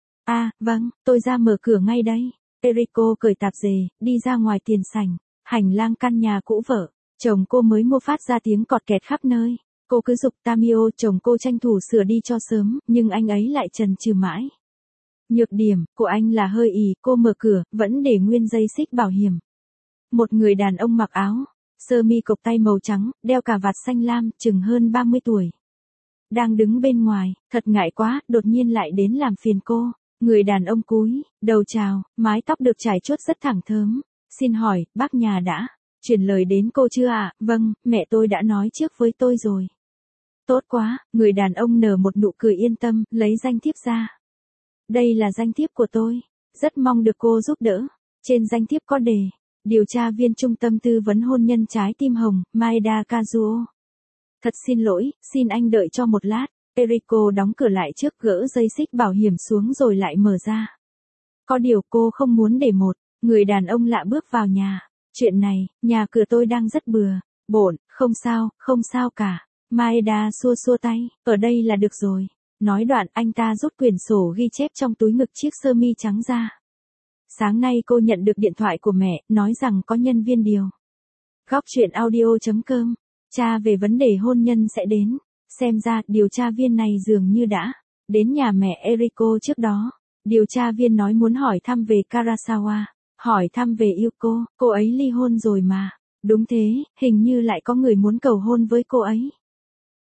A: À, vâng, tôi ra mở cửa ngay đây. Eriko cởi tạp dề, đi ra ngoài tiền sảnh, hành lang căn nhà cũ vợ. Chồng cô mới mua phát ra tiếng cọt kẹt khắp nơi. Cô cứ giục Tamio chồng cô tranh thủ sửa đi cho sớm, nhưng anh ấy lại chần chừ mãi. Nhược điểm của anh là hơi ì, cô mở cửa, vẫn để nguyên dây xích bảo hiểm. Một người đàn ông mặc áo sơ mi cộc tay màu trắng, đeo cà vạt xanh lam, chừng hơn ba mươi tuổi. Đang đứng bên ngoài, thật ngại quá, đột nhiên lại đến làm phiền cô. Người đàn ông cúi đầu chào, mái tóc được trải chuốt rất thẳng thớm. Xin hỏi, bác nhà đã chuyển lời đến cô chưa ạ? À? Vâng, mẹ tôi đã nói trước với tôi rồi. Tốt quá, người đàn ông nở một nụ cười yên tâm, lấy danh thiếp ra. Đây là danh thiếp của tôi, rất mong được cô giúp đỡ. Trên danh thiếp có đề, điều tra viên trung tâm tư vấn hôn nhân trái tim hồng, Maeda Kazuo. Thật xin lỗi, xin anh đợi cho một lát. Eriko đóng cửa lại trước, gỡ dây xích bảo hiểm xuống rồi lại mở ra. Có điều cô không muốn để một người đàn ông lạ bước vào nhà. Chuyện này, nhà cửa tôi đang rất bừa bộn. Không sao, không sao cả. Maeda xua xua tay, ở đây là được rồi. Nói đoạn, anh ta rút quyển sổ ghi chép trong túi ngực chiếc sơ mi trắng ra. Sáng nay cô nhận được điện thoại của mẹ, nói rằng có nhân viên điều. Góc truyện audio chấm com. Cha về vấn đề hôn nhân sẽ đến. Xem ra, điều tra viên này dường như đã đến nhà mẹ Eriko trước đó. Điều tra viên nói muốn hỏi thăm về Karasawa. Hỏi thăm về Yuko, cô ấy ly hôn rồi mà. Đúng thế, hình như lại có người muốn cầu hôn với cô ấy.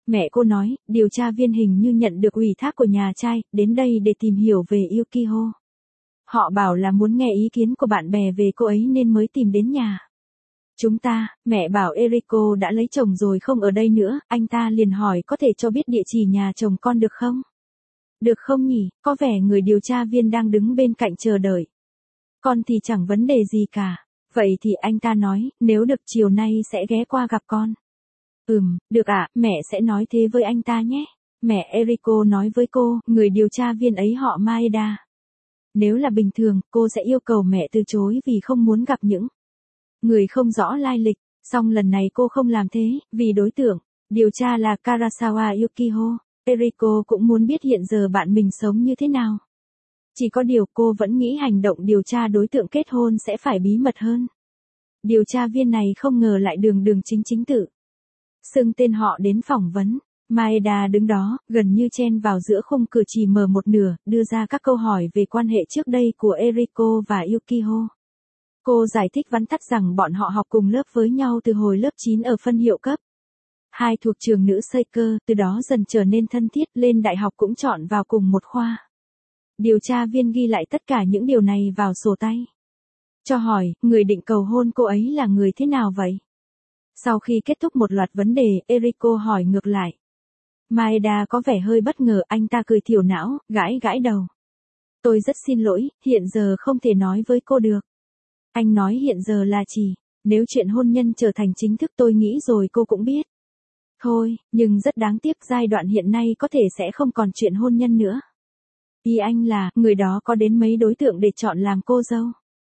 A: Mẹ cô nói, điều tra viên hình như nhận được ủy thác của nhà trai, đến đây để tìm hiểu về Yukiho. Họ bảo là muốn nghe ý kiến của bạn bè về cô ấy nên mới tìm đến nhà. Chúng ta, mẹ bảo Eriko đã lấy chồng rồi không ở đây nữa, anh ta liền hỏi có thể cho biết địa chỉ nhà chồng con được không? Được không nhỉ, có vẻ người điều tra viên đang đứng bên cạnh chờ đợi. Con thì chẳng vấn đề gì cả. Vậy thì anh ta nói, nếu được chiều nay sẽ ghé qua gặp con. Ừm, được ạ, mẹ sẽ nói thế với anh ta nhé. Mẹ Eriko nói với cô, người điều tra viên ấy họ Maeda. Nếu là bình thường, cô sẽ yêu cầu mẹ từ chối vì không muốn gặp những người không rõ lai lịch. Song lần này cô không làm thế, vì đối tượng điều tra là Karasawa Yukiho. Eriko cũng muốn biết hiện giờ bạn mình sống như thế nào. Chỉ có điều cô vẫn nghĩ hành động điều tra đối tượng kết hôn sẽ phải bí mật hơn. Điều tra viên này không ngờ lại đường đường chính chính tự xưng tên họ đến phỏng vấn. Maeda đứng đó, gần như chen vào giữa khung cửa chỉ mở một nửa, đưa ra các câu hỏi về quan hệ trước đây của Eriko và Yukiho. Cô giải thích vắn tắt rằng bọn họ học cùng lớp với nhau từ hồi lớp chín ở phân hiệu cấp hai thuộc trường nữ Seiko, từ đó dần trở nên thân thiết, lên đại học cũng chọn vào cùng một khoa. Điều tra viên ghi lại tất cả những điều này vào sổ tay. Cho hỏi, người định cầu hôn cô ấy là người thế nào vậy? Sau khi kết thúc một loạt vấn đề, Eriko hỏi ngược lại. Maeda có vẻ hơi bất ngờ, anh ta cười thiểu não, gãi gãi đầu. Tôi rất xin lỗi, hiện giờ không thể nói với cô được. Anh nói hiện giờ là chỉ, nếu chuyện hôn nhân trở thành chính thức tôi nghĩ rồi cô cũng biết. Thôi, nhưng rất đáng tiếc giai đoạn hiện nay có thể sẽ không còn chuyện hôn nhân nữa. Ý anh là, người đó có đến mấy đối tượng để chọn làm cô dâu.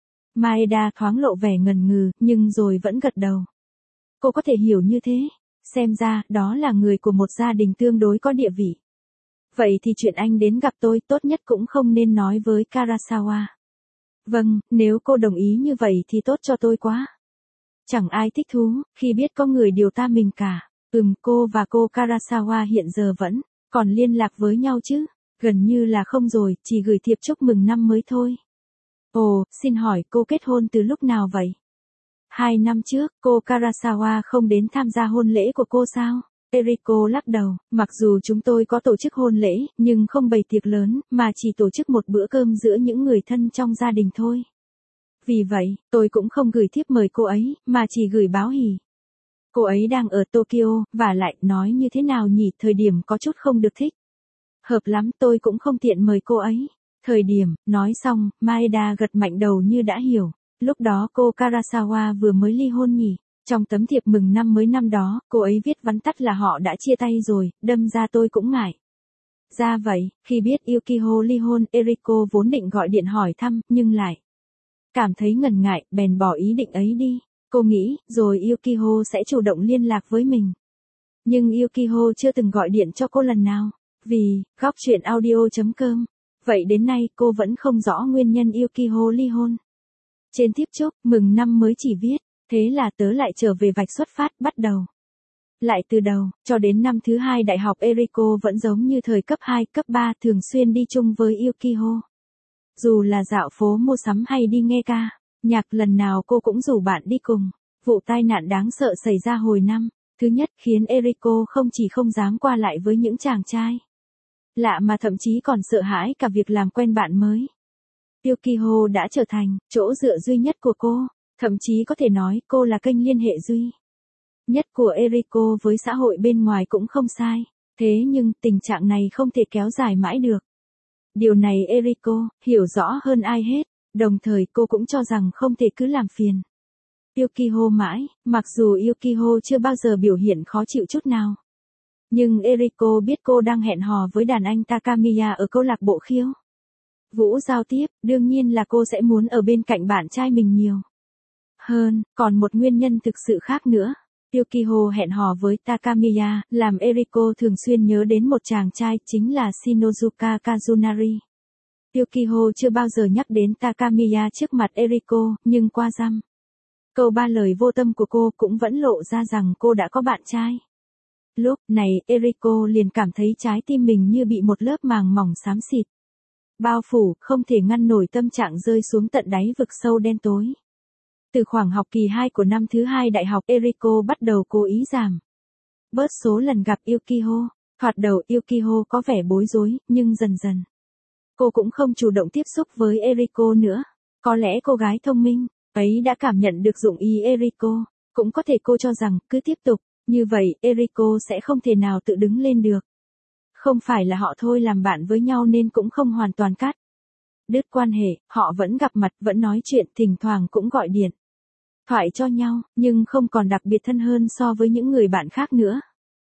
A: Maeda thoáng lộ vẻ ngần ngừ, nhưng rồi vẫn gật đầu. Cô có thể hiểu như thế. Xem ra, đó là người của một gia đình tương đối có địa vị. Vậy thì chuyện anh đến gặp tôi tốt nhất cũng không nên nói với Karasawa. Vâng, nếu cô đồng ý như vậy thì tốt cho tôi quá. Chẳng ai thích thú, khi biết có người điều ta mình cả. Ừm, cô và cô Karasawa hiện giờ vẫn còn liên lạc với nhau chứ? Gần như là không rồi, chỉ gửi thiệp chúc mừng năm mới thôi. Ồ, xin hỏi cô kết hôn từ lúc nào vậy? Hai năm trước, cô Karasawa không đến tham gia hôn lễ của cô sao? Eriko lắc đầu, mặc dù chúng tôi có tổ chức hôn lễ, nhưng không bày tiệc lớn, mà chỉ tổ chức một bữa cơm giữa những người thân trong gia đình thôi. Vì vậy, tôi cũng không gửi thiếp mời cô ấy, mà chỉ gửi báo hỉ. Cô ấy đang ở Tokyo, và lại nói như thế nào nhỉ, thời điểm có chút không được thích. Hợp lắm, tôi cũng không tiện mời cô ấy. Thời điểm, nói xong, Maeda gật mạnh đầu như đã hiểu. Lúc đó cô Karasawa vừa mới ly hôn nhỉ. Trong tấm thiệp mừng năm mới năm đó, cô ấy viết vắn tắt là họ đã chia tay rồi, đâm ra tôi cũng ngại. Ra vậy, khi biết Yukiho ly hôn, Eriko vốn định gọi điện hỏi thăm, nhưng lại cảm thấy ngần ngại, bèn bỏ ý định ấy đi. Cô nghĩ, rồi Yukiho sẽ chủ động liên lạc với mình. Nhưng Yukiho chưa từng gọi điện cho cô lần nào. Vì, góc truyện audio chấm com. Vậy đến nay cô vẫn không rõ nguyên nhân Yukiho ly hôn. Trên thiếp chúc, mừng năm mới chỉ viết, thế là tớ lại trở về vạch xuất phát, bắt đầu. Lại từ đầu, cho đến năm thứ hai đại học Eriko vẫn giống như thời cấp hai, cấp ba, thường xuyên đi chung với Yukiho. Dù là dạo phố mua sắm hay đi nghe ca nhạc, lần nào cô cũng rủ bạn đi cùng. Vụ tai nạn đáng sợ xảy ra hồi năm thứ nhất khiến Eriko không chỉ không dám qua lại với những chàng trai lạ mà thậm chí còn sợ hãi cả việc làm quen bạn mới. Yukiho đã trở thành chỗ dựa duy nhất của cô, thậm chí có thể nói cô là kênh liên hệ duy nhất của Eriko với xã hội bên ngoài cũng không sai. Thế nhưng tình trạng này không thể kéo dài mãi được. Điều này Eriko hiểu rõ hơn ai hết, đồng thời cô cũng cho rằng không thể cứ làm phiền Yukiho mãi, mặc dù Yukiho chưa bao giờ biểu hiện khó chịu chút nào. Nhưng Eriko biết cô đang hẹn hò với đàn anh Takamiya ở câu lạc bộ khiêu vũ giao tiếp, đương nhiên là cô sẽ muốn ở bên cạnh bạn trai mình nhiều hơn. Còn một nguyên nhân thực sự khác nữa. Yukiho hẹn hò với Takamiya, làm Eriko thường xuyên nhớ đến một chàng trai, chính là Shinozuka Kazunari. Yukiho chưa bao giờ nhắc đến Takamiya trước mặt Eriko, nhưng qua dăm câu ba lời vô tâm của cô cũng vẫn lộ ra rằng cô đã có bạn trai. Lúc này, Eriko liền cảm thấy trái tim mình như bị một lớp màng mỏng xám xịt bao phủ, không thể ngăn nổi tâm trạng rơi xuống tận đáy vực sâu đen tối. Từ khoảng học kỳ hai của năm thứ hai đại học, Eriko bắt đầu cố ý giảm bớt số lần gặp Yukiho. Thoạt đầu Yukiho có vẻ bối rối, nhưng dần dần, cô cũng không chủ động tiếp xúc với Eriko nữa. Có lẽ cô gái thông minh ấy đã cảm nhận được dụng ý Eriko. Cũng có thể cô cho rằng cứ tiếp tục như vậy Eriko sẽ không thể nào tự đứng lên được. Không phải là họ thôi làm bạn với nhau nên cũng không hoàn toàn cắt đứt quan hệ, họ vẫn gặp mặt, vẫn nói chuyện, thỉnh thoảng cũng gọi điện thoại cho nhau, nhưng không còn đặc biệt thân hơn so với những người bạn khác nữa.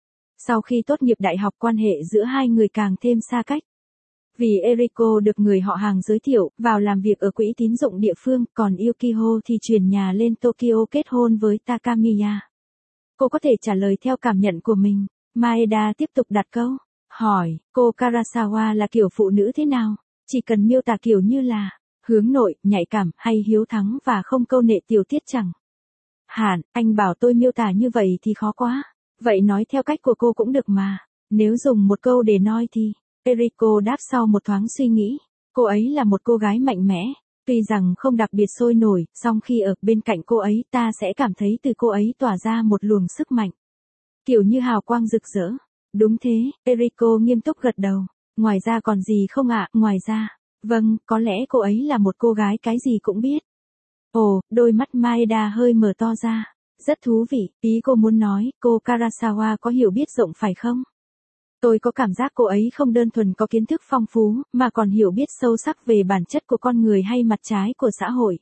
A: Sau khi tốt nghiệp đại học, quan hệ giữa hai người càng thêm xa cách. Vì Eriko được người họ hàng giới thiệu vào làm việc ở quỹ tín dụng địa phương, còn Yukiho thì chuyển nhà lên Tokyo kết hôn với Takamiya. Cô có thể trả lời theo cảm nhận của mình. Maeda tiếp tục đặt câu hỏi, cô Karasawa là kiểu phụ nữ thế nào? Chỉ cần miêu tả kiểu như là hướng nội, nhạy cảm, hay hiếu thắng và không câu nệ tiểu tiết chẳng hạn. Anh bảo tôi miêu tả như vậy thì khó quá. Vậy nói theo cách của cô cũng được mà. Nếu dùng một câu để nói thì, Eriko đáp sau một thoáng suy nghĩ. Cô ấy là một cô gái mạnh mẽ. Tuy rằng không đặc biệt sôi nổi, song khi ở bên cạnh cô ấy ta sẽ cảm thấy từ cô ấy tỏa ra một luồng sức mạnh. Kiểu như hào quang rực rỡ. Đúng thế, Eriko nghiêm túc gật đầu. Ngoài ra còn gì không ạ? Ngoài ra, vâng, có lẽ cô ấy là một cô gái cái gì cũng biết. Ồ, đôi mắt Maeda hơi mở to ra. Rất thú vị, ý cô muốn nói, cô Karasawa có hiểu biết rộng phải không? Tôi có cảm giác cô ấy không đơn thuần có kiến thức phong phú, mà còn hiểu biết sâu sắc về bản chất của con người hay mặt trái của xã hội.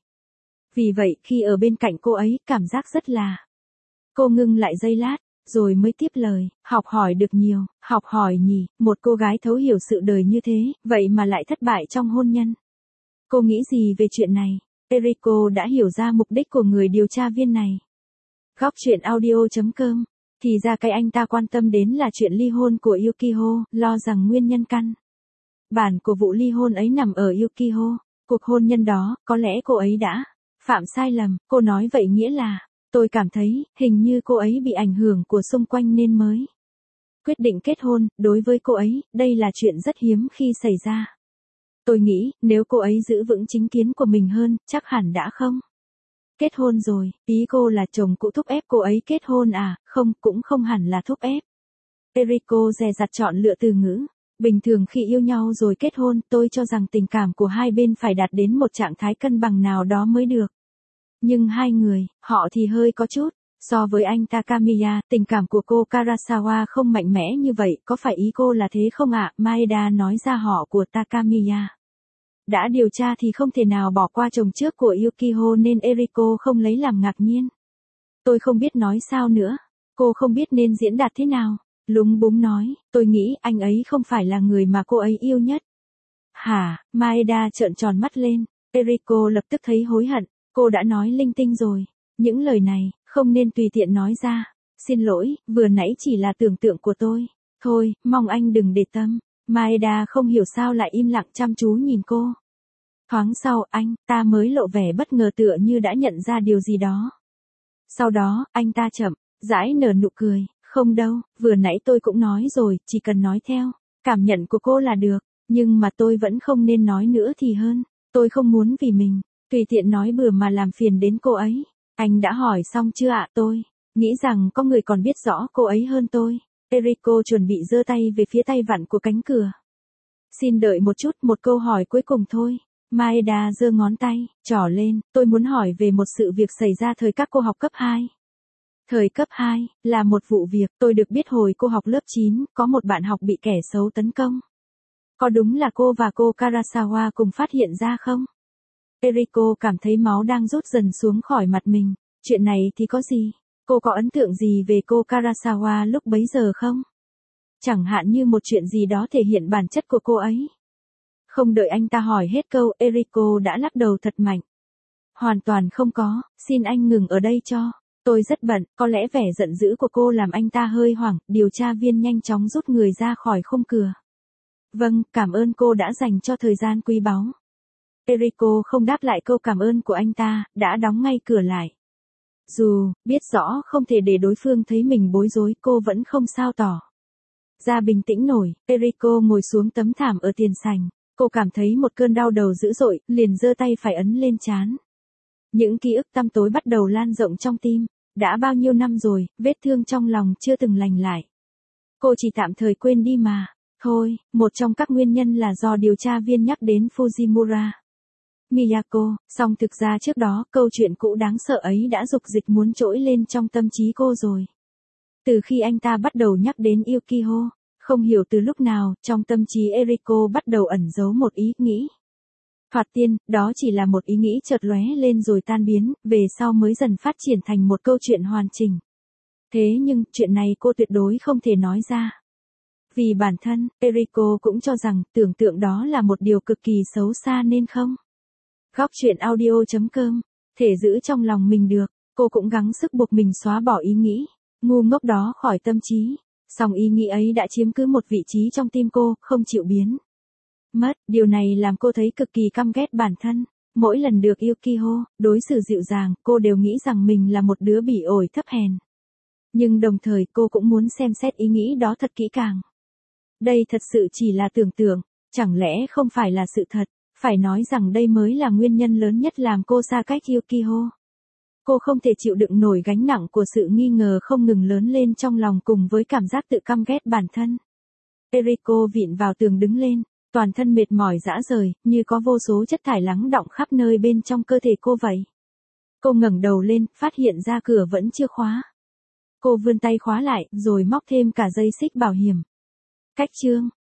A: Vì vậy, khi ở bên cạnh cô ấy, cảm giác rất là... Cô ngưng lại giây lát, rồi mới tiếp lời, học hỏi được nhiều, học hỏi nhỉ, một cô gái thấu hiểu sự đời như thế, vậy mà lại thất bại trong hôn nhân. Cô nghĩ gì về chuyện này? Eriko đã hiểu ra mục đích của người điều tra viên này. Góc truyện audio chấm com. Thì ra cái anh ta quan tâm đến là chuyện ly hôn của Yukiho, lo rằng nguyên nhân căn bản của vụ ly hôn ấy nằm ở Yukiho. Cuộc hôn nhân đó, có lẽ cô ấy đã phạm sai lầm. Cô nói vậy nghĩa là, tôi cảm thấy, hình như cô ấy bị ảnh hưởng của xung quanh nên mới quyết định kết hôn. Đối với cô ấy, đây là chuyện rất hiếm khi xảy ra. Tôi nghĩ, nếu cô ấy giữ vững chính kiến của mình hơn, chắc hẳn đã không kết hôn rồi. Ý cô là chồng cũ thúc ép cô ấy kết hôn à? Không, cũng không hẳn là thúc ép. Eriko dè dặt chọn lựa từ ngữ. Bình thường khi yêu nhau rồi kết hôn, tôi cho rằng tình cảm của hai bên phải đạt đến một trạng thái cân bằng nào đó mới được. Nhưng hai người, họ thì hơi có chút. So với anh Takamiya, tình cảm của cô Karasawa không mạnh mẽ như vậy, có phải ý cô là thế không ạ? Maeda nói ra họ của Takamiya. Đã điều tra thì không thể nào bỏ qua chồng trước của Yukiho nên Eriko không lấy làm ngạc nhiên. Tôi không biết nói sao nữa. Cô không biết nên diễn đạt thế nào. Lúng búng nói, tôi nghĩ anh ấy không phải là người mà cô ấy yêu nhất. Hả? Maeda trợn tròn mắt lên. Eriko lập tức thấy hối hận. Cô đã nói linh tinh rồi. Những lời này, không nên tùy tiện nói ra. Xin lỗi, vừa nãy chỉ là tưởng tượng của tôi. Thôi, mong anh đừng để tâm. Maeda không hiểu sao lại im lặng chăm chú nhìn cô. Thoáng sau, anh ta mới lộ vẻ bất ngờ tựa như đã nhận ra điều gì đó. Sau đó, anh ta chậm rãi nở nụ cười. Không đâu, vừa nãy tôi cũng nói rồi, chỉ cần nói theo cảm nhận của cô là được. Nhưng mà tôi vẫn không nên nói nữa thì hơn. Tôi không muốn vì mình tùy tiện nói bừa mà làm phiền đến cô ấy. Anh đã hỏi xong chưa ạ? Tôi nghĩ rằng có người còn biết rõ cô ấy hơn tôi. Eriko chuẩn bị giơ tay về phía tay vặn của cánh cửa. Xin đợi một chút, một câu hỏi cuối cùng thôi. Maeda giơ ngón tay, trỏ lên, tôi muốn hỏi về một sự việc xảy ra thời các cô học cấp hai. Thời cấp hai, là một vụ việc, tôi được biết hồi cô học lớp chín, có một bạn học bị kẻ xấu tấn công. Có đúng là cô và cô Karasawa cùng phát hiện ra không? Eriko cảm thấy máu đang rút dần xuống khỏi mặt mình. Chuyện này thì có gì? Cô có ấn tượng gì về cô Karasawa lúc bấy giờ không? Chẳng hạn như một chuyện gì đó thể hiện bản chất của cô ấy. Không đợi anh ta hỏi hết câu, Eriko đã lắc đầu thật mạnh. Hoàn toàn không có, xin anh ngừng ở đây cho. Tôi rất bận, có lẽ vẻ giận dữ của cô làm anh ta hơi hoảng, điều tra viên nhanh chóng rút người ra khỏi khung cửa. Vâng, cảm ơn cô đã dành cho thời gian quý báu. Eriko không đáp lại câu cảm ơn của anh ta, đã đóng ngay cửa lại. Dù biết rõ không thể để đối phương thấy mình bối rối, cô vẫn không sao tỏ ra bình tĩnh nổi. Eriko ngồi xuống tấm thảm ở tiền sảnh. Cô cảm thấy một cơn đau đầu dữ dội, liền giơ tay phải ấn lên trán. Những ký ức tăm tối bắt đầu lan rộng trong tim. Đã bao nhiêu năm rồi, vết thương trong lòng chưa từng lành lại. Cô chỉ tạm thời quên đi mà. Thôi, một trong các nguyên nhân là do điều tra viên nhắc đến Fujimura Miyako, song thực ra trước đó, câu chuyện cũ đáng sợ ấy đã dục dịch muốn trỗi lên trong tâm trí cô rồi. Từ khi anh ta bắt đầu nhắc đến Yukiho, không hiểu từ lúc nào, trong tâm trí Eriko bắt đầu ẩn giấu một ý nghĩ. Thoạt tiên, đó chỉ là một ý nghĩ chợt lóe lên rồi tan biến, về sau mới dần phát triển thành một câu chuyện hoàn chỉnh. Thế nhưng, chuyện này cô tuyệt đối không thể nói ra. Vì bản thân, Eriko cũng cho rằng, tưởng tượng đó là một điều cực kỳ xấu xa nên không. Góc chuyện audio.com, thể giữ trong lòng mình được, cô cũng gắng sức buộc mình xóa bỏ ý nghĩ ngu ngốc đó khỏi tâm trí. Song ý nghĩ ấy đã chiếm cứ một vị trí trong tim cô, không chịu biến mất. Điều này làm cô thấy cực kỳ căm ghét bản thân. Mỗi lần được Yukiho đối xử dịu dàng, cô đều nghĩ rằng mình là một đứa bỉ ổi thấp hèn. Nhưng đồng thời cô cũng muốn xem xét ý nghĩ đó thật kỹ càng. Đây thật sự chỉ là tưởng tượng, chẳng lẽ không phải là sự thật. Phải nói rằng đây mới là nguyên nhân lớn nhất làm cô xa cách Yukiho. Cô không thể chịu đựng nổi gánh nặng của sự nghi ngờ không ngừng lớn lên trong lòng cùng với cảm giác tự căm ghét bản thân. Eriko vịn vào tường đứng lên, toàn thân mệt mỏi rã rời, như có vô số chất thải lắng đọng khắp nơi bên trong cơ thể cô vậy. Cô ngẩng đầu lên, phát hiện ra cửa vẫn chưa khóa. Cô vươn tay khóa lại, rồi móc thêm cả dây xích bảo hiểm. Cách chương